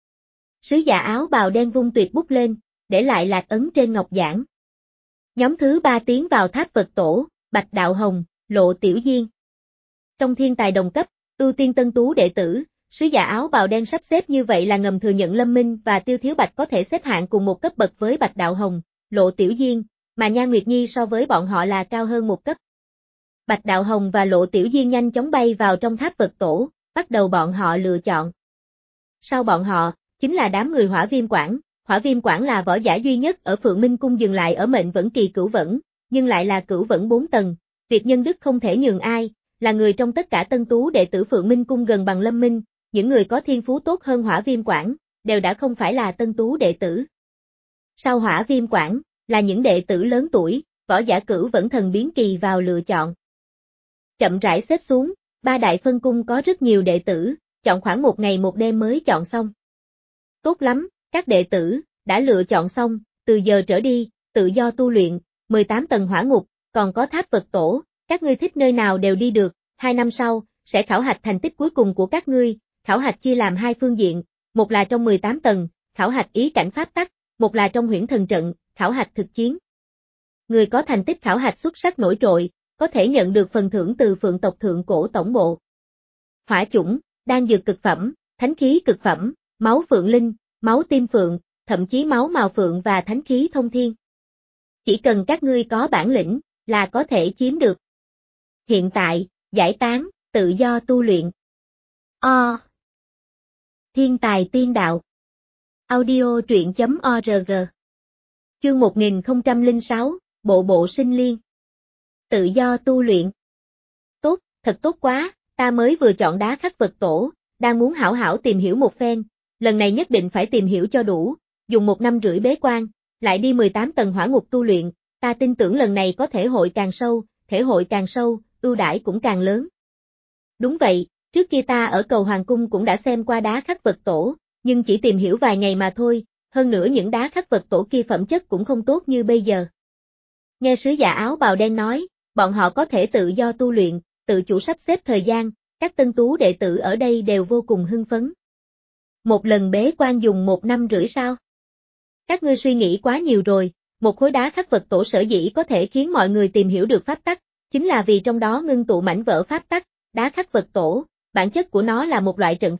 Sứ giả áo bào đen vung tuyệt bút lên, để lại lạc ấn trên ngọc giản. Nhóm thứ ba tiến vào tháp vật tổ, Bạch Đạo Hồng, Lộ Tiểu Diên. Trong thiên tài đồng cấp, ưu tiên tân tú đệ tử, sứ giả áo bào đen sắp xếp như vậy là ngầm thừa nhận Lâm Minh và Tiêu Thiếu Bạch có thể xếp hạng cùng một cấp bậc với Bạch Đạo Hồng, Lộ Tiểu Diên, mà Nhan Nguyệt Nhi so với bọn họ là cao hơn một cấp. Bạch Đạo Hồng và Lộ Tiểu Diên nhanh chóng bay vào trong tháp vật tổ, bắt đầu bọn họ lựa chọn. Sau bọn họ, chính là đám người Hỏa Viêm Quảng. Hỏa Viêm Quảng là võ giả duy nhất ở Phượng Minh Cung dừng lại ở mệnh vẫn kỳ cửu vẫn, nhưng lại là cửu vẫn bốn tầng, việc nhân đức không thể nhường ai, là người trong tất cả tân tú đệ tử Phượng Minh Cung gần bằng Lâm Minh, những người có thiên phú tốt hơn Hỏa Viêm Quảng, đều đã không phải là tân tú đệ tử. Sau Hỏa Viêm Quảng, là những đệ tử lớn tuổi, võ giả cửu vẫn thần biến kỳ vào lựa chọn. Chậm rãi xếp xuống, ba đại phân cung có rất nhiều đệ tử, chọn khoảng một ngày một đêm mới chọn xong. Tốt lắm, các đệ tử, đã lựa chọn xong, từ giờ trở đi, tự do tu luyện, mười tám tầng hỏa ngục, còn có tháp vật tổ, các ngươi thích nơi nào đều đi được, hai năm sau, sẽ khảo hạch thành tích cuối cùng của các ngươi, khảo hạch chia làm hai phương diện, một là trong mười tám tầng, khảo hạch ý cảnh pháp tắc, một là trong huyễn thần trận, khảo hạch thực chiến. Người có thành tích khảo hạch xuất sắc nổi trội, có thể nhận được phần thưởng từ Phượng tộc thượng cổ tổng bộ. Hỏa chủng, đan dược cực phẩm, thánh khí cực phẩm, máu phượng linh, máu tim phượng, thậm chí máu mào phượng và thánh khí thông thiên. Chỉ cần các ngươi có bản lĩnh, là có thể chiếm được. Hiện tại, giải tán, tự do tu luyện. O. Thiên tài tiên đạo. Audio truyện.org. Chương một nghìn không trăm lẻ sáu, Bộ bộ sinh liên. Tự do tu luyện. Tốt, thật tốt quá, ta mới vừa chọn đá khắc vật tổ, đang muốn hảo hảo tìm hiểu một phen, lần này nhất định phải tìm hiểu cho đủ, dùng một năm rưỡi bế quan, lại đi mười tám tầng hỏa ngục tu luyện, ta tin tưởng lần này có thể hội càng sâu, thể hội càng sâu, ưu đãi cũng càng lớn. Đúng vậy, trước kia ta ở cầu Hoàng Cung cũng đã xem qua đá khắc vật tổ, nhưng chỉ tìm hiểu vài ngày mà thôi, hơn nữa những đá khắc vật tổ kia phẩm chất cũng không tốt như bây giờ. Nghe sứ giả áo bào đen nói, bọn họ có thể tự do tu luyện, tự chủ sắp xếp thời gian, các tân tú đệ tử ở đây đều vô cùng hưng phấn. Một lần bế quan dùng một năm rưỡi sao? Các ngươi suy nghĩ quá nhiều rồi, một khối đá khắc vật tổ sở dĩ có thể khiến mọi người tìm hiểu được pháp tắc, chính là vì trong đó ngưng tụ mảnh vỡ pháp tắc, đá khắc vật tổ, bản chất của nó là một loại trận pháp,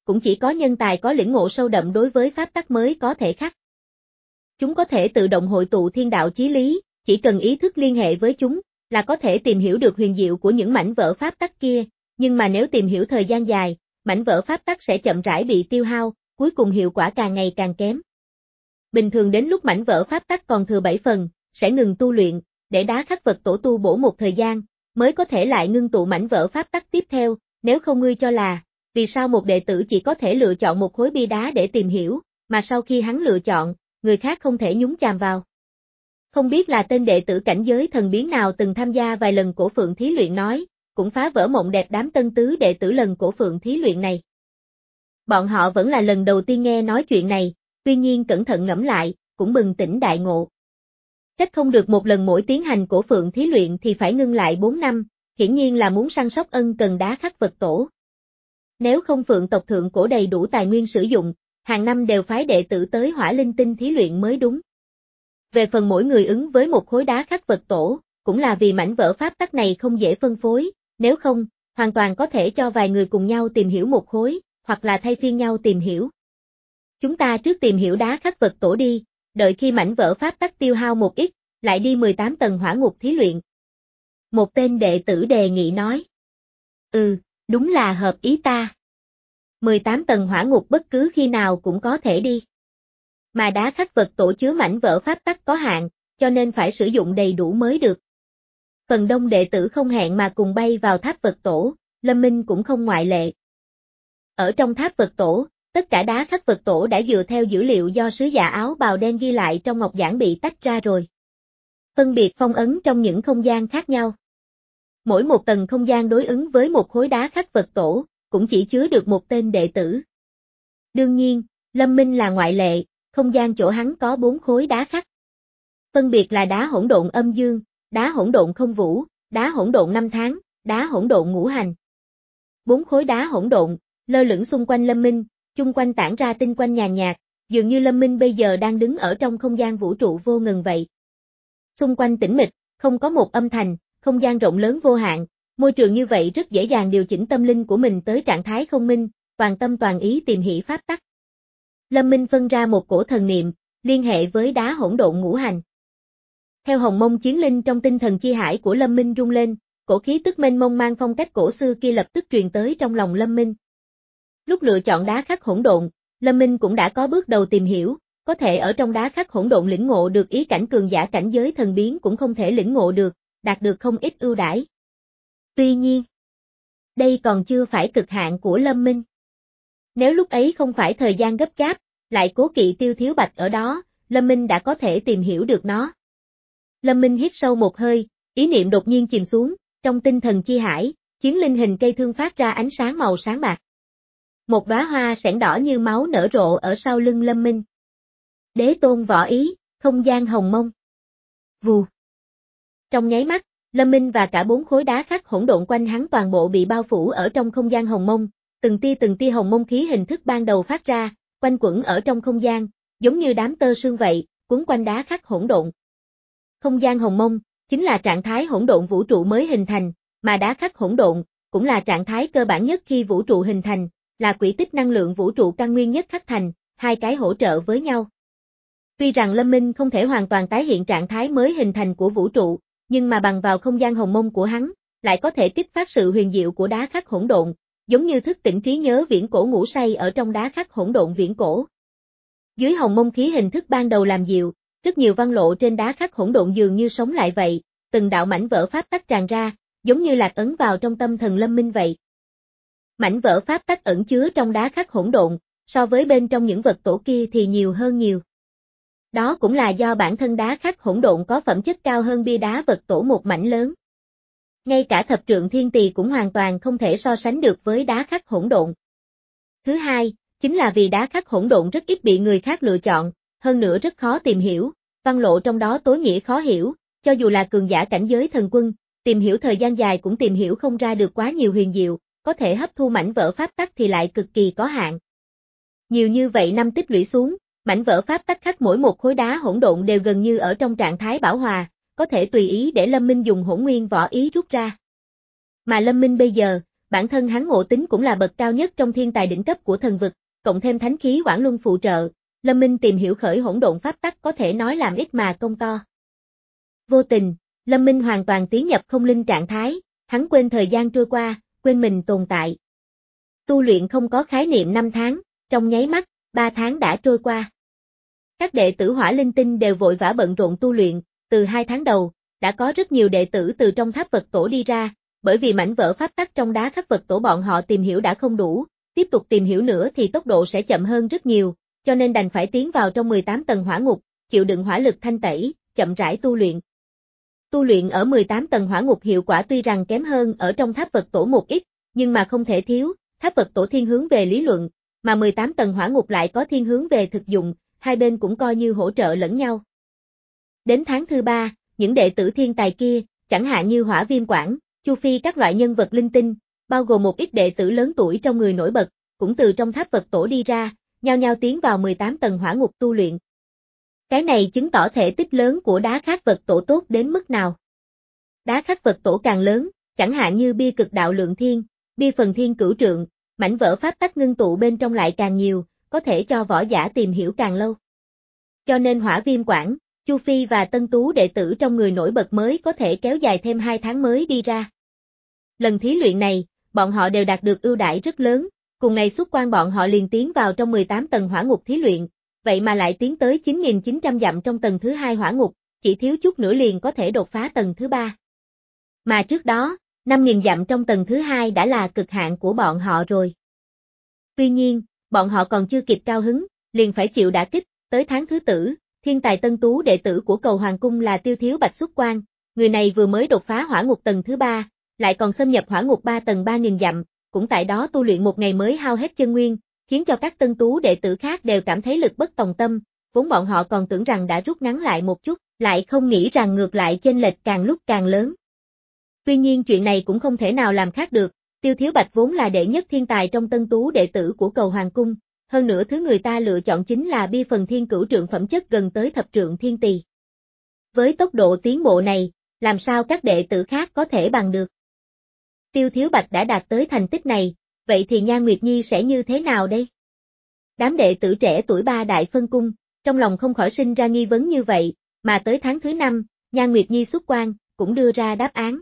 cũng chỉ có nhân tài có lĩnh ngộ sâu đậm đối với pháp tắc mới có thể khắc. Chúng có thể tự động hội tụ thiên đạo chí lý, chỉ cần ý thức liên hệ với chúng, là có thể tìm hiểu được huyền diệu của những mảnh vỡ pháp tắc kia, nhưng mà nếu tìm hiểu thời gian dài, mảnh vỡ pháp tắc sẽ chậm rãi bị tiêu hao, cuối cùng hiệu quả càng ngày càng kém. Bình thường đến lúc mảnh vỡ pháp tắc còn thừa bảy phần, sẽ ngừng tu luyện, để đá khắc vật tổ tu bổ một thời gian, mới có thể lại ngưng tụ mảnh vỡ pháp tắc tiếp theo, nếu không ngươi cho là, vì sao một đệ tử chỉ có thể lựa chọn một khối bia đá để tìm hiểu, mà sau khi hắn lựa chọn, người khác không thể nhúng chàm vào. Không biết là tên đệ tử cảnh giới thần biến nào từng tham gia vài lần cổ phượng thí luyện nói, cũng phá vỡ mộng đẹp đám tân tứ đệ tử lần cổ phượng thí luyện này. Bọn họ vẫn là lần đầu tiên nghe nói chuyện này, tuy nhiên cẩn thận ngẫm lại, cũng bừng tỉnh đại ngộ. Trách không được một lần mỗi tiến hành cổ phượng thí luyện thì phải ngưng lại bốn năm, hiển nhiên là muốn săn sóc ân cần đá khắc vật tổ. Nếu không phượng tộc thượng cổ đầy đủ tài nguyên sử dụng, hàng năm đều phái đệ tử tới hỏa linh tinh thí luyện mới đúng. Về phần mỗi người ứng với một khối đá khắc vật tổ, cũng là vì mảnh vỡ pháp tắc này không dễ phân phối, nếu không, hoàn toàn có thể cho vài người cùng nhau tìm hiểu một khối, hoặc là thay phiên nhau tìm hiểu. Chúng ta trước tìm hiểu đá khắc vật tổ đi, đợi khi mảnh vỡ pháp tắc tiêu hao một ít, lại đi mười tám tầng hỏa ngục thí luyện. Một tên đệ tử đề nghị nói. Ừ, đúng là hợp ý ta. mười tám tầng hỏa ngục bất cứ khi nào cũng có thể đi. Mà đá khắc vật tổ chứa mảnh vỡ pháp tắc có hạn, cho nên phải sử dụng đầy đủ mới được. Phần đông đệ tử không hẹn mà cùng bay vào tháp vật tổ, Lâm Minh cũng không ngoại lệ. Ở trong tháp vật tổ, tất cả đá khắc vật tổ đã dựa theo dữ liệu do sứ giả áo bào đen ghi lại trong ngọc giản bị tách ra rồi. Phân biệt phong ấn trong những không gian khác nhau. Mỗi một tầng không gian đối ứng với một khối đá khắc vật tổ, cũng chỉ chứa được một tên đệ tử. Đương nhiên, Lâm Minh là ngoại lệ, không gian chỗ hắn có bốn khối đá khắc. Phân biệt là đá hỗn độn âm dương, đá hỗn độn không vũ, đá hỗn độn năm tháng, đá hỗn độn ngũ hành. Bốn khối đá hỗn độn, lơ lửng xung quanh Lâm Minh, chung quanh tản ra tinh quang nhàn nhạt, dường như Lâm Minh bây giờ đang đứng ở trong không gian vũ trụ vô ngần vậy. Xung quanh tĩnh mịch, không có một âm thanh, không gian rộng lớn vô hạn, môi trường như vậy rất dễ dàng điều chỉnh tâm linh của mình tới trạng thái không minh, toàn tâm toàn ý tìm hiểu pháp tắc. Lâm Minh phân ra một cổ thần niệm, liên hệ với đá hỗn độn ngũ hành. Theo hồng mông chiến linh trong tinh thần chi hải của Lâm Minh rung lên, cổ khí tức mênh mông mang phong cách cổ xưa kia lập tức truyền tới trong lòng Lâm Minh. Lúc lựa chọn đá khắc hỗn độn, Lâm Minh cũng đã có bước đầu tìm hiểu, có thể ở trong đá khắc hỗn độn lĩnh ngộ được ý cảnh cường giả cảnh giới thần biến cũng không thể lĩnh ngộ được, đạt được không ít ưu đãi. Tuy nhiên, đây còn chưa phải cực hạn của Lâm Minh. Nếu lúc ấy không phải thời gian gấp gáp, lại cố kỵ Tiêu Thiếu Bạch ở đó, Lâm Minh đã có thể tìm hiểu được nó. Lâm Minh hít sâu một hơi, ý niệm đột nhiên chìm xuống, trong tinh thần chi hải, chiến linh hình cây thương phát ra ánh sáng màu sáng bạc. Một đóa hoa sẻn đỏ như máu nở rộ ở sau lưng Lâm Minh. Đế tôn võ ý, không gian hồng mông. Vù. Trong nháy mắt, Lâm Minh và cả bốn khối đá khắc hỗn độn quanh hắn toàn bộ bị bao phủ ở trong không gian hồng mông, từng tia từng tia hồng mông khí hình thức ban đầu phát ra, quanh quẩn ở trong không gian, giống như đám tơ sương vậy, quấn quanh đá khắc hỗn độn. Không gian hồng mông chính là trạng thái hỗn độn vũ trụ mới hình thành, mà đá khắc hỗn độn cũng là trạng thái cơ bản nhất khi vũ trụ hình thành, là quỹ tích năng lượng vũ trụ căn nguyên nhất khắc thành, hai cái hỗ trợ với nhau. Tuy rằng Lâm Minh không thể hoàn toàn tái hiện trạng thái mới hình thành của vũ trụ, nhưng mà bằng vào không gian hồng mông của hắn, lại có thể kích phát sự huyền diệu của đá khắc hỗn độn, giống như thức tỉnh trí nhớ viễn cổ ngủ say ở trong đá khắc hỗn độn viễn cổ. Dưới hồng mông khí hình thức ban đầu làm dịu, rất nhiều văn lộ trên đá khắc hỗn độn dường như sống lại vậy, từng đạo mảnh vỡ pháp tắc tràn ra, giống như lạc ấn vào trong tâm thần Lâm Minh vậy. Mảnh vỡ pháp tắc ẩn chứa trong đá khắc hỗn độn, so với bên trong những vật tổ kia thì nhiều hơn nhiều. Đó cũng là do bản thân đá khắc hỗn độn có phẩm chất cao hơn bia đá vật tổ một mảnh lớn. Ngay cả thập trượng thiên tỳ cũng hoàn toàn không thể so sánh được với đá khắc hỗn độn. Thứ hai, chính là vì đá khắc hỗn độn rất ít bị người khác lựa chọn, hơn nữa rất khó tìm hiểu, văn lộ trong đó tối nghĩa khó hiểu, cho dù là cường giả cảnh giới thần quân, tìm hiểu thời gian dài cũng tìm hiểu không ra được quá nhiều huyền diệu, có thể hấp thu mảnh vỡ pháp tắc thì lại cực kỳ có hạn. Nhiều như vậy năm tích lũy xuống, mảnh vỡ pháp tắc khắc mỗi một khối đá hỗn độn đều gần như ở trong trạng thái bảo hòa, có thể tùy ý để Lâm Minh dùng hỗn nguyên võ ý rút ra. Mà Lâm Minh bây giờ, Bản thân hắn ngộ tính cũng là bậc cao nhất trong thiên tài đỉnh cấp của thần vực, cộng thêm thánh khí Oản Luân phụ trợ, Lâm Minh tìm hiểu khởi hỗn độn pháp tắc có thể nói làm ít mà công to. Vô tình, Lâm Minh hoàn toàn tiến nhập không linh trạng thái, hắn quên thời gian trôi qua, quên mình tồn tại. Tu luyện không có khái niệm năm tháng, trong nháy mắt, ba tháng đã trôi qua. Các đệ tử Hỏa Linh Tinh đều vội vã bận rộn tu luyện, từ hai tháng đầu, đã có rất nhiều đệ tử từ trong tháp vật tổ đi ra, bởi vì mảnh vỡ pháp tắc trong đá khắc vật tổ bọn họ tìm hiểu đã không đủ, tiếp tục tìm hiểu nữa thì tốc độ sẽ chậm hơn rất nhiều, cho nên đành phải tiến vào trong mười tám tầng hỏa ngục, chịu đựng hỏa lực thanh tẩy, chậm rãi tu luyện. Tu luyện ở mười tám tầng hỏa ngục hiệu quả tuy rằng kém hơn ở trong tháp vật tổ một ít, nhưng mà không thể thiếu, tháp vật tổ thiên hướng về lý luận, mà mười tám tầng hỏa ngục lại có thiên hướng về thực dụng, hai bên cũng coi như hỗ trợ lẫn nhau. Đến tháng thứ ba, những đệ tử thiên tài kia, chẳng hạn như Hỏa Viêm Quảng, Chu Phi các loại nhân vật linh tinh, bao gồm một ít đệ tử lớn tuổi trong người nổi bật, cũng từ trong tháp vật tổ đi ra, nhao nhao tiến vào mười tám tầng hỏa ngục tu luyện. Cái này chứng tỏ thể tích lớn của đá khắc vật tổ tốt đến mức nào. Đá khắc vật tổ càng lớn, chẳng hạn như bia cực đạo lượng thiên, bia phần thiên cửu trượng, mảnh vỡ pháp tắc ngưng tụ bên trong lại càng nhiều, có thể cho võ giả tìm hiểu càng lâu. Cho nên Hỏa Viêm Quảng, Chu Phi và Tân Tú đệ tử trong người nổi bật mới có thể kéo dài thêm hai tháng mới đi ra. Lần thí luyện này, bọn họ đều đạt được ưu đãi rất lớn, cùng ngày xuất quan bọn họ liền tiến vào trong mười tám tầng hỏa ngục thí luyện, vậy mà lại tiến tới chín nghìn chín trăm dặm trong tầng thứ hai hỏa ngục, chỉ thiếu chút nữa liền có thể đột phá tầng thứ ba. Mà trước đó, năm nghìn dặm trong tầng thứ hai đã là cực hạn của bọn họ rồi. Tuy nhiên, bọn họ còn chưa kịp cao hứng, liền phải chịu đả kích, tới tháng thứ tử, thiên tài Tân Tú đệ tử của cầu Hoàng Cung là Tiêu Thiếu Bạch xuất quan, người này vừa mới đột phá hỏa ngục tầng thứ ba, lại còn xâm nhập hỏa ngục ba tầng ba nghìn dặm, cũng tại đó tu luyện một ngày mới hao hết chân nguyên, khiến cho các Tân Tú đệ tử khác đều cảm thấy lực bất tòng tâm, vốn bọn họ còn tưởng rằng đã rút ngắn lại một chút, lại không nghĩ rằng ngược lại chênh lệch càng lúc càng lớn. Tuy nhiên chuyện này cũng không thể nào làm khác được, Tiêu Thiếu Bạch vốn là đệ nhất thiên tài trong Tân Tú đệ tử của cầu Hoàng Cung, hơn nữa thứ người ta lựa chọn chính là bia phần thiên cửu trượng phẩm chất gần tới thập trượng thiên tỳ. Với tốc độ tiến bộ này, làm sao các đệ tử khác có thể bằng được? Tiêu Thiếu Bạch đã đạt tới thành tích này, vậy thì Nhan Nguyệt Nhi sẽ như thế nào đây? Đám đệ tử trẻ tuổi ba đại phân cung, trong lòng không khỏi sinh ra nghi vấn như vậy, mà tới tháng thứ năm, Nhan Nguyệt Nhi xuất quan, cũng đưa ra đáp án.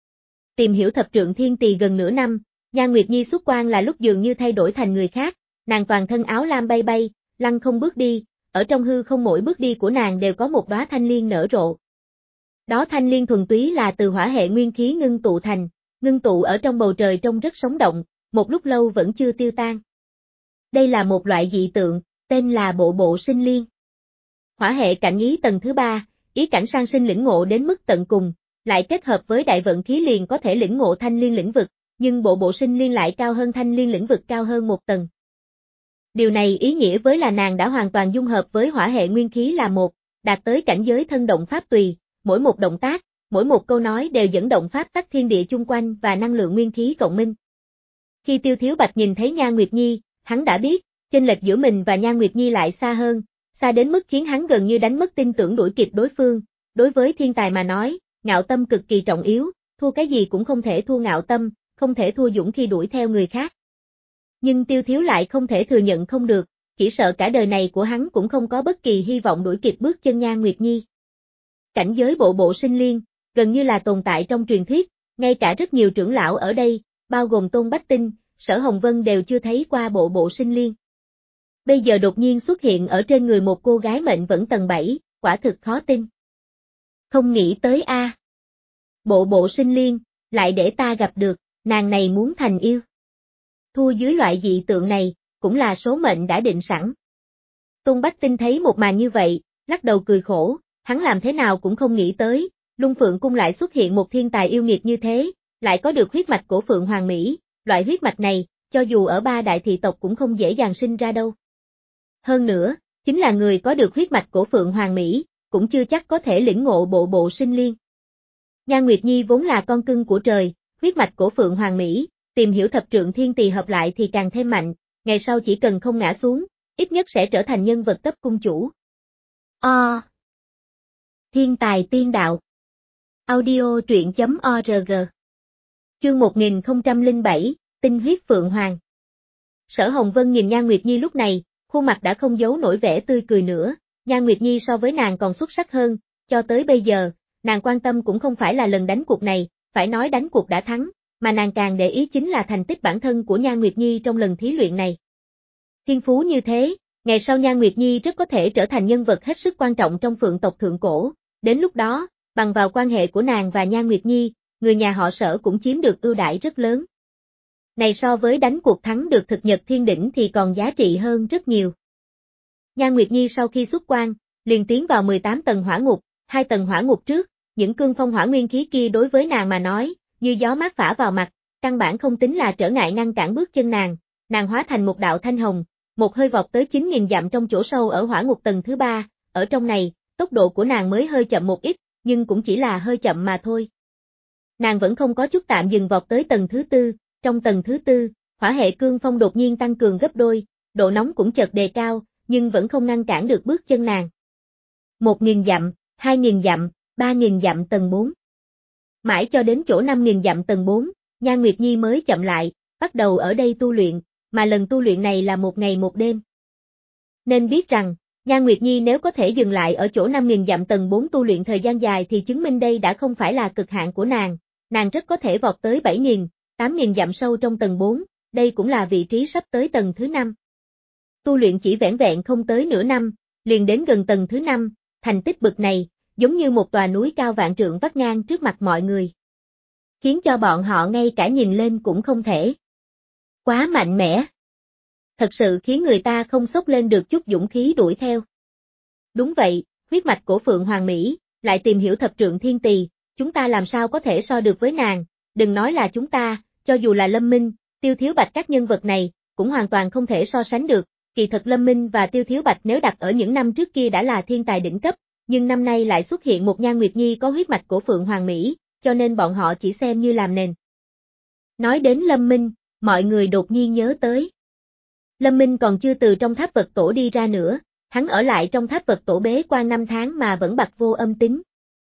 Tìm hiểu thập trượng thiên tỳ gần nửa năm, Nhan Nguyệt Nhi xuất quan là lúc dường như thay đổi thành người khác, nàng toàn thân áo lam bay bay, lăng không bước đi, ở trong hư không mỗi bước đi của nàng đều có một đóa thanh liên nở rộ. Đó thanh liên thuần túy là từ hỏa hệ nguyên khí ngưng tụ thành, ngưng tụ ở trong bầu trời trông rất sống động, một lúc lâu vẫn chưa tiêu tan. Đây là một loại dị tượng, tên là bộ bộ sinh liên. Hỏa hệ cảnh ý tầng thứ ba, ý cảnh sang sinh lĩnh ngộ đến mức tận cùng, lại kết hợp với đại vận khí liền có thể lĩnh ngộ thanh liên lĩnh vực, nhưng bộ bộ sinh liên lại cao hơn thanh liên lĩnh vực cao hơn một tầng. Điều này ý nghĩa với là nàng đã hoàn toàn dung hợp với hỏa hệ nguyên khí là một, đạt tới cảnh giới thân động pháp tùy, mỗi một động tác, mỗi một câu nói đều dẫn động pháp tắc thiên địa chung quanh và năng lượng nguyên khí cộng minh. Khi Tiêu Thiếu Bạch nhìn thấy Nhan Nguyệt Nhi, hắn đã biết, chênh lệch giữa mình và Nhan Nguyệt Nhi lại xa hơn, xa đến mức khiến hắn gần như đánh mất tin tưởng đuổi kịp đối phương. Đối với thiên tài mà nói, ngạo tâm cực kỳ trọng yếu, thua cái gì cũng không thể thua ngạo tâm, không thể thua dũng khi đuổi theo người khác. Nhưng Tiêu Thiếu lại không thể thừa nhận không được, chỉ sợ cả đời này của hắn cũng không có bất kỳ hy vọng đuổi kịp bước chân Nhan Nguyệt Nhi. Cảnh giới bộ bộ sinh liên, gần như là tồn tại trong truyền thuyết, ngay cả rất nhiều trưởng lão ở đây, bao gồm Tôn Bách Tinh, Sở Hồng Vân đều chưa thấy qua bộ bộ sinh liên. Bây giờ đột nhiên xuất hiện ở trên người một cô gái mệnh vẫn tầng bảy, quả thực khó tin. Không nghĩ tới a. À. Bộ bộ sinh liên, lại để ta gặp được, nàng này muốn thành yêu. Thua dưới loại dị tượng này, cũng là số mệnh đã định sẵn. Tôn Bách Tinh thấy một màn như vậy, lắc đầu cười khổ, hắn làm thế nào cũng không nghĩ tới, Lung Phượng Cung lại xuất hiện một thiên tài yêu nghiệt như thế, lại có được huyết mạch của Phượng Hoàng Mỹ, loại huyết mạch này, cho dù ở ba đại thị tộc cũng không dễ dàng sinh ra đâu. Hơn nữa, chính là người có được huyết mạch của Phượng Hoàng Mỹ, cũng chưa chắc có thể lĩnh ngộ bộ bộ sinh liên. Nhan Nguyệt Nhi vốn là con cưng của trời, huyết mạch của Phượng Hoàng Mỹ, tìm hiểu thập trượng thiên tỳ hợp lại thì càng thêm mạnh, ngày sau chỉ cần không ngã xuống, ít nhất sẽ trở thành nhân vật cấp cung chủ. O. Thiên tài tiên đạo. Audio truyện chấm org. Chương một nghìn không trăm lẻ bảy, Tinh huyết Phượng Hoàng. Sở Hồng Vân nhìn Nhan Nguyệt Nhi lúc này, khuôn mặt đã không giấu nổi vẻ tươi cười nữa, Nhan Nguyệt Nhi so với nàng còn xuất sắc hơn, cho tới bây giờ, nàng quan tâm cũng không phải là lần đánh cuộc này, phải nói đánh cuộc đã thắng, mà nàng càng để ý chính là thành tích bản thân của Nhan Nguyệt Nhi trong lần thí luyện này. Thiên phú như thế, ngày sau Nhan Nguyệt Nhi rất có thể trở thành nhân vật hết sức quan trọng trong Phượng tộc thượng cổ, đến lúc đó, bằng vào quan hệ của nàng và Nhan Nguyệt Nhi, người nhà họ Sở cũng chiếm được ưu đãi rất lớn. Này so với đánh cuộc thắng được thực nhật thiên đỉnh thì còn giá trị hơn rất nhiều. Nhan Nguyệt Nhi sau khi xuất quan, liền tiến vào mười tám tầng hỏa ngục, hai tầng hỏa ngục trước, những cương phong hỏa nguyên khí kia đối với nàng mà nói, như gió mát phả vào mặt, căn bản không tính là trở ngại ngăn cản bước chân nàng, nàng hóa thành một đạo thanh hồng, một hơi vọt tới chín nghìn dặm trong chỗ sâu ở hỏa ngục tầng thứ ba, ở trong này, tốc độ của nàng mới hơi chậm một ít, nhưng cũng chỉ là hơi chậm mà thôi. Nàng vẫn không có chút tạm dừng vọt tới tầng thứ tư, trong tầng thứ tư, hỏa hệ cương phong đột nhiên tăng cường gấp đôi, độ nóng cũng chợt đề cao, nhưng vẫn không ngăn cản được bước chân nàng. một nghìn dặm, hai nghìn dặm, ba nghìn dặm tầng bốn. Mãi cho đến chỗ năm nghìn dặm tầng bốn, Nhan Nguyệt Nhi mới chậm lại, bắt đầu ở đây tu luyện, mà lần tu luyện này là một ngày một đêm. Nên biết rằng, Nhan Nguyệt Nhi nếu có thể dừng lại ở chỗ năm nghìn dặm tầng bốn tu luyện thời gian dài thì chứng minh đây đã không phải là cực hạn của nàng, nàng rất có thể vọt tới bảy nghìn, tám nghìn dặm sâu trong tầng bốn, đây cũng là vị trí sắp tới tầng thứ năm. Tu luyện chỉ vẻn vẹn không tới nửa năm, liền đến gần tầng thứ năm, thành tích bực này, giống như một tòa núi cao vạn trượng vắt ngang trước mặt mọi người. Khiến cho bọn họ ngay cả nhìn lên cũng không thể. Quá mạnh mẽ. Thật sự khiến người ta không xốc lên được chút dũng khí đuổi theo. Đúng vậy, huyết mạch của Phượng Hoàng Mỹ, lại tìm hiểu thập trượng thiên tỳ, chúng ta làm sao có thể so được với nàng, đừng nói là chúng ta, cho dù là Lâm Minh, Tiêu Thiếu Bạch các nhân vật này, cũng hoàn toàn không thể so sánh được, kỳ thật Lâm Minh và Tiêu Thiếu Bạch nếu đặt ở những năm trước kia đã là thiên tài đỉnh cấp, nhưng năm nay lại xuất hiện một Nhan Nguyệt Nhi có huyết mạch của Phượng Hoàng Mỹ, cho nên bọn họ chỉ xem như làm nền. Nói đến Lâm Minh, mọi người đột nhiên nhớ tới. Lâm Minh còn chưa từ trong tháp vật tổ đi ra nữa, hắn ở lại trong tháp vật tổ bế quan năm tháng mà vẫn bặt vô âm tính.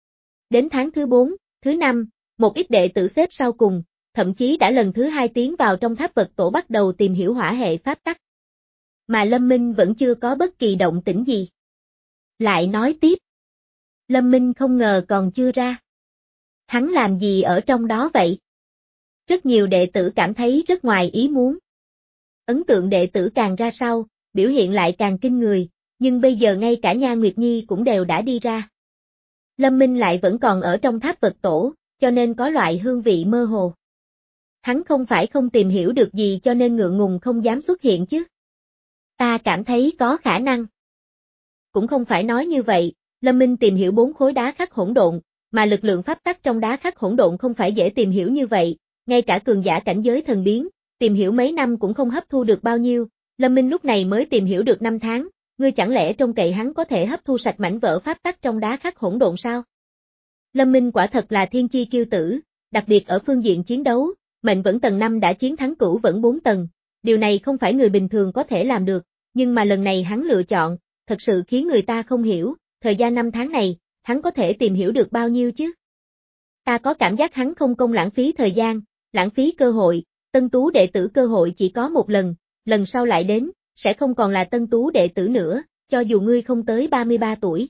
Đến tháng thứ bốn, thứ năm, một ít đệ tử xếp sau cùng, thậm chí đã lần thứ hai tiến vào trong tháp vật tổ bắt đầu tìm hiểu hỏa hệ pháp tắc. Mà Lâm Minh vẫn chưa có bất kỳ động tĩnh gì. Lại nói tiếp. Lâm Minh không ngờ còn chưa ra. Hắn làm gì ở trong đó vậy? Rất nhiều đệ tử cảm thấy rất ngoài ý muốn. Ấn tượng đệ tử càng ra sau, biểu hiện lại càng kinh người, nhưng bây giờ ngay cả Nhan Nguyệt Nhi cũng đều đã đi ra. Lâm Minh lại vẫn còn ở trong tháp vật tổ, cho nên có loại hương vị mơ hồ. Hắn không phải không tìm hiểu được gì cho nên ngượng ngùng không dám xuất hiện chứ. Ta cảm thấy có khả năng. Cũng không phải nói như vậy, Lâm Minh tìm hiểu bốn khối đá khắc hỗn độn, mà lực lượng pháp tắc trong đá khắc hỗn độn không phải dễ tìm hiểu như vậy, ngay cả cường giả cảnh giới thần biến, tìm hiểu mấy năm cũng không hấp thu được bao nhiêu, Lâm Minh lúc này mới tìm hiểu được năm tháng, ngươi chẳng lẽ trông cậy hắn có thể hấp thu sạch mảnh vỡ pháp tắc trong đá khắc hỗn độn sao? Lâm Minh quả thật là thiên chi kiêu tử, đặc biệt ở phương diện chiến đấu, mệnh vẫn tầng năm đã chiến thắng cửu vẫn bốn tầng, điều này không phải người bình thường có thể làm được, nhưng mà lần này hắn lựa chọn, thật sự khiến người ta không hiểu, thời gian năm tháng này, hắn có thể tìm hiểu được bao nhiêu chứ? Ta có cảm giác hắn không công lãng phí thời gian, lãng phí cơ hội, tân tú đệ tử cơ hội chỉ có một lần, lần sau lại đến, sẽ không còn là tân tú đệ tử nữa, cho dù ngươi không tới ba mươi ba tuổi.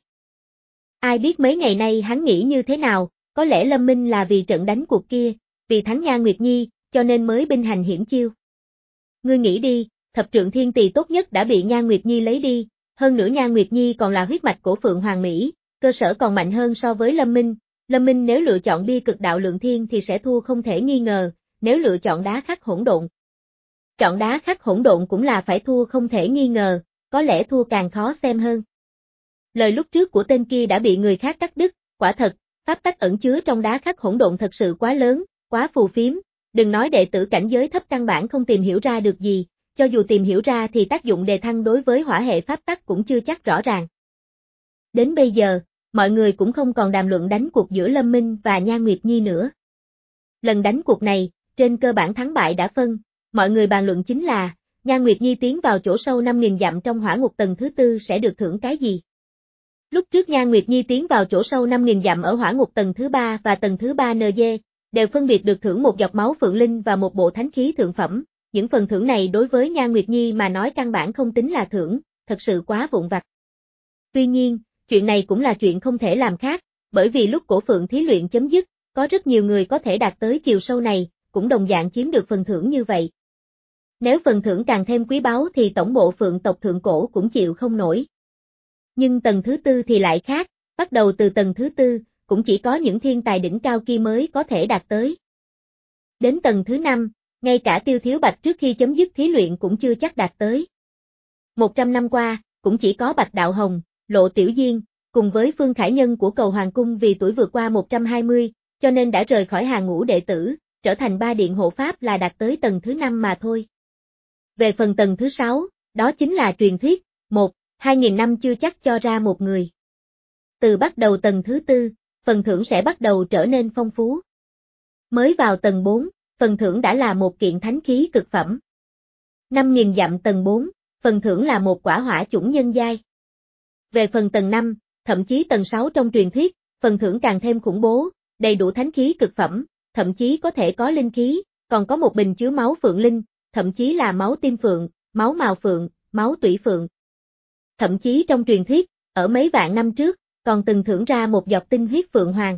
Ai biết mấy ngày nay hắn nghĩ như thế nào, có lẽ Lâm Minh là vì trận đánh cuộc kia, vì thắng Nhan Nguyệt Nhi, cho nên mới binh hành hiểm chiêu. Ngươi nghĩ đi, thập trượng thiên tỳ tốt nhất đã bị Nhan Nguyệt Nhi lấy đi, hơn nữa Nhan Nguyệt Nhi còn là huyết mạch của Phượng Hoàng Mỹ, cơ sở còn mạnh hơn so với Lâm Minh, Lâm Minh nếu lựa chọn bia cực đạo lượng thiên thì sẽ thua không thể nghi ngờ, nếu lựa chọn đá khắc hỗn độn. Chọn đá khắc hỗn độn cũng là phải thua không thể nghi ngờ, có lẽ thua càng khó xem hơn. Lời lúc trước của tên kia đã bị người khác cắt đứt, quả thật, pháp tắc ẩn chứa trong đá khắc hỗn độn thật sự quá lớn, quá phù phiếm, đừng nói đệ tử cảnh giới thấp căn bản không tìm hiểu ra được gì, cho dù tìm hiểu ra thì tác dụng đề thăng đối với hỏa hệ pháp tắc cũng chưa chắc rõ ràng. Đến bây giờ, mọi người cũng không còn đàm luận đánh cuộc giữa Lâm Minh và Nhan Nguyệt Nhi nữa. Lần đánh cuộc này, trên cơ bản thắng bại đã phân, mọi người bàn luận chính là, Nhan Nguyệt Nhi tiến vào chỗ sâu năm nghìn dặm trong hỏa ngục tầng thứ tư sẽ được thưởng cái gì? Lúc trước Nhan Nguyệt Nhi tiến vào chỗ sâu năm nghìn dặm ở hỏa ngục tầng thứ ba và tầng thứ ba en giê, đều phân biệt được thưởng một giọt máu phượng linh và một bộ thánh khí thượng phẩm. Những phần thưởng này đối với Nhan Nguyệt Nhi mà nói căn bản không tính là thưởng, thật sự quá vụn vặt. Tuy nhiên, chuyện này cũng là chuyện không thể làm khác, bởi vì lúc cổ phượng thí luyện chấm dứt, có rất nhiều người có thể đạt tới chiều sâu này, cũng đồng dạng chiếm được phần thưởng như vậy. Nếu phần thưởng càng thêm quý báu thì tổng bộ phượng tộc thượng cổ cũng chịu không nổi. Nhưng tầng thứ tư thì lại khác, bắt đầu từ tầng thứ tư, cũng chỉ có những thiên tài đỉnh cao kia mới có thể đạt tới. Đến tầng thứ năm, ngay cả Tiêu Thiếu Bạch trước khi chấm dứt thí luyện cũng chưa chắc đạt tới. Một trăm năm qua, cũng chỉ có Bạch Đạo Hồng, Lộ Tiểu Diên, cùng với Phương Khải Nhân của Cầu Hoàng Cung vì tuổi vượt qua một trăm hai mươi, cho nên đã rời khỏi hàng ngũ đệ tử, trở thành ba điện hộ pháp là đạt tới tầng thứ năm mà thôi. Về phần tầng thứ sáu, đó chính là truyền thuyết, một, hai nghìn năm chưa chắc cho ra một người. Từ bắt đầu tầng thứ tư, phần thưởng sẽ bắt đầu trở nên phong phú. Mới vào tầng bốn, phần thưởng đã là một kiện thánh khí cực phẩm. năm nghìn dặm tầng bốn, phần thưởng là một quả hỏa chủng nhân giai. Về phần tầng năm, thậm chí tầng sáu trong truyền thuyết, phần thưởng càng thêm khủng bố, đầy đủ thánh khí cực phẩm, thậm chí có thể có linh khí, còn có một bình chứa máu phượng linh, thậm chí là máu tim phượng, máu mào phượng, máu tủy phượng. Thậm chí trong truyền thuyết, ở mấy vạn năm trước, còn từng thưởng ra một giọt tinh huyết phượng hoàng.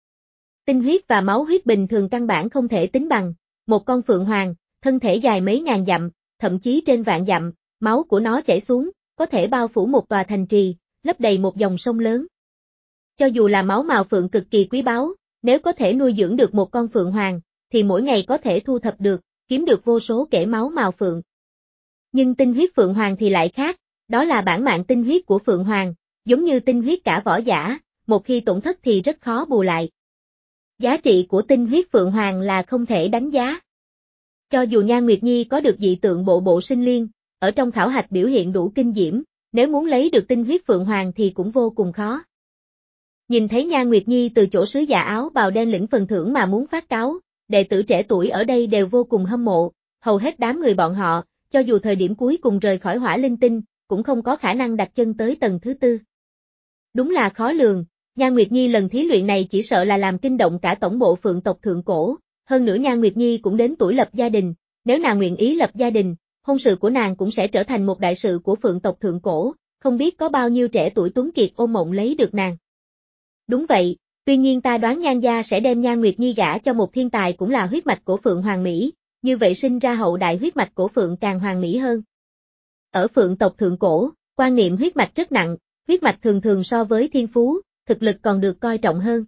Tinh huyết và máu huyết bình thường căn bản không thể tính bằng, một con phượng hoàng, thân thể dài mấy ngàn dặm, thậm chí trên vạn dặm, máu của nó chảy xuống, có thể bao phủ một tòa thành trì, lấp đầy một dòng sông lớn. Cho dù là máu mào phượng cực kỳ quý báu, nếu có thể nuôi dưỡng được một con phượng hoàng, thì mỗi ngày có thể thu thập được, kiếm được vô số kể máu mào phượng. Nhưng tinh huyết phượng hoàng thì lại khác, đó là bản mạng tinh huyết của phượng hoàng, giống như tinh huyết cả võ giả, một khi tổn thất thì rất khó bù lại. Giá trị của tinh huyết phượng hoàng là không thể đánh giá. Cho dù Nhan Nguyệt Nhi có được dị tượng bộ bộ sinh liên, ở trong khảo hạch biểu hiện đủ kinh diễm, nếu muốn lấy được tinh huyết phượng hoàng thì cũng vô cùng khó. Nhìn thấy Nhan Nguyệt Nhi từ chỗ sứ giả áo bào đen lĩnh phần thưởng mà muốn phát cáo, đệ tử trẻ tuổi ở đây đều vô cùng hâm mộ, hầu hết đám người bọn họ, cho dù thời điểm cuối cùng rời khỏi hỏa linh tinh, cũng không có khả năng đặt chân tới tầng thứ tư. Đúng là khó lường, Nhan Nguyệt Nhi lần thí luyện này chỉ sợ là làm kinh động cả tổng bộ phượng tộc thượng cổ, hơn nữa Nhan Nguyệt Nhi cũng đến tuổi lập gia đình, nếu nàng nguyện ý lập gia đình, hôn sự của nàng cũng sẽ trở thành một đại sự của phượng tộc thượng cổ, không biết có bao nhiêu trẻ tuổi tuấn kiệt ôm mộng lấy được nàng. Đúng vậy, tuy nhiên ta đoán Nhan gia sẽ đem Nhan Nguyệt Nhi gả cho một thiên tài cũng là huyết mạch của phượng hoàng mỹ, như vậy sinh ra hậu đại huyết mạch của phượng càng hoàng mỹ hơn. Ở phượng tộc thượng cổ, quan niệm huyết mạch rất nặng, huyết mạch thường thường so với thiên phú, thực lực còn được coi trọng hơn.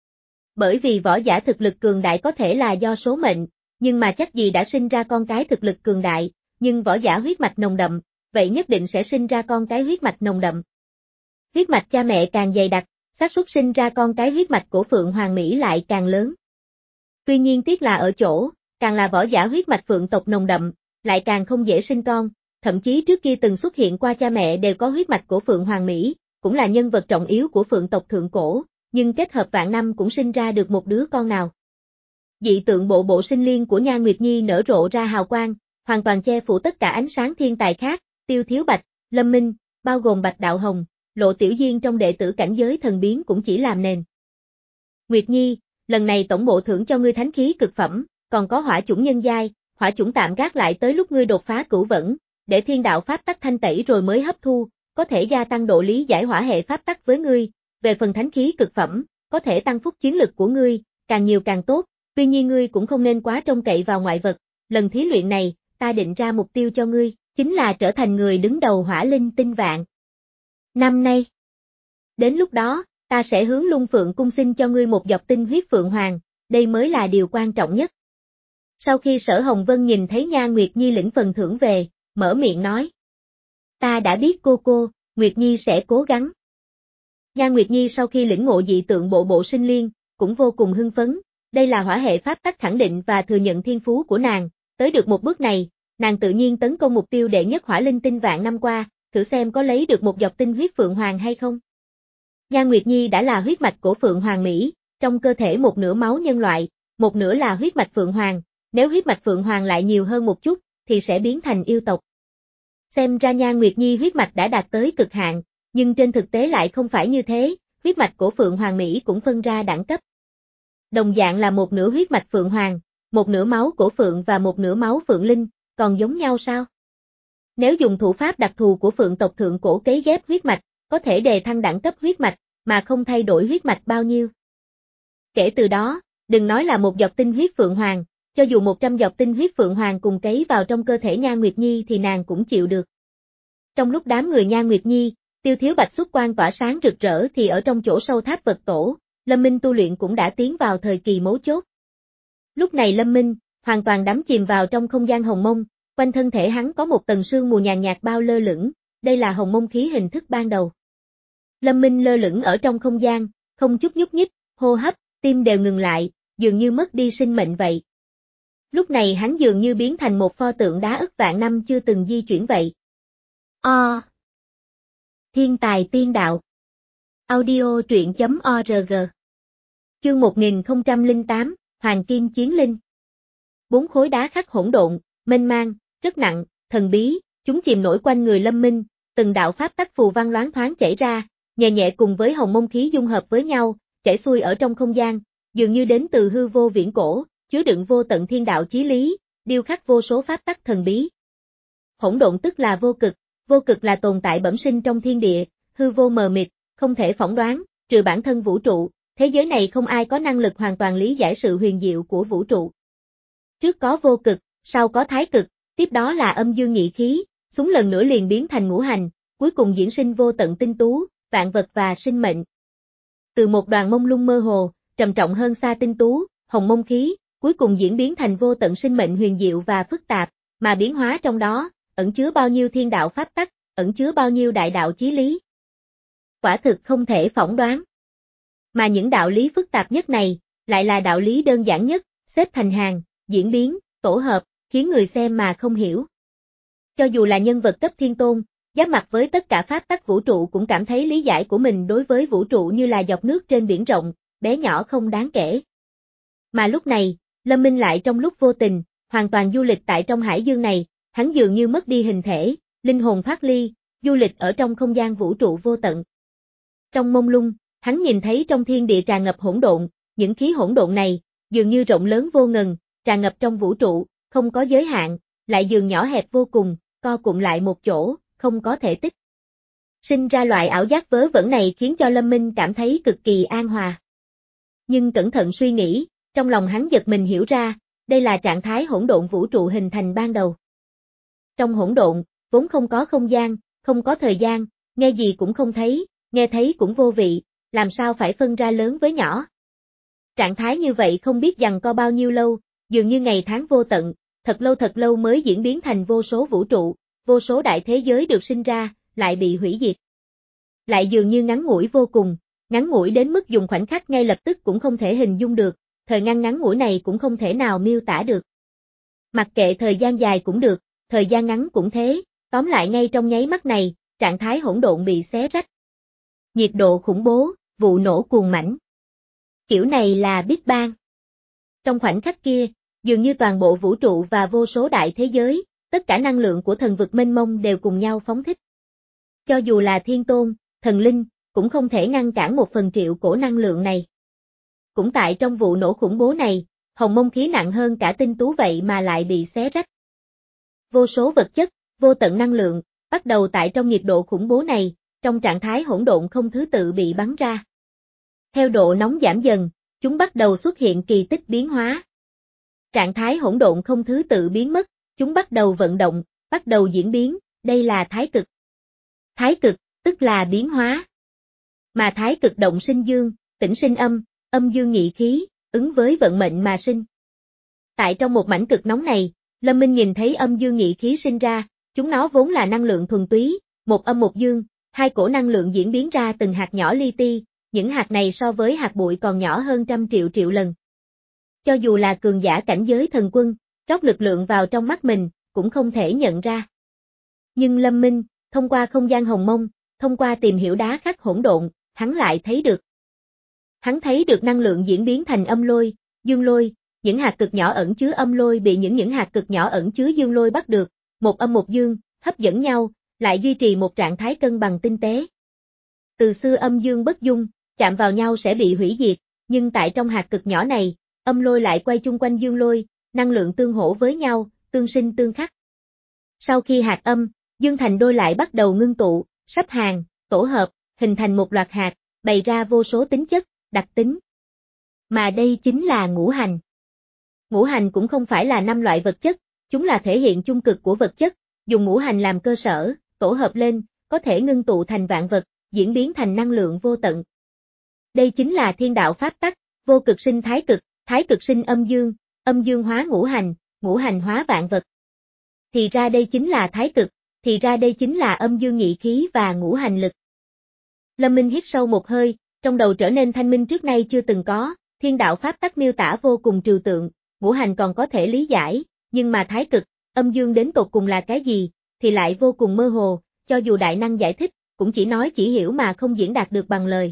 Bởi vì võ giả thực lực cường đại có thể là do số mệnh, nhưng mà chắc gì đã sinh ra con cái thực lực cường đại, nhưng võ giả huyết mạch nồng đậm, vậy nhất định sẽ sinh ra con cái huyết mạch nồng đậm. Huyết mạch cha mẹ càng dày đặc, xác suất sinh ra con cái huyết mạch của phượng hoàng mỹ lại càng lớn. Tuy nhiên tiếc là ở chỗ, càng là võ giả huyết mạch phượng tộc nồng đậm, lại càng không dễ sinh con, thậm chí trước kia từng xuất hiện qua cha mẹ đều có huyết mạch của phượng hoàng mỹ, cũng là nhân vật trọng yếu của phượng tộc thượng cổ, nhưng kết hợp vạn năm cũng sinh ra được một đứa con nào. Dị tượng bộ bộ sinh liên của Nhan Nguyệt Nhi nở rộ ra hào quang, hoàn toàn che phủ tất cả ánh sáng thiên tài khác, Tiêu Thiếu Bạch, Lâm Minh, bao gồm Bạch Đạo Hồng, Lộ Tiểu Diên trong đệ tử cảnh giới thần biến cũng chỉ làm nền. Nguyệt Nhi, lần này tổng bộ thưởng cho ngươi thánh khí cực phẩm, còn có hỏa chủng nhân giai, hỏa chủng tạm gác lại tới lúc ngươi đột phá cửu vẫn, để thiên đạo pháp tắc thanh tẩy rồi mới hấp thu, có thể gia tăng độ lý giải hỏa hệ pháp tắc với ngươi, về phần thánh khí cực phẩm, có thể tăng phúc chiến lực của ngươi, càng nhiều càng tốt, tuy nhiên ngươi cũng không nên quá trông cậy vào ngoại vật, lần thí luyện này, ta định ra mục tiêu cho ngươi, chính là trở thành người đứng đầu hỏa linh tinh vạn. Năm nay, đến lúc đó, ta sẽ hướng Lung Phượng cung xin cho ngươi một giọt tinh huyết phượng hoàng, đây mới là điều quan trọng nhất. Sau khi Sở Hồng Vân nhìn thấy Nhan Nguyệt Nhi lĩnh phần thưởng về, mở miệng nói. Ta đã biết cô cô, Nguyệt Nhi sẽ cố gắng. Nhan Nguyệt Nhi sau khi lĩnh ngộ dị tượng bộ bộ sinh liên, cũng vô cùng hưng phấn, đây là hỏa hệ pháp tắc khẳng định và thừa nhận thiên phú của nàng, tới được một bước này, nàng tự nhiên tấn công mục tiêu đệ nhất hỏa linh tinh vạn năm qua, thử xem có lấy được một giọt tinh huyết phượng hoàng hay không. Nhan Nguyệt Nhi đã là huyết mạch của phượng hoàng Mỹ, trong cơ thể một nửa máu nhân loại, một nửa là huyết mạch phượng hoàng, nếu huyết mạch phượng hoàng lại nhiều hơn một chút, thì sẽ biến thành yêu tộc. Xem ra Nhan Nguyệt Nhi huyết mạch đã đạt tới cực hạn, nhưng trên thực tế lại không phải như thế, huyết mạch của phượng hoàng Mỹ cũng phân ra đẳng cấp. Đồng dạng là một nửa huyết mạch Phượng Hoàng, một nửa máu cổ Phượng và một nửa máu Phượng Linh, còn giống nhau sao? Nếu dùng thủ pháp đặc thù của Phượng tộc thượng cổ cấy ghép huyết mạch, có thể đề thăng đẳng cấp huyết mạch, mà không thay đổi huyết mạch bao nhiêu. Kể từ đó, đừng nói là một giọt tinh huyết Phượng Hoàng, cho dù một trăm giọt tinh huyết Phượng Hoàng cùng cấy vào trong cơ thể Nhan Nguyệt Nhi thì nàng cũng chịu được. Trong lúc đám người Nhan Nguyệt Nhi, Tiêu Thiếu Bạch xuất quan tỏa sáng rực rỡ thì ở trong chỗ sâu tháp vật tổ, Lâm Minh tu luyện cũng đã tiến vào thời kỳ mấu chốt. Lúc này Lâm Minh, hoàn toàn đắm chìm vào trong không gian hồng mông, quanh thân thể hắn có một tầng sương mù nhàn nhạt bao lơ lửng, đây là hồng mông khí hình thức ban đầu. Lâm Minh lơ lửng ở trong không gian, không chút nhúc nhích, hô hấp, tim đều ngừng lại, dường như mất đi sinh mệnh vậy. Lúc này hắn dường như biến thành một pho tượng đá ức vạn năm chưa từng di chuyển vậy. O. Thiên tài tiên đạo. Audio truyện chấm org. Chương một nghìn không trăm lẻ tám, Hoàng Kim Chiến Linh. Bốn khối đá khắc hỗn độn, mênh mang, rất nặng, thần bí, chúng chìm nổi quanh người Lâm Minh, từng đạo pháp tắc phù văn loáng thoáng chảy ra, nhẹ nhẹ cùng với hồng mông khí dung hợp với nhau, chảy xuôi ở trong không gian, dường như đến từ hư vô viễn cổ, chứa đựng vô tận thiên đạo chí lý, điêu khắc vô số pháp tắc thần bí. Hỗn độn tức là vô cực, vô cực là tồn tại bẩm sinh trong thiên địa, hư vô mờ mịt, không thể phỏng đoán, trừ bản thân vũ trụ, thế giới này không ai có năng lực hoàn toàn lý giải sự huyền diệu của vũ trụ. Trước có vô cực, sau có thái cực, tiếp đó là âm dương nhị khí, súng lần nữa liền biến thành ngũ hành, cuối cùng diễn sinh vô tận tinh tú, vạn vật và sinh mệnh. Từ một đoàn mông lung mơ hồ, trầm trọng hơn xa tinh tú, hồng mông khí, cuối cùng diễn biến thành vô tận sinh mệnh huyền diệu và phức tạp, mà biến hóa trong đó, ẩn chứa bao nhiêu thiên đạo pháp tắc, ẩn chứa bao nhiêu đại đạo chí lý. Quả thực không thể phỏng đoán. Mà những đạo lý phức tạp nhất này, lại là đạo lý đơn giản nhất, xếp thành hàng, diễn biến, tổ hợp, khiến người xem mà không hiểu. Cho dù là nhân vật cấp thiên tôn, giáp mặt với tất cả pháp tắc vũ trụ cũng cảm thấy lý giải của mình đối với vũ trụ như là giọt nước trên biển rộng, bé nhỏ không đáng kể. Mà lúc này, Lâm Minh lại trong lúc vô tình, hoàn toàn du lịch tại trong hải dương này, hắn dường như mất đi hình thể, linh hồn thoát ly, du lịch ở trong không gian vũ trụ vô tận. Trong mông lung, hắn nhìn thấy trong thiên địa tràn ngập hỗn độn, những khí hỗn độn này, dường như rộng lớn vô ngần, tràn ngập trong vũ trụ, không có giới hạn, lại dường nhỏ hẹp vô cùng, co cụm lại một chỗ, không có thể tích. Sinh ra loại ảo giác vớ vẩn này khiến cho Lâm Minh cảm thấy cực kỳ an hòa. Nhưng cẩn thận suy nghĩ, trong lòng hắn giật mình hiểu ra, đây là trạng thái hỗn độn vũ trụ hình thành ban đầu. Trong hỗn độn, vốn không có không gian, không có thời gian, nghe gì cũng không thấy, nghe thấy cũng vô vị, làm sao phải phân ra lớn với nhỏ. Trạng thái như vậy không biết giằng co bao nhiêu lâu, dường như ngày tháng vô tận, thật lâu thật lâu mới diễn biến thành vô số vũ trụ, vô số đại thế giới được sinh ra, lại bị hủy diệt. Lại dường như ngắn ngủi vô cùng, ngắn ngủi đến mức dùng khoảnh khắc ngay lập tức cũng không thể hình dung được, thời ngăn ngắn ngủi này cũng không thể nào miêu tả được. Mặc kệ thời gian dài cũng được, thời gian ngắn cũng thế, tóm lại ngay trong nháy mắt này, trạng thái hỗn độn bị xé rách. Nhiệt độ khủng bố, vụ nổ cuồng mãnh. Kiểu này là Big Bang. Trong khoảnh khắc kia, dường như toàn bộ vũ trụ và vô số đại thế giới, tất cả năng lượng của thần vực mênh mông đều cùng nhau phóng thích. Cho dù là thiên tôn, thần linh, cũng không thể ngăn cản một phần triệu cổ năng lượng này. Cũng tại trong vụ nổ khủng bố này, hồng mông khí nặng hơn cả tinh tú vậy mà lại bị xé rách. Vô số vật chất, vô tận năng lượng, bắt đầu tại trong nhiệt độ khủng bố này, trong trạng thái hỗn độn không thứ tự bị bắn ra. Theo độ nóng giảm dần, chúng bắt đầu xuất hiện kỳ tích biến hóa. Trạng thái hỗn độn không thứ tự biến mất, chúng bắt đầu vận động, bắt đầu diễn biến, đây là thái cực. Thái cực, tức là biến hóa. Mà thái cực động sinh dương, tĩnh sinh âm, âm dương nhị khí, ứng với vận mệnh mà sinh. Tại trong một mảnh cực nóng này, Lâm Minh nhìn thấy âm dương nhị khí sinh ra, chúng nó vốn là năng lượng thuần túy, một âm một dương, hai cổ năng lượng diễn biến ra từng hạt nhỏ li ti, những hạt này so với hạt bụi còn nhỏ hơn trăm triệu triệu lần. Cho dù là cường giả cảnh giới thần quân, rót lực lượng vào trong mắt mình, cũng không thể nhận ra. Nhưng Lâm Minh, thông qua không gian hồng mông, thông qua tìm hiểu đá khắc hỗn độn, hắn lại thấy được. Hắn thấy được năng lượng diễn biến thành âm lôi, dương lôi, những hạt cực nhỏ ẩn chứa âm lôi bị những những hạt cực nhỏ ẩn chứa dương lôi bắt được, một âm một dương, hấp dẫn nhau, lại duy trì một trạng thái cân bằng tinh tế. Từ xưa âm dương bất dung, chạm vào nhau sẽ bị hủy diệt, nhưng tại trong hạt cực nhỏ này, âm lôi lại quay chung quanh dương lôi, năng lượng tương hỗ với nhau, tương sinh tương khắc. Sau khi hạt âm, dương thành đôi lại bắt đầu ngưng tụ, sắp hàng, tổ hợp, hình thành một loạt hạt, bày ra vô số tính chất, đặc tính. Mà đây chính là ngũ hành. Ngũ hành cũng không phải là năm loại vật chất, chúng là thể hiện chung cực của vật chất, dùng ngũ hành làm cơ sở, tổ hợp lên, có thể ngưng tụ thành vạn vật, diễn biến thành năng lượng vô tận. Đây chính là thiên đạo pháp tắc, vô cực sinh thái cực, thái cực sinh âm dương, âm dương hóa ngũ hành, ngũ hành hóa vạn vật. Thì ra đây chính là thái cực, thì ra đây chính là âm dương nhị khí và ngũ hành lực. Lâm Minh hít sâu một hơi, trong đầu trở nên thanh minh trước nay chưa từng có, thiên đạo pháp tắc miêu tả vô cùng trừu tượng, ngũ hành còn có thể lý giải, nhưng mà thái cực, âm dương đến tột cùng là cái gì, thì lại vô cùng mơ hồ, cho dù đại năng giải thích, cũng chỉ nói chỉ hiểu mà không diễn đạt được bằng lời.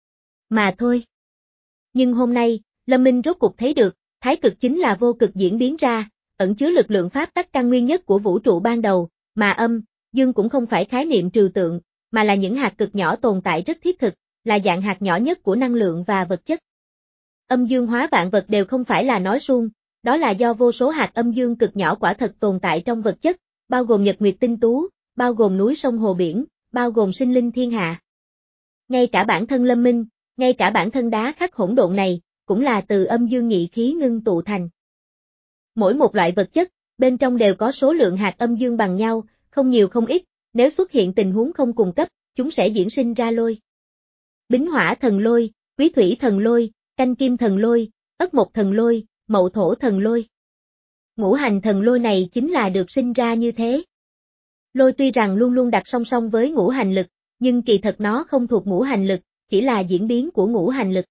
Mà thôi. Nhưng hôm nay, Lâm Minh rốt cuộc thấy được, thái cực chính là vô cực diễn biến ra, ẩn chứa lực lượng pháp tắc căn nguyên nhất của vũ trụ ban đầu, mà âm, dương cũng không phải khái niệm trừu tượng, mà là những hạt cực nhỏ tồn tại rất thiết thực, là dạng hạt nhỏ nhất của năng lượng và vật chất. Âm dương hóa vạn vật đều không phải là nói suông, đó là do vô số hạt âm dương cực nhỏ quả thật tồn tại trong vật chất, bao gồm nhật nguyệt tinh tú, bao gồm núi sông hồ biển, bao gồm sinh linh thiên hạ. Ngay cả bản thân Lâm Minh, ngay cả bản thân đá khắc hỗn độn này, cũng là từ âm dương nhị khí ngưng tụ thành. Mỗi một loại vật chất, bên trong đều có số lượng hạt âm dương bằng nhau, không nhiều không ít, nếu xuất hiện tình huống không cùng cấp, chúng sẽ diễn sinh ra lôi. Bính hỏa thần lôi, quý thủy thần lôi, canh kim thần lôi, ất mộc thần lôi, mậu thổ thần lôi. Ngũ hành thần lôi này chính là được sinh ra như thế. Lôi tuy rằng luôn luôn đặt song song với ngũ hành lực, nhưng kỳ thật nó không thuộc ngũ hành lực, chỉ là diễn biến của ngũ hành lực.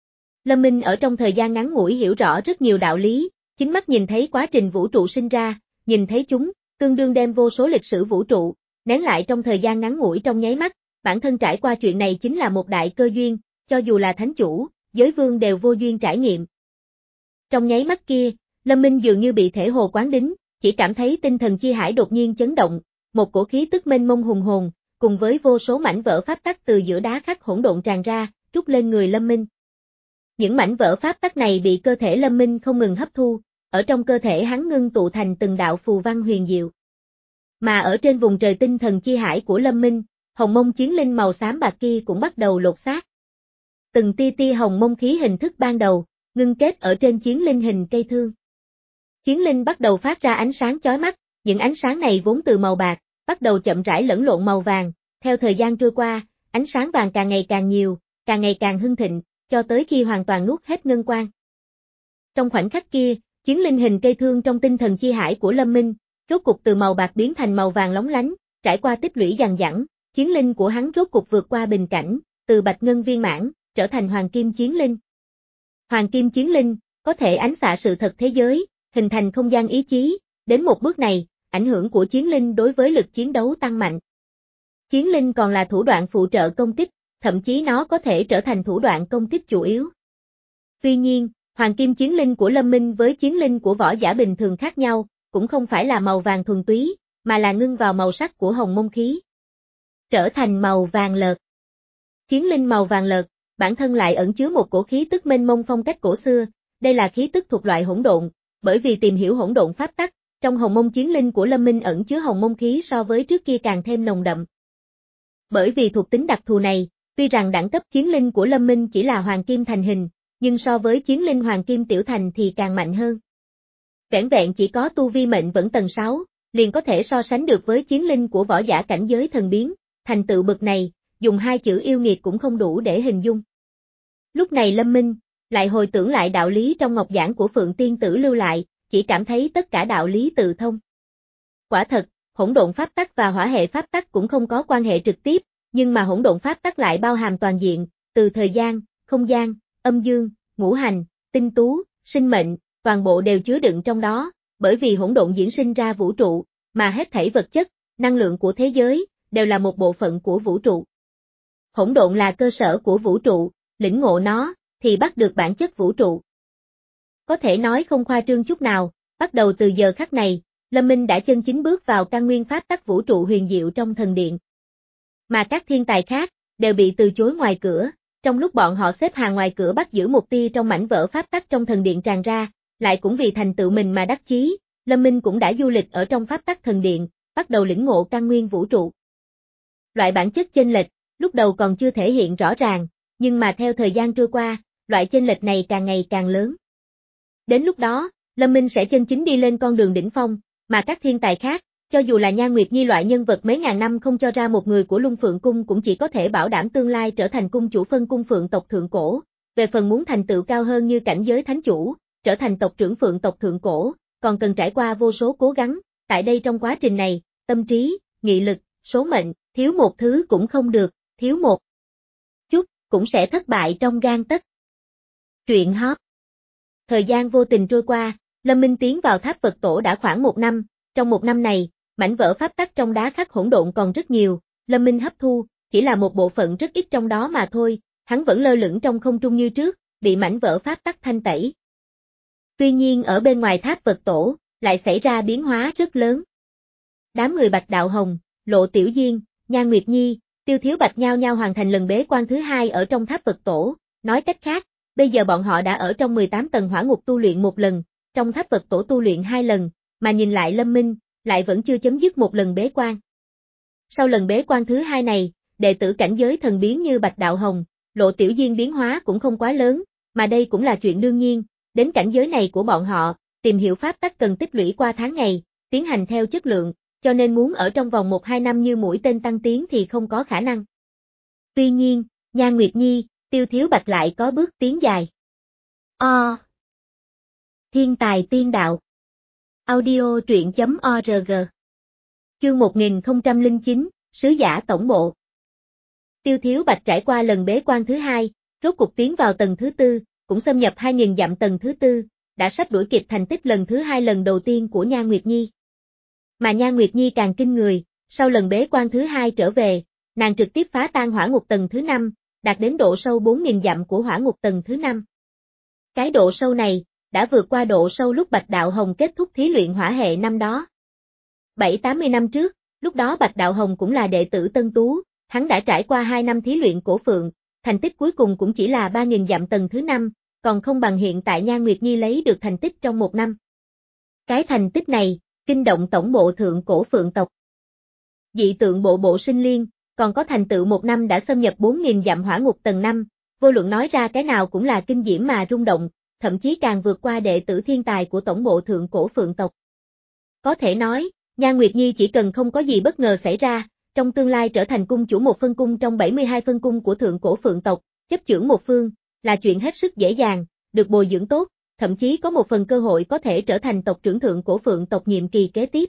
Lâm Minh ở trong thời gian ngắn ngủi hiểu rõ rất nhiều đạo lý, chính mắt nhìn thấy quá trình vũ trụ sinh ra, nhìn thấy chúng, tương đương đem vô số lịch sử vũ trụ, nén lại trong thời gian ngắn ngủi trong nháy mắt, bản thân trải qua chuyện này chính là một đại cơ duyên, cho dù là thánh chủ, giới vương đều vô duyên trải nghiệm. Trong nháy mắt kia, Lâm Minh dường như bị thể hồ quán đính, chỉ cảm thấy tinh thần chi hải đột nhiên chấn động, một cổ khí tức mênh mông hùng hồn, cùng với vô số mảnh vỡ pháp tắc từ giữa đá khắc hỗn độn tràn ra, trút lên người Lâm Minh. Những mảnh vỡ pháp tắc này bị cơ thể Lâm Minh không ngừng hấp thu, ở trong cơ thể hắn ngưng tụ thành từng đạo phù văn huyền diệu. Mà ở trên vùng trời tinh thần chi hải của Lâm Minh, hồng mông chiến linh màu xám bạc kia cũng bắt đầu lột xác. Từng tia tia hồng mông khí hình thức ban đầu, ngưng kết ở trên chiến linh hình cây thương. Chiến linh bắt đầu phát ra ánh sáng chói mắt, những ánh sáng này vốn từ màu bạc, bắt đầu chậm rãi lẫn lộn màu vàng, theo thời gian trôi qua, ánh sáng vàng càng ngày càng nhiều, càng ngày càng hưng thịnh, cho tới khi hoàn toàn nuốt hết ngân quang. Trong khoảnh khắc kia, chiến linh hình cây thương trong tinh thần chi hải của Lâm Minh, rốt cục từ màu bạc biến thành màu vàng lóng lánh, trải qua tích lũy dằng dẳng, chiến linh của hắn rốt cục vượt qua bình cảnh, từ bạch ngân viên mãn, trở thành hoàng kim chiến linh. Hoàng kim chiến linh, có thể ánh xạ sự thật thế giới, hình thành không gian ý chí, đến một bước này, ảnh hưởng của chiến linh đối với lực chiến đấu tăng mạnh. Chiến linh còn là thủ đoạn phụ trợ công kích, thậm chí nó có thể trở thành thủ đoạn công kích chủ yếu. Tuy nhiên, hoàng kim chiến linh của Lâm Minh với chiến linh của võ giả bình thường khác nhau, cũng không phải là màu vàng thuần túy, mà là ngưng vào màu sắc của hồng mông khí. Trở thành màu vàng lợt. Chiến linh màu vàng lợt, bản thân lại ẩn chứa một cổ khí tức mênh mông phong cách cổ xưa, đây là khí tức thuộc loại hỗn độn, bởi vì tìm hiểu hỗn độn pháp tắc, trong hồng mông chiến linh của Lâm Minh ẩn chứa hồng mông khí so với trước kia càng thêm nồng đậm. Bởi vì thuộc tính đặc thù này, tuy rằng đẳng cấp chiến linh của Lâm Minh chỉ là hoàng kim thành hình, nhưng so với chiến linh hoàng kim tiểu thành thì càng mạnh hơn. Vẻn vẹn chỉ có tu vi mệnh vẫn tầng sáu, liền có thể so sánh được với chiến linh của võ giả cảnh giới thần biến, thành tựu bậc này, dùng hai chữ yêu nghiệt cũng không đủ để hình dung. Lúc này Lâm Minh, lại hồi tưởng lại đạo lý trong ngọc giảng của Phượng Tiên Tử lưu lại, chỉ cảm thấy tất cả đạo lý tự thông. Quả thật, hỗn độn pháp tắc và hỏa hệ pháp tắc cũng không có quan hệ trực tiếp, nhưng mà hỗn độn pháp tắc lại bao hàm toàn diện, từ thời gian, không gian, âm dương, ngũ hành, tinh tú, sinh mệnh, toàn bộ đều chứa đựng trong đó, bởi vì hỗn độn diễn sinh ra vũ trụ, mà hết thảy vật chất, năng lượng của thế giới, đều là một bộ phận của vũ trụ. Hỗn độn là cơ sở của vũ trụ, lĩnh ngộ nó, thì bắt được bản chất vũ trụ. Có thể nói không khoa trương chút nào, bắt đầu từ giờ khắc này, Lâm Minh đã chân chính bước vào căn nguyên pháp tắc vũ trụ huyền diệu trong thần điện. Mà các thiên tài khác, đều bị từ chối ngoài cửa, Trong lúc bọn họ xếp hàng ngoài cửa bắt giữ một tia trong mảnh vỡ pháp tắc trong thần điện tràn ra, lại cũng vì thành tựu mình mà đắc chí, Lâm Minh cũng đã du lịch ở trong pháp tắc thần điện, bắt đầu lĩnh ngộ căn nguyên vũ trụ. Loại bản chất chênh lệch, lúc đầu còn chưa thể hiện rõ ràng, nhưng mà theo thời gian trôi qua, loại chênh lệch này càng ngày càng lớn. Đến lúc đó, Lâm Minh sẽ chân chính đi lên con đường đỉnh phong, mà các thiên tài khác, cho dù là Nhan Nguyệt Nhi loại nhân vật mấy ngàn năm không cho ra một người của Lung Phượng Cung cũng chỉ có thể bảo đảm tương lai trở thành cung chủ phân cung Phượng tộc thượng cổ, về phần muốn thành tựu cao hơn như cảnh giới thánh chủ, trở thành tộc trưởng Phượng tộc thượng cổ, còn cần trải qua vô số cố gắng, tại đây trong quá trình này, tâm trí, nghị lực, số mệnh, thiếu một thứ cũng không được, thiếu một chút, cũng sẽ thất bại trong gang tấc. Truyện hot. Thời gian vô tình trôi qua, Lâm Minh tiến vào tháp Phật tổ đã khoảng một năm, trong một năm này, mảnh vỡ pháp tắc trong đá khắc hỗn độn còn rất nhiều, Lâm Minh hấp thu, chỉ là một bộ phận rất ít trong đó mà thôi, hắn vẫn lơ lửng trong không trung như trước, bị mảnh vỡ pháp tắc thanh tẩy. Tuy nhiên ở bên ngoài tháp Phật tổ, lại xảy ra biến hóa rất lớn. Đám người Bạch Đạo Hồng, Lộ Tiểu Diên, Nhan Nguyệt Nhi, Tiêu Thiếu Bạch nhao nhao hoàn thành lần bế quan thứ hai ở trong tháp Phật tổ, nói cách khác, bây giờ bọn họ đã ở trong mười tám tầng hỏa ngục tu luyện một lần, trong tháp Phật tổ tu luyện hai lần, mà nhìn lại Lâm Minh, lại vẫn chưa chấm dứt một lần bế quan. Sau lần bế quan thứ hai này, đệ tử cảnh giới thần biến như Bạch Đạo Hồng, Lộ Tiểu Diên biến hóa cũng không quá lớn, mà đây cũng là chuyện đương nhiên, đến cảnh giới này của bọn họ, tìm hiểu pháp tắc cần tích lũy qua tháng ngày, tiến hành theo chất lượng, cho nên muốn ở trong vòng một hai năm như mũi tên tăng tiến thì không có khả năng. Tuy nhiên, Nhan Nguyệt Nhi, Tiêu Thiếu Bạch lại có bước tiến dài. O. Thiên tài tiên đạo. Audio truyện chấm org. Chương một nghìn không trăm lẻ chín, Sứ giả tổng bộ. Tiêu Thiếu Bạch trải qua lần bế quan thứ hai, rốt cuộc tiến vào tầng thứ tư, cũng xâm nhập hai nghìn dặm tầng thứ tư, đã sắp đuổi kịp thành tích lần thứ hai lần đầu tiên của Nhan Nguyệt Nhi. Mà Nhan Nguyệt Nhi càng kinh người, sau lần bế quan thứ hai trở về, nàng trực tiếp phá tan hỏa ngục tầng thứ năm, đạt đến độ sâu bốn nghìn dặm của hỏa ngục tầng thứ năm. Cái độ sâu này, đã vượt qua độ sâu lúc Bạch Đạo Hồng kết thúc thí luyện hỏa hệ năm đó. Bảy tám mươi năm trước, lúc đó Bạch Đạo Hồng cũng là đệ tử Tân Tú, hắn đã trải qua hai năm thí luyện cổ phượng, thành tích cuối cùng cũng chỉ là ba nghìn dặm tầng thứ năm, còn không bằng hiện tại Nhan Nguyệt Nhi lấy được thành tích trong một năm. Cái thành tích này, kinh động tổng bộ thượng cổ phượng tộc. Dị tượng bộ bộ sinh liên, còn có thành tựu một năm đã xâm nhập bốn nghìn dặm hỏa ngục tầng năm, vô luận nói ra cái nào cũng là kinh diễm mà rung động, thậm chí càng vượt qua đệ tử thiên tài của tổng bộ thượng cổ phượng tộc. Có thể nói, Nhan Nguyệt Nhi chỉ cần không có gì bất ngờ xảy ra, trong tương lai trở thành cung chủ một phân cung trong bảy mươi hai phân cung của thượng cổ phượng tộc, chấp chưởng một phương, là chuyện hết sức dễ dàng, được bồi dưỡng tốt, thậm chí có một phần cơ hội có thể trở thành tộc trưởng thượng cổ phượng tộc nhiệm kỳ kế tiếp.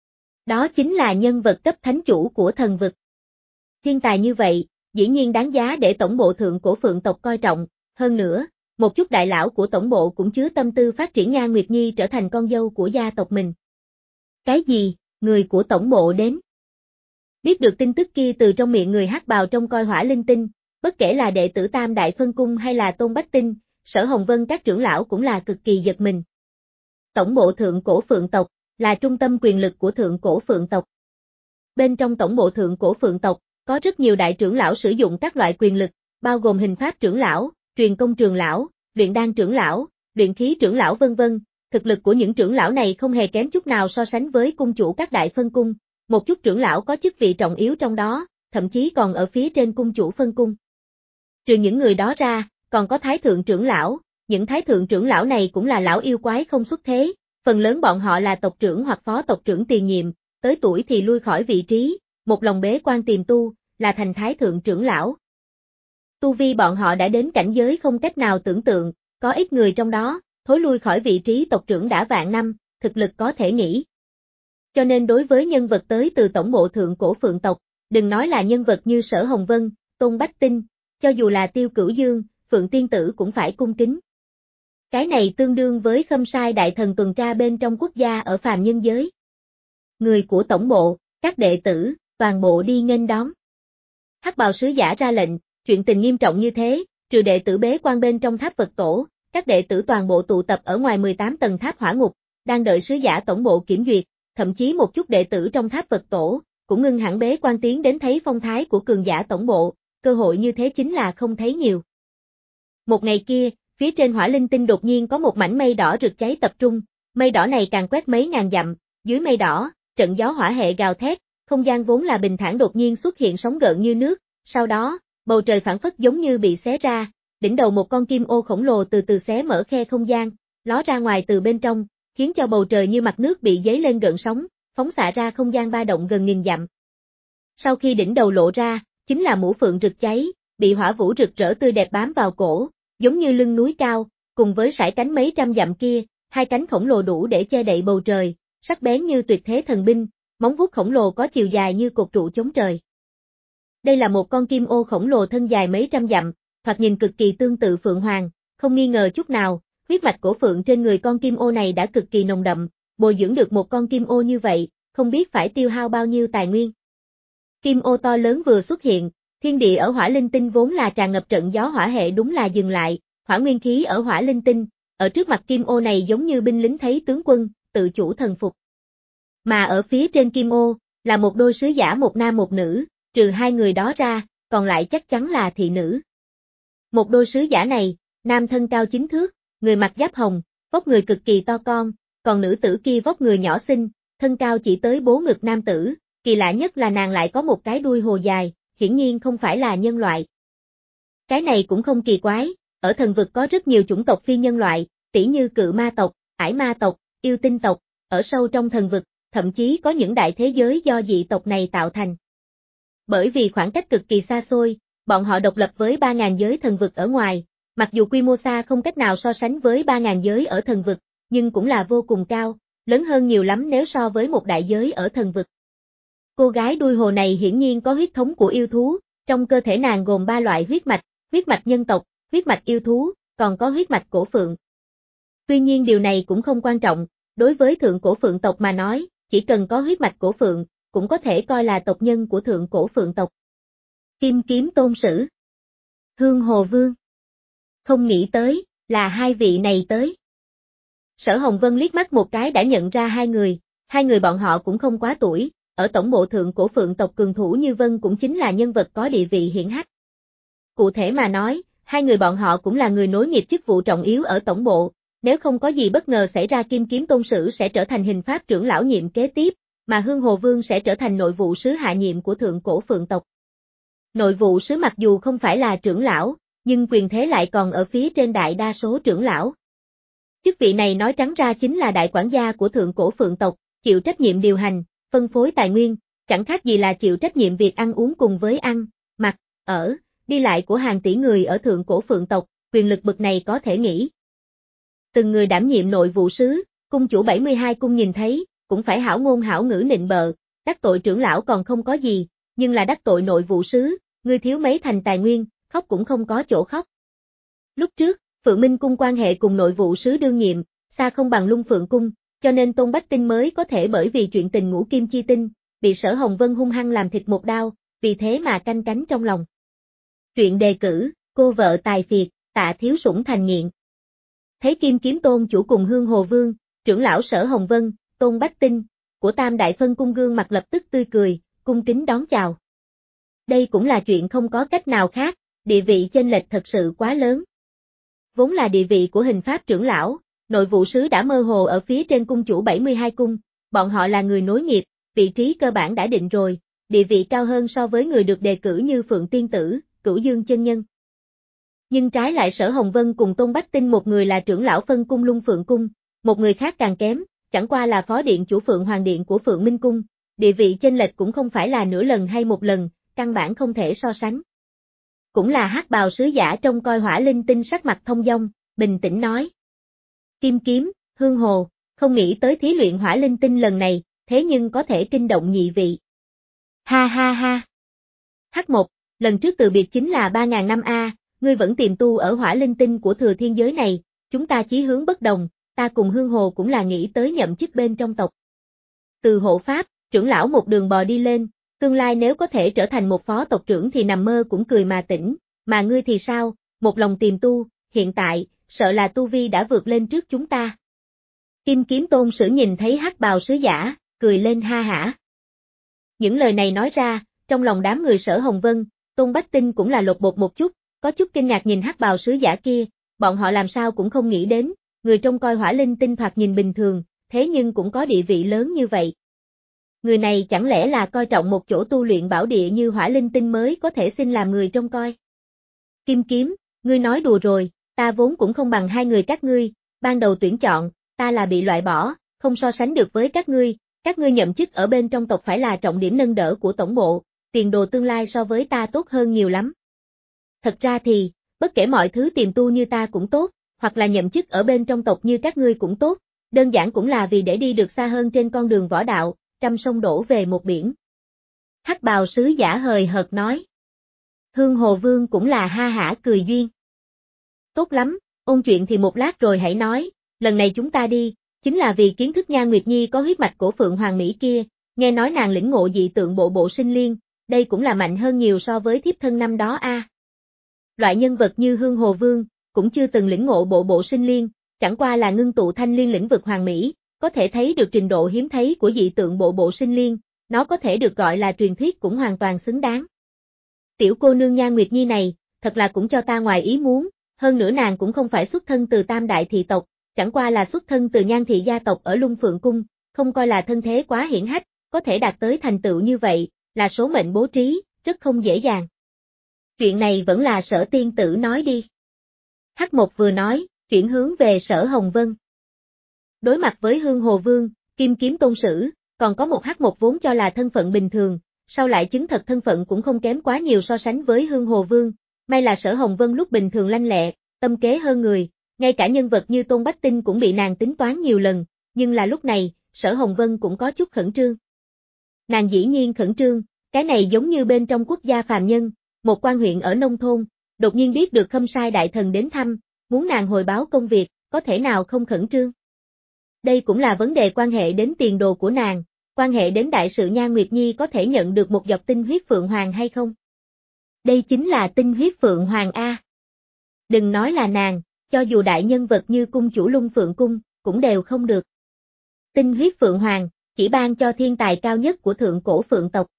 Đó chính là nhân vật cấp thánh chủ của thần vực. Thiên tài như vậy, dĩ nhiên đáng giá để tổng bộ thượng cổ phượng tộc coi trọng, hơn nữa, một chút đại lão của tổng bộ cũng chứa tâm tư phát triển Nhan Nguyệt Nhi trở thành con dâu của gia tộc mình. Cái gì, người của tổng bộ đến? Biết được tin tức kia từ trong miệng người hắc bào trong coi hỏa linh tinh, bất kể là đệ tử Tam Đại Phân Cung hay là Tôn Bách Tinh, Sở Hồng Vân các trưởng lão cũng là cực kỳ giật mình. Tổng bộ thượng cổ phượng tộc, là trung tâm quyền lực của thượng cổ phượng tộc. Bên trong tổng bộ thượng cổ phượng tộc, có rất nhiều đại trưởng lão sử dụng các loại quyền lực, bao gồm hình pháp trưởng lão, truyền công trường lão, luyện đan trưởng lão, luyện khí trưởng lão vân vân. Thực lực của những trưởng lão này không hề kém chút nào so sánh với cung chủ các đại phân cung, một chút trưởng lão có chức vị trọng yếu trong đó, thậm chí còn ở phía trên cung chủ phân cung. Trừ những người đó ra, còn có thái thượng trưởng lão, những thái thượng trưởng lão này cũng là lão yêu quái không xuất thế, phần lớn bọn họ là tộc trưởng hoặc phó tộc trưởng tiền nhiệm, tới tuổi thì lui khỏi vị trí, một lòng bế quan tiềm tu, là thành thái thượng trưởng lão. Tu vi bọn họ đã đến cảnh giới không cách nào tưởng tượng, có ít người trong đó, thối lui khỏi vị trí tộc trưởng đã vạn năm, thực lực có thể nghĩ. Cho nên đối với nhân vật tới từ tổng bộ thượng cổ phượng tộc, đừng nói là nhân vật như Sở Hồng Vân, Tôn Bách Tinh, cho dù là Tiêu Cửu Dương, Phượng Tiên Tử cũng phải cung kính. Cái này tương đương với khâm sai đại thần tuần tra bên trong quốc gia ở phàm nhân giới. Người của tổng bộ, các đệ tử, toàn bộ đi nghênh đón. Hắc bào sứ giả ra lệnh, chuyện tình nghiêm trọng như thế, trừ đệ tử bế quan bên trong tháp Phật tổ, các đệ tử toàn bộ tụ tập ở ngoài mười tám tầng tháp hỏa ngục, đang đợi sứ giả tổng bộ kiểm duyệt, thậm chí một chút đệ tử trong tháp Phật tổ, cũng ngưng hẳn bế quan tiến đến thấy phong thái của cường giả tổng bộ, cơ hội như thế chính là không thấy nhiều. Một ngày kia, phía trên hỏa linh tinh đột nhiên có một mảnh mây đỏ rực cháy tập trung, mây đỏ này càng quét mấy ngàn dặm, dưới mây đỏ, trận gió hỏa hệ gào thét, không gian vốn là bình thản đột nhiên xuất hiện sóng gợn như nước, sau đó, bầu trời phảng phất giống như bị xé ra, đỉnh đầu một con kim ô khổng lồ từ từ xé mở khe không gian, ló ra ngoài từ bên trong, khiến cho bầu trời như mặt nước bị dấy lên gợn sóng, phóng xạ ra không gian ba động gần nghìn dặm. Sau khi đỉnh đầu lộ ra, chính là mũ phượng rực cháy, bị hỏa vũ rực rỡ tươi đẹp bám vào cổ, giống như lưng núi cao, cùng với sải cánh mấy trăm dặm kia, hai cánh khổng lồ đủ để che đậy bầu trời, sắc bén như tuyệt thế thần binh, móng vuốt khổng lồ có chiều dài như cột trụ chống trời. Đây là một con kim ô khổng lồ thân dài mấy trăm dặm, thoạt nhìn cực kỳ tương tự phượng hoàng, không nghi ngờ chút nào, huyết mạch cổ phượng trên người con kim ô này đã cực kỳ nồng đậm, bồi dưỡng được một con kim ô như vậy, không biết phải tiêu hao bao nhiêu tài nguyên. Kim ô to lớn vừa xuất hiện, thiên địa ở hỏa linh tinh vốn là tràn ngập trận gió hỏa hệ đúng là dừng lại, hỏa nguyên khí ở hỏa linh tinh, ở trước mặt kim ô này giống như binh lính thấy tướng quân, tự chủ thần phục. Mà ở phía trên kim ô, là một đôi sứ giả một nam một nữ, trừ hai người đó ra, còn lại chắc chắn là thị nữ. Một đôi sứ giả này, nam thân cao chín thước, người mặc giáp hồng, vóc người cực kỳ to con, còn nữ tử kia vóc người nhỏ xinh, thân cao chỉ tới bố ngực nam tử, kỳ lạ nhất là nàng lại có một cái đuôi hồ dài, hiển nhiên không phải là nhân loại. Cái này cũng không kỳ quái, ở thần vực có rất nhiều chủng tộc phi nhân loại, tỉ như cự ma tộc, ải ma tộc, yêu tinh tộc, ở sâu trong thần vực, thậm chí có những đại thế giới do dị tộc này tạo thành. Bởi vì khoảng cách cực kỳ xa xôi, bọn họ độc lập với ba ngàn giới thần vực ở ngoài, mặc dù quy mô xa không cách nào so sánh với ba ngàn giới ở thần vực, nhưng cũng là vô cùng cao, lớn hơn nhiều lắm nếu so với một đại giới ở thần vực. Cô gái đuôi hồ này hiển nhiên có huyết thống của yêu thú, trong cơ thể nàng gồm ba loại huyết mạch, huyết mạch nhân tộc, huyết mạch yêu thú, còn có huyết mạch cổ phượng. Tuy nhiên điều này cũng không quan trọng, đối với thượng cổ phượng tộc mà nói, chỉ cần có huyết mạch cổ phượng, cũng có thể coi là tộc nhân của thượng cổ phượng tộc. Kim Kiếm Tôn Sử, Hương Hồ Vương. Không nghĩ tới, là hai vị này tới. Sở Hồng Vân liếc mắt một cái đã nhận ra hai người, hai người bọn họ cũng không quá tuổi, ở tổng bộ thượng cổ phượng tộc cường thủ như Vân cũng chính là nhân vật có địa vị hiển hách. Cụ thể mà nói, hai người bọn họ cũng là người nối nghiệp chức vụ trọng yếu ở tổng bộ, nếu không có gì bất ngờ xảy ra Kim Kiếm Tôn Sử sẽ trở thành hình pháp trưởng lão nhiệm kế tiếp, mà Hương Hồ Vương sẽ trở thành nội vụ sứ hạ nhiệm của thượng cổ phượng tộc. Nội vụ sứ mặc dù không phải là trưởng lão, nhưng quyền thế lại còn ở phía trên đại đa số trưởng lão. Chức vị này nói trắng ra chính là đại quản gia của thượng cổ phượng tộc, chịu trách nhiệm điều hành, phân phối tài nguyên, chẳng khác gì là chịu trách nhiệm việc ăn uống cùng với ăn, mặc, ở, đi lại của hàng tỷ người ở thượng cổ phượng tộc, quyền lực bậc này có thể nghĩ. Từng người đảm nhiệm nội vụ sứ, cung chủ bảy mươi hai cung nhìn thấy, cũng phải hảo ngôn hảo ngữ nịnh bợ, đắc tội trưởng lão còn không có gì, nhưng là đắc tội nội vụ sứ, ngươi thiếu mấy thành tài nguyên, khóc cũng không có chỗ khóc. Lúc trước, Phượng Minh cung quan hệ cùng nội vụ sứ đương nhiệm, xa không bằng Lung Phượng cung, cho nên Tôn Bách Tinh mới có thể bởi vì chuyện tình ngũ kim chi tinh, bị Sở Hồng Vân hung hăng làm thịt một đao, vì thế mà canh cánh trong lòng. Truyện đề cử, cô vợ tài phiệt, Tạ Thiếu Sủng thành nghiện. Thấy Kim Kiếm Tôn chủ cùng Hương Hồ Vương, trưởng lão Sở Hồng Vân, Tôn Bách Tinh, của Tam Đại Phân cung gương mặt lập tức tươi cười, cung kính đón chào. Đây cũng là chuyện không có cách nào khác, địa vị chênh lệch thật sự quá lớn. Vốn là địa vị của hình pháp trưởng lão, nội vụ sứ đã mơ hồ ở phía trên cung chủ bảy mươi hai cung, bọn họ là người nối nghiệp, vị trí cơ bản đã định rồi, địa vị cao hơn so với người được đề cử như Phượng Tiên Tử, Cửu Dương Chân Nhân. Nhưng trái lại Sở Hồng Vân cùng Tôn Bách Tinh một người là trưởng lão phân cung Lung Phượng cung, một người khác càng kém, chẳng qua là phó điện chủ Phượng Hoàng điện của Phượng Minh cung, địa vị chênh lệch cũng không phải là nửa lần hay một lần, căn bản không thể so sánh. Cũng là hắc bào sứ giả trông coi Hỏa Linh Tinh sắc mặt thông dong, bình tĩnh nói. Kim Kiếm, Hương Hồ, không nghĩ tới thí luyện Hỏa Linh Tinh lần này, thế nhưng có thể kinh động nhị vị. Ha ha ha. Hắc một, lần trước từ biệt chính là ba ngàn năm a, ngươi vẫn tiềm tu ở Hỏa Linh Tinh của thừa thiên giới này, chúng ta chí hướng bất đồng, ta cùng Hương Hồ cũng là nghĩ tới nhậm chức bên trong tộc. Từ hộ pháp, trưởng lão một đường bò đi lên, tương lai nếu có thể trở thành một phó tộc trưởng thì nằm mơ cũng cười mà tỉnh, mà ngươi thì sao, một lòng tiềm tu, hiện tại, sợ là tu vi đã vượt lên trước chúng ta. Kim Kiếm Tôn Sử nhìn thấy hắc bào sứ giả, cười lên ha hả. Những lời này nói ra, trong lòng đám người Sở Hồng Vân, Tôn Bách Tinh cũng là lột bột một chút, có chút kinh ngạc nhìn hắc bào sứ giả kia, bọn họ làm sao cũng không nghĩ đến, người trông coi hỏa linh tinh thoạt nhìn bình thường, thế nhưng cũng có địa vị lớn như vậy. Người này chẳng lẽ là coi trọng một chỗ tu luyện bảo địa như hỏa linh tinh mới có thể xin làm người trông coi. Kim Kiếm, ngươi nói đùa rồi, ta vốn cũng không bằng hai người các ngươi, ban đầu tuyển chọn, ta là bị loại bỏ, không so sánh được với các ngươi, các ngươi nhậm chức ở bên trong tộc phải là trọng điểm nâng đỡ của tổng bộ, tiền đồ tương lai so với ta tốt hơn nhiều lắm. Thật ra thì, bất kể mọi thứ tiềm tu như ta cũng tốt, hoặc là nhậm chức ở bên trong tộc như các ngươi cũng tốt, đơn giản cũng là vì để đi được xa hơn trên con đường võ đạo, trăm sông đổ về một biển. Hắc bào sứ giả hời hợt nói. Hương Hồ Vương cũng là ha hả cười duyên. Tốt lắm, ôn chuyện thì một lát rồi hãy nói, lần này chúng ta đi, chính là vì kiến thức Nhan Nguyệt Nhi có huyết mạch của Phượng Hoàng Mỹ kia, nghe nói nàng lĩnh ngộ dị tượng bộ bộ sinh liên, đây cũng là mạnh hơn nhiều so với thiếp thân năm đó a. À. Loại nhân vật như Hương Hồ Vương, cũng chưa từng lĩnh ngộ bộ bộ sinh liên, chẳng qua là ngưng tụ thanh liên lĩnh vực hoàng mỹ, có thể thấy được trình độ hiếm thấy của dị tượng bộ bộ sinh liên, nó có thể được gọi là truyền thuyết cũng hoàn toàn xứng đáng. Tiểu cô nương Nhan Nguyệt Nhi này, thật là cũng cho ta ngoài ý muốn, hơn nữa nàng cũng không phải xuất thân từ tam đại thị tộc, chẳng qua là xuất thân từ Nhan thị gia tộc ở Lung Phượng Cung, không coi là thân thế quá hiển hách, có thể đạt tới thành tựu như vậy, là số mệnh bố trí, rất không dễ dàng. Chuyện này vẫn là Sở tiên tử nói đi. Hắc Một vừa nói, chuyển hướng về Sở Hồng Vân. Đối mặt với Hương Hồ Vương, Kim Kiếm Tôn Sử, còn có một Hắc Một vốn cho là thân phận bình thường, sau lại chứng thật thân phận cũng không kém quá nhiều so sánh với Hương Hồ Vương, may là Sở Hồng Vân lúc bình thường lanh lẹ, tâm kế hơn người, ngay cả nhân vật như Tôn Bách Tinh cũng bị nàng tính toán nhiều lần, nhưng là lúc này, Sở Hồng Vân cũng có chút khẩn trương. Nàng dĩ nhiên khẩn trương, cái này giống như bên trong quốc gia phàm nhân, một quan huyện ở nông thôn, đột nhiên biết được Khâm Sai đại thần đến thăm, muốn nàng hồi báo công việc, có thể nào không khẩn trương. Đây cũng là vấn đề quan hệ đến tiền đồ của nàng, quan hệ đến đại sự Nhan Nguyệt Nhi có thể nhận được một giọt tinh huyết Phượng Hoàng hay không. Đây chính là tinh huyết Phượng Hoàng A. Đừng nói là nàng, cho dù đại nhân vật như cung chủ Lung Phượng Cung, cũng đều không được. Tinh huyết Phượng Hoàng, chỉ ban cho thiên tài cao nhất của thượng cổ Phượng tộc.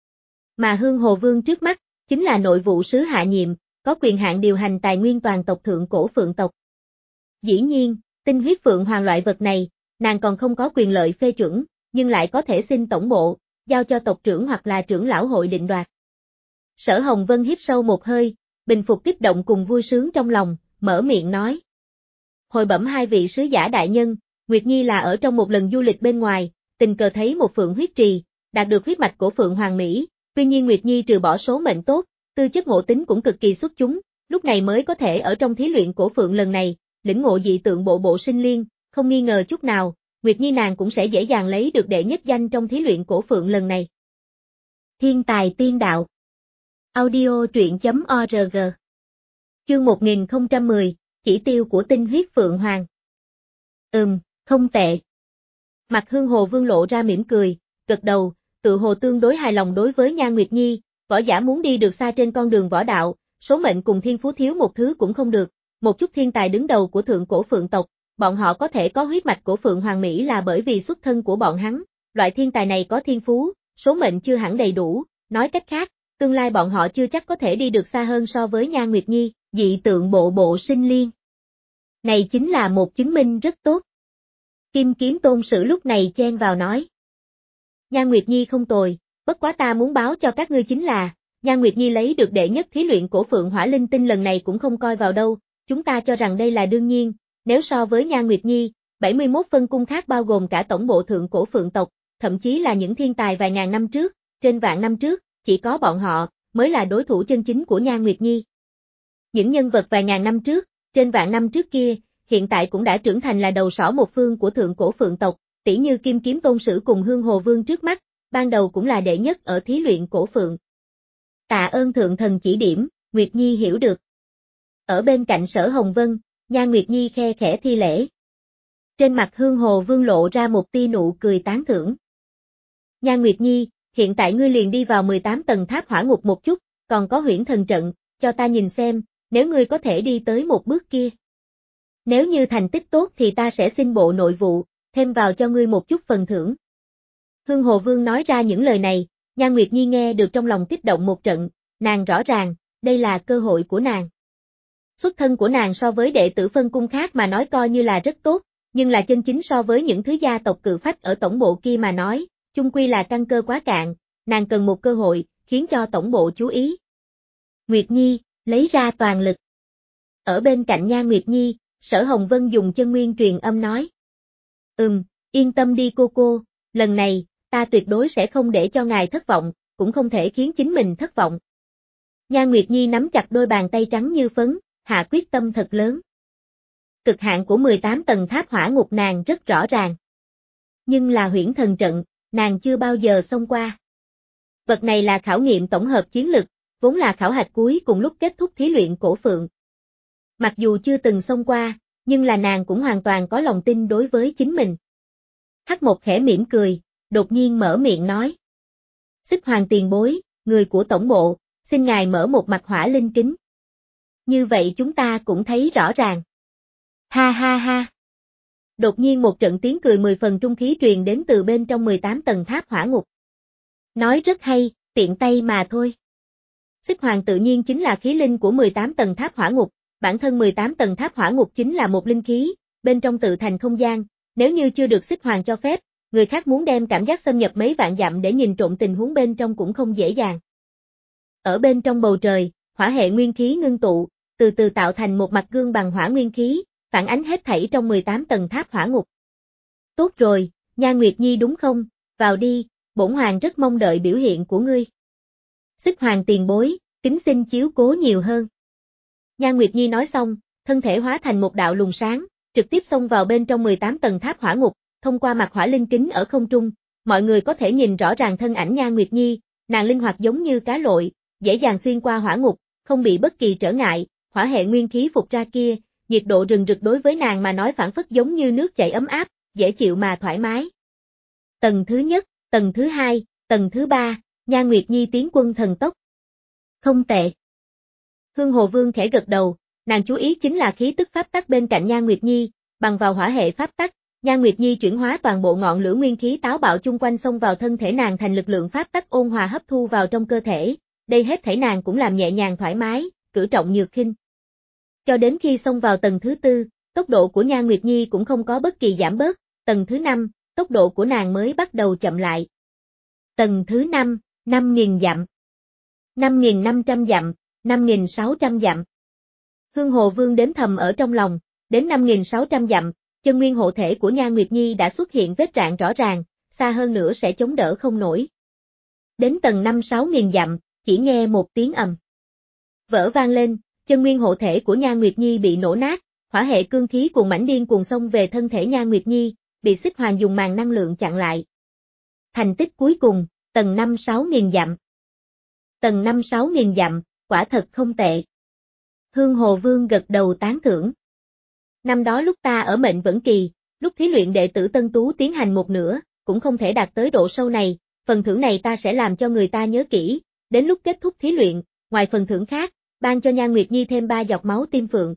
Mà Hương Hồ Vương trước mắt, chính là nội vụ sứ hạ nhiệm, có quyền hạn điều hành tài nguyên toàn tộc thượng cổ Phượng tộc. Dĩ nhiên, tinh huyết Phượng Hoàng loại vật này, nàng còn không có quyền lợi phê chuẩn, nhưng lại có thể xin tổng bộ, giao cho tộc trưởng hoặc là trưởng lão hội định đoạt. Sở Hồng Vân hít sâu một hơi, bình phục kích động cùng vui sướng trong lòng, mở miệng nói. Hồi bẩm hai vị sứ giả đại nhân, Nguyệt Nhi là ở trong một lần du lịch bên ngoài, tình cờ thấy một phượng huyết trì, đạt được huyết mạch của Phượng Hoàng Mỹ, tuy nhiên Nguyệt Nhi trừ bỏ số mệnh tốt, tư chất ngộ tính cũng cực kỳ xuất chúng, lúc này mới có thể ở trong thí luyện cổ Phượng lần này, lĩnh ngộ dị tượng bộ bộ sinh liên, không nghi ngờ chút nào, Nguyệt Nhi nàng cũng sẽ dễ dàng lấy được đệ nhất danh trong thí luyện cổ Phượng lần này. Thiên tài tiên đạo. Audio truyện chấm org. Chương một nghìn không trăm mười, chỉ tiêu của tinh huyết Phượng Hoàng. Ừm, không tệ. Mặt Hương Hồ Vương lộ ra mỉm cười, gật đầu, tự hồ tương đối hài lòng đối với Nhan Nguyệt Nhi, võ giả muốn đi được xa trên con đường võ đạo, số mệnh cùng thiên phú thiếu một thứ cũng không được, một chút thiên tài đứng đầu của thượng cổ Phượng tộc, bọn họ có thể có huyết mạch của Phượng Hoàng Mỹ là bởi vì xuất thân của bọn hắn, loại thiên tài này có thiên phú, số mệnh chưa hẳn đầy đủ, nói cách khác, tương lai bọn họ chưa chắc có thể đi được xa hơn so với Nhan Nguyệt Nhi, dị tượng bộ bộ sinh liên. Này chính là một chứng minh rất tốt. Kim Kiếm Tôn Sử lúc này chen vào nói. Nhan Nguyệt Nhi không tồi, bất quá ta muốn báo cho các ngươi chính là, Nhan Nguyệt Nhi lấy được đệ nhất thí luyện cổ Phượng Hỏa Linh Tinh lần này cũng không coi vào đâu, chúng ta cho rằng đây là đương nhiên, nếu so với Nhan Nguyệt Nhi, bảy mươi mốt phân cung khác bao gồm cả tổng bộ thượng cổ Phượng tộc, thậm chí là những thiên tài vài ngàn năm trước, trên vạn năm trước, chỉ có bọn họ, mới là đối thủ chân chính của Nhan Nguyệt Nhi. Những nhân vật vài ngàn năm trước, trên vạn năm trước kia, hiện tại cũng đã trưởng thành là đầu sỏ một phương của thượng cổ Phượng tộc, tỉ như Kim Kiếm Tôn Sử cùng Hương Hồ Vương trước mắt, ban đầu cũng là đệ nhất ở thí luyện cổ Phượng. Tạ ơn thượng thần chỉ điểm, Nguyệt Nhi hiểu được. Ở bên cạnh Sở Hồng Vân, Nhan Nguyệt Nhi khe khẽ thi lễ. Trên mặt Hương Hồ Vương lộ ra một tia nụ cười tán thưởng. Nhan Nguyệt Nhi, hiện tại ngươi liền đi vào mười tám tầng tháp hỏa ngục một chút, còn có huyễn thần trận, cho ta nhìn xem, nếu ngươi có thể đi tới một bước kia. Nếu như thành tích tốt thì ta sẽ xin bộ nội vụ, thêm vào cho ngươi một chút phần thưởng. Hương Hồ Vương nói ra những lời này, Nhan Nguyệt Nhi nghe được trong lòng kích động một trận, nàng rõ ràng, đây là cơ hội của nàng. Xuất thân của nàng so với đệ tử phân cung khác mà nói coi như là rất tốt, nhưng là chân chính so với những thứ gia tộc cự phách ở tổng bộ kia mà nói, chung quy là căn cơ quá cạn, nàng cần một cơ hội, khiến cho tổng bộ chú ý. Nguyệt Nhi, lấy ra toàn lực. Ở bên cạnh Nha Nguyệt Nhi, Sở Hồng Vân dùng chân nguyên truyền âm nói. Ừm, yên tâm đi cô cô, lần này, ta tuyệt đối sẽ không để cho ngài thất vọng, cũng không thể khiến chính mình thất vọng. Nha Nguyệt Nhi nắm chặt đôi bàn tay trắng như phấn, hạ quyết tâm thật lớn. Cực hạn của mười tám tầng tháp hỏa ngục nàng rất rõ ràng. Nhưng là huyễn thần trận, nàng chưa bao giờ xông qua. Vật này là khảo nghiệm tổng hợp chiến lực, vốn là khảo hạch cuối cùng lúc kết thúc thí luyện cổ phượng. Mặc dù chưa từng xông qua, nhưng là nàng cũng hoàn toàn có lòng tin đối với chính mình. Hắc Mộc khẽ mỉm cười, đột nhiên mở miệng nói. Xích Hoàng tiền bối, người của tổng bộ, xin ngài mở một mặt hỏa linh kính. Như vậy chúng ta cũng thấy rõ ràng. Ha ha ha. Đột nhiên một trận tiếng cười mười phần trung khí truyền đến từ bên trong mười tám tầng tháp hỏa ngục. Nói rất hay, tiện tay mà thôi. Xích Hoàng tự nhiên chính là khí linh của mười tám tầng tháp hỏa ngục, bản thân mười tám tầng tháp hỏa ngục chính là một linh khí, bên trong tự thành không gian, nếu như chưa được Xích Hoàng cho phép, người khác muốn đem cảm giác xâm nhập mấy vạn dặm để nhìn trộm tình huống bên trong cũng không dễ dàng. Ở bên trong bầu trời, hỏa hệ nguyên khí ngưng tụ, từ từ tạo thành một mặt gương bằng hỏa nguyên khí, phản ánh hết thảy trong mười tám tầng tháp hỏa ngục. Tốt rồi, Nha Nguyệt Nhi đúng không, vào đi, bổn hoàng rất mong đợi biểu hiện của ngươi. Xích Hoàng tiền bối, kính xin chiếu cố nhiều hơn. Nha Nguyệt Nhi nói xong, thân thể hóa thành một đạo luồng sáng, trực tiếp xông vào bên trong mười tám tầng tháp hỏa ngục, thông qua mặt hỏa linh kính ở không trung, mọi người có thể nhìn rõ ràng thân ảnh Nha Nguyệt Nhi, nàng linh hoạt giống như cá lội, dễ dàng xuyên qua hỏa ngục, không bị bất kỳ trở ngại, hỏa hệ nguyên khí phục ra kia, nhiệt độ rừng rực đối với nàng mà nói phản phất giống như nước chảy ấm áp, dễ chịu mà thoải mái. Tầng thứ nhất, tầng thứ hai, tầng thứ ba, Nha Nguyệt Nhi tiến quân thần tốc. Không tệ. Hương Hồ Vương khẽ gật đầu, nàng chú ý chính là khí tức pháp tắc bên cạnh Nha Nguyệt Nhi, bằng vào hỏa hệ pháp tắc, Nha Nguyệt Nhi chuyển hóa toàn bộ ngọn lửa nguyên khí táo bạo chung quanh xông vào thân thể nàng thành lực lượng pháp tắc ôn hòa hấp thu vào trong cơ thể, đây hết thảy nàng cũng làm nhẹ nhàng thoải mái, cử trọng nhược khinh. Cho đến khi xông vào tầng thứ tư, tốc độ của Nha Nguyệt Nhi cũng không có bất kỳ giảm bớt, tầng thứ năm, tốc độ của nàng mới bắt đầu chậm lại. Tầng thứ năm, năm nghìn dặm. năm nghìn năm trăm dặm, năm nghìn sáu trăm dặm. Hương Hồ Vương đếm thầm ở trong lòng, đến năm nghìn sáu trăm dặm, chân nguyên hộ thể của Nha Nguyệt Nhi đã xuất hiện vết rạn rõ ràng, xa hơn nữa sẽ chống đỡ không nổi. Đến tầng năm sáu nghìn dặm, chỉ nghe một tiếng ầm. Vỡ vang lên, chân nguyên hộ thể của Nha Nguyệt Nhi bị nổ nát, hỏa hệ cương khí cuồng mãnh điên cuồng xông về thân thể Nha Nguyệt Nhi, bị Xích Hoàng dùng màn năng lượng chặn lại. Thành tích cuối cùng, tầng năm sáu nghìn dặm. Tầng năm sáu nghìn dặm, quả thật không tệ. Hương Hồ Vương gật đầu tán thưởng. Năm đó lúc ta ở Mệnh Vẫn Kỳ, lúc thí luyện đệ tử Tân Tú tiến hành một nửa, cũng không thể đạt tới độ sâu này, phần thưởng này ta sẽ làm cho người ta nhớ kỹ, đến lúc kết thúc thí luyện, ngoài phần thưởng khác, ban cho Nha Nguyệt Nhi thêm ba giọt máu tim phượng.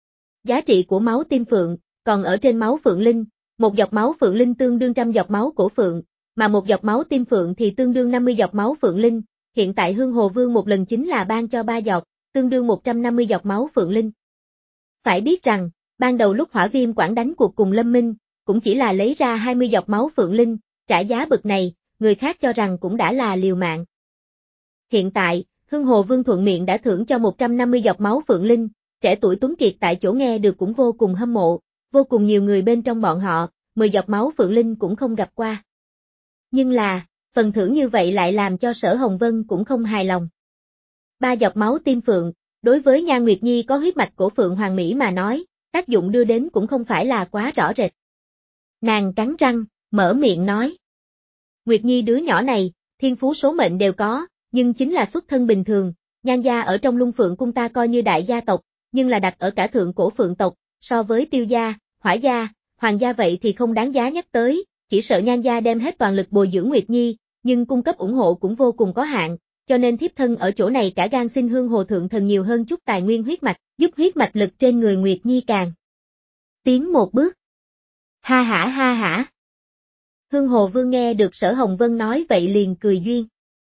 Giá trị của máu tim phượng, còn ở trên máu phượng linh, một giọt máu phượng linh tương đương trăm giọt máu cổ phượng, mà một giọt máu tim phượng thì tương đương năm mươi giọt máu phượng linh, hiện tại Hương Hồ Vương một lần chính là ban cho ba giọt, tương đương một trăm năm mươi giọt máu phượng linh. Phải biết rằng, ban đầu lúc Hỏa Viêm Quảng đánh cuộc cùng Lâm Minh, cũng chỉ là lấy ra hai mươi giọt máu phượng linh, trả giá bực này, người khác cho rằng cũng đã là liều mạng. Hiện tại, Hương Hồ Vương thuận miệng đã thưởng cho một trăm năm mươi giọt máu phượng linh, trẻ tuổi tuấn kiệt tại chỗ nghe được cũng vô cùng hâm mộ, vô cùng nhiều người bên trong bọn họ, mười giọt máu phượng linh cũng không gặp qua. Nhưng là, phần thưởng như vậy lại làm cho Sở Hồng Vân cũng không hài lòng. Ba giọt máu tim phượng, đối với Nha Nguyệt Nhi có huyết mạch cổ phượng hoàng mỹ mà nói, tác dụng đưa đến cũng không phải là quá rõ rệt. Nàng cắn răng, mở miệng nói. Nguyệt Nhi đứa nhỏ này, thiên phú số mệnh đều có, nhưng chính là xuất thân bình thường, Nhan gia ở trong Lung Phượng cung ta coi như đại gia tộc, nhưng là đặt ở cả thượng cổ phượng tộc, so với Tiêu gia, Hỏa gia, Hoàng gia vậy thì không đáng giá nhắc tới, chỉ sợ Nhan gia đem hết toàn lực bồi dưỡng Nguyệt Nhi, nhưng cung cấp ủng hộ cũng vô cùng có hạn, cho nên thiếp thân ở chỗ này cả gan xin Hương Hồ thượng thần nhiều hơn chút tài nguyên huyết mạch, giúp huyết mạch lực trên người Nguyệt Nhi càng tiến một bước. Ha hả ha hả. Hương Hồ Vương nghe được Sở Hồng Vân nói vậy liền cười duyên.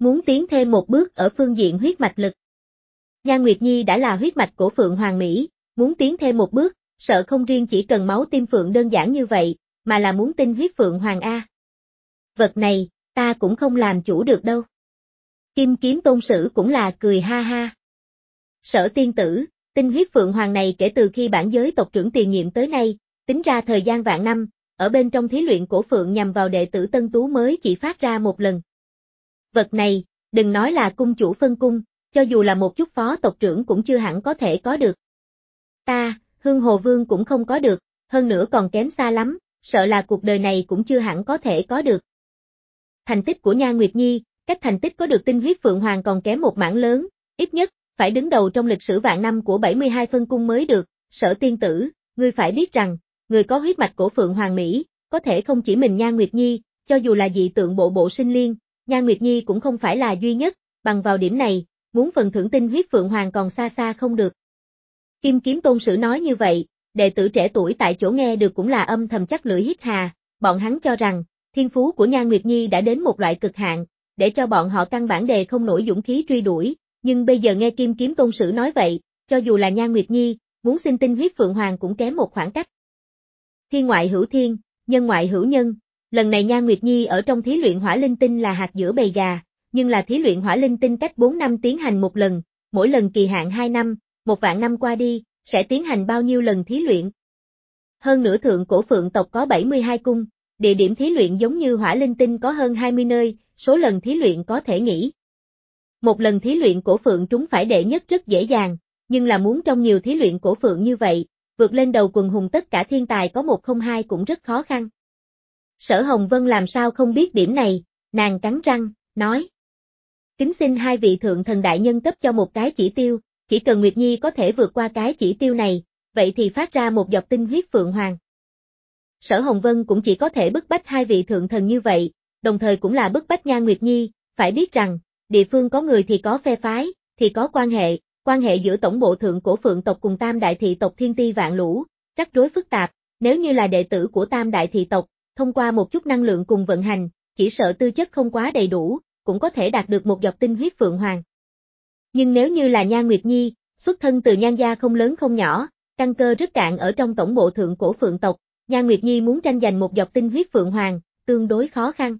muốn tiến thêm một bước ở phương diện huyết mạch lực. Nhan Nguyệt Nhi đã là huyết mạch của Phượng Hoàng Mỹ, muốn tiến thêm một bước, sợ không riêng chỉ cần máu tim Phượng đơn giản như vậy, mà là muốn tinh huyết Phượng Hoàng A. Vật này, ta cũng không làm chủ được đâu. Kim Kiếm Tôn Sử cũng là cười ha ha. Sở tiên tử, tinh huyết Phượng Hoàng này kể từ khi bản giới tộc trưởng tiền nhiệm tới nay, tính ra thời gian vạn năm, ở bên trong thí luyện cổ Phượng nhằm vào đệ tử Tân Tú mới chỉ phát ra một lần. Vật này, đừng nói là cung chủ phân cung, cho dù là một chút phó tộc trưởng cũng chưa hẳn có thể có được. Ta, Hương Hồ Vương cũng không có được, hơn nữa còn kém xa lắm, sợ là cuộc đời này cũng chưa hẳn có thể có được. Thành tích của Nhan Nguyệt Nhi, cách thành tích có được tinh huyết Phượng Hoàng còn kém một mảng lớn, ít nhất, phải đứng đầu trong lịch sử vạn năm của bảy mươi hai phân cung mới được, Sở tiên tử, ngươi phải biết rằng, người có huyết mạch của Phượng Hoàng Mỹ, có thể không chỉ mình Nhan Nguyệt Nhi, cho dù là dị tượng bộ bộ sinh liên, Nhan Nguyệt Nhi cũng không phải là duy nhất, bằng vào điểm này, muốn phần thưởng tinh huyết Phượng Hoàng còn xa xa không được. Kim Kiếm Tôn Sử nói như vậy, đệ tử trẻ tuổi tại chỗ nghe được cũng là âm thầm chắc lưỡi hít hà, bọn hắn cho rằng, thiên phú của Nhan Nguyệt Nhi đã đến một loại cực hạn, để cho bọn họ căn bản đề không nổi dũng khí truy đuổi, nhưng bây giờ nghe Kim Kiếm Tôn Sử nói vậy, cho dù là Nhan Nguyệt Nhi, muốn xin tinh huyết Phượng Hoàng cũng kém một khoảng cách. Thiên ngoại hữu thiên, nhân ngoại hữu nhân, lần này Nhan Nguyệt Nhi ở trong thí luyện hỏa linh tinh là hạt giữa bầy gà, nhưng là thí luyện hỏa linh tinh cách bốn năm tiến hành một lần, mỗi lần kỳ hạn hai năm, một vạn năm qua đi, sẽ tiến hành bao nhiêu lần thí luyện. Hơn nữa thượng cổ Phượng tộc có bảy mươi hai cung, địa điểm thí luyện giống như hỏa linh tinh có hơn hai mươi nơi, số lần thí luyện có thể nghĩ. Một lần thí luyện cổ Phượng trúng phải đệ nhất rất dễ dàng, nhưng là muốn trong nhiều thí luyện cổ Phượng như vậy, vượt lên đầu quần hùng tất cả thiên tài có một không hai cũng rất khó khăn. Sở Hồng Vân làm sao không biết điểm này, nàng cắn răng, nói. Kính xin hai vị thượng thần đại nhân cấp cho một cái chỉ tiêu, chỉ cần Nguyệt Nhi có thể vượt qua cái chỉ tiêu này, vậy thì phát ra một giọt tinh huyết Phượng Hoàng. Sở Hồng Vân cũng chỉ có thể bức bách hai vị thượng thần như vậy, đồng thời cũng là bức bách Nhan Nguyệt Nhi, phải biết rằng, địa phương có người thì có phe phái, thì có quan hệ, quan hệ giữa tổng bộ thượng cổ Phượng tộc cùng Tam đại thị tộc thiên ti vạn lũ, rắc rối phức tạp, nếu như là đệ tử của Tam đại thị tộc, thông qua một chút năng lượng cùng vận hành, chỉ sợ tư chất không quá đầy đủ, cũng có thể đạt được một giọt tinh huyết Phượng Hoàng. Nhưng nếu như là Nhan Nguyệt Nhi, xuất thân từ Nhan gia không lớn không nhỏ, căn cơ rất cạn ở trong tổng bộ thượng cổ Phượng tộc, Nhan Nguyệt Nhi muốn tranh giành một giọt tinh huyết Phượng Hoàng, tương đối khó khăn.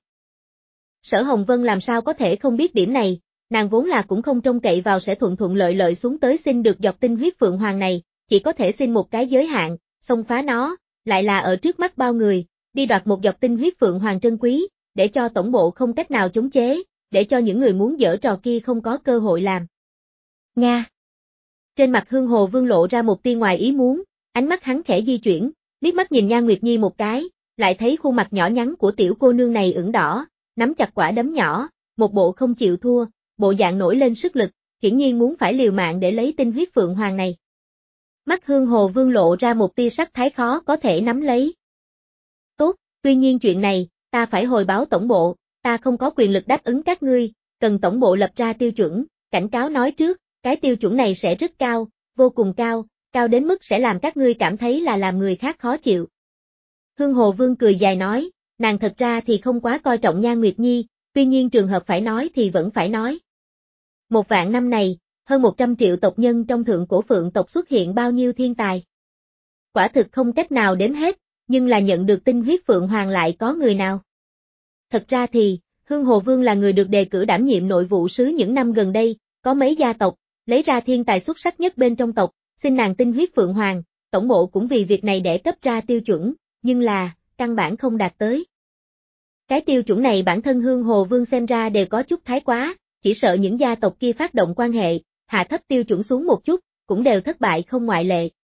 Sở Hồng Vân làm sao có thể không biết điểm này, nàng vốn là cũng không trông cậy vào sẽ thuận thuận lợi lợi xuống tới xin được giọt tinh huyết Phượng Hoàng này, chỉ có thể xin một cái giới hạn, xông phá nó, lại là ở trước mắt bao người, đi đoạt một giọt tinh huyết Phượng Hoàng trân quý, để cho tổng bộ không cách nào chống chế, để cho những người muốn giở trò kia không có cơ hội làm. Nga. Trên mặt Hương Hồ Vương lộ ra một tia ngoài ý muốn, ánh mắt hắn khẽ di chuyển, liếc mắt nhìn Nhan Nguyệt Nhi một cái, lại thấy khuôn mặt nhỏ nhắn của tiểu cô nương này ửng đỏ, nắm chặt quả đấm nhỏ, một bộ không chịu thua, bộ dạng nổi lên sức lực, hiển nhiên muốn phải liều mạng để lấy tinh huyết Phượng Hoàng này. Mắt Hương Hồ Vương lộ ra một tia sắc thái khó có thể nắm lấy. Tốt, tuy nhiên chuyện này, ta phải hồi báo tổng bộ, ta không có quyền lực đáp ứng các ngươi, cần tổng bộ lập ra tiêu chuẩn, cảnh cáo nói trước, cái tiêu chuẩn này sẽ rất cao, vô cùng cao, cao đến mức sẽ làm các ngươi cảm thấy là làm người khác khó chịu. Hương Hồ Vương cười dài nói, nàng thật ra thì không quá coi trọng Nhan Nguyệt Nhi, tuy nhiên trường hợp phải nói thì vẫn phải nói. Một vạn năm này, hơn một trăm triệu tộc nhân trong thượng cổ Phượng tộc xuất hiện bao nhiêu thiên tài. Quả thực không cách nào đếm hết, nhưng là nhận được tinh huyết Phượng Hoàng lại có người nào. Thật ra thì, Hương Hồ Vương là người được đề cử đảm nhiệm nội vụ sứ những năm gần đây, có mấy gia tộc, lấy ra thiên tài xuất sắc nhất bên trong tộc, xin nàng tinh huyết Phượng Hoàng, tổng bộ cũng vì việc này để cấp ra tiêu chuẩn, nhưng là, căn bản không đạt tới. Cái tiêu chuẩn này bản thân Hương Hồ Vương xem ra đều có chút thái quá, chỉ sợ những gia tộc kia phát động quan hệ, hạ thấp tiêu chuẩn xuống một chút, cũng đều thất bại không ngoại lệ.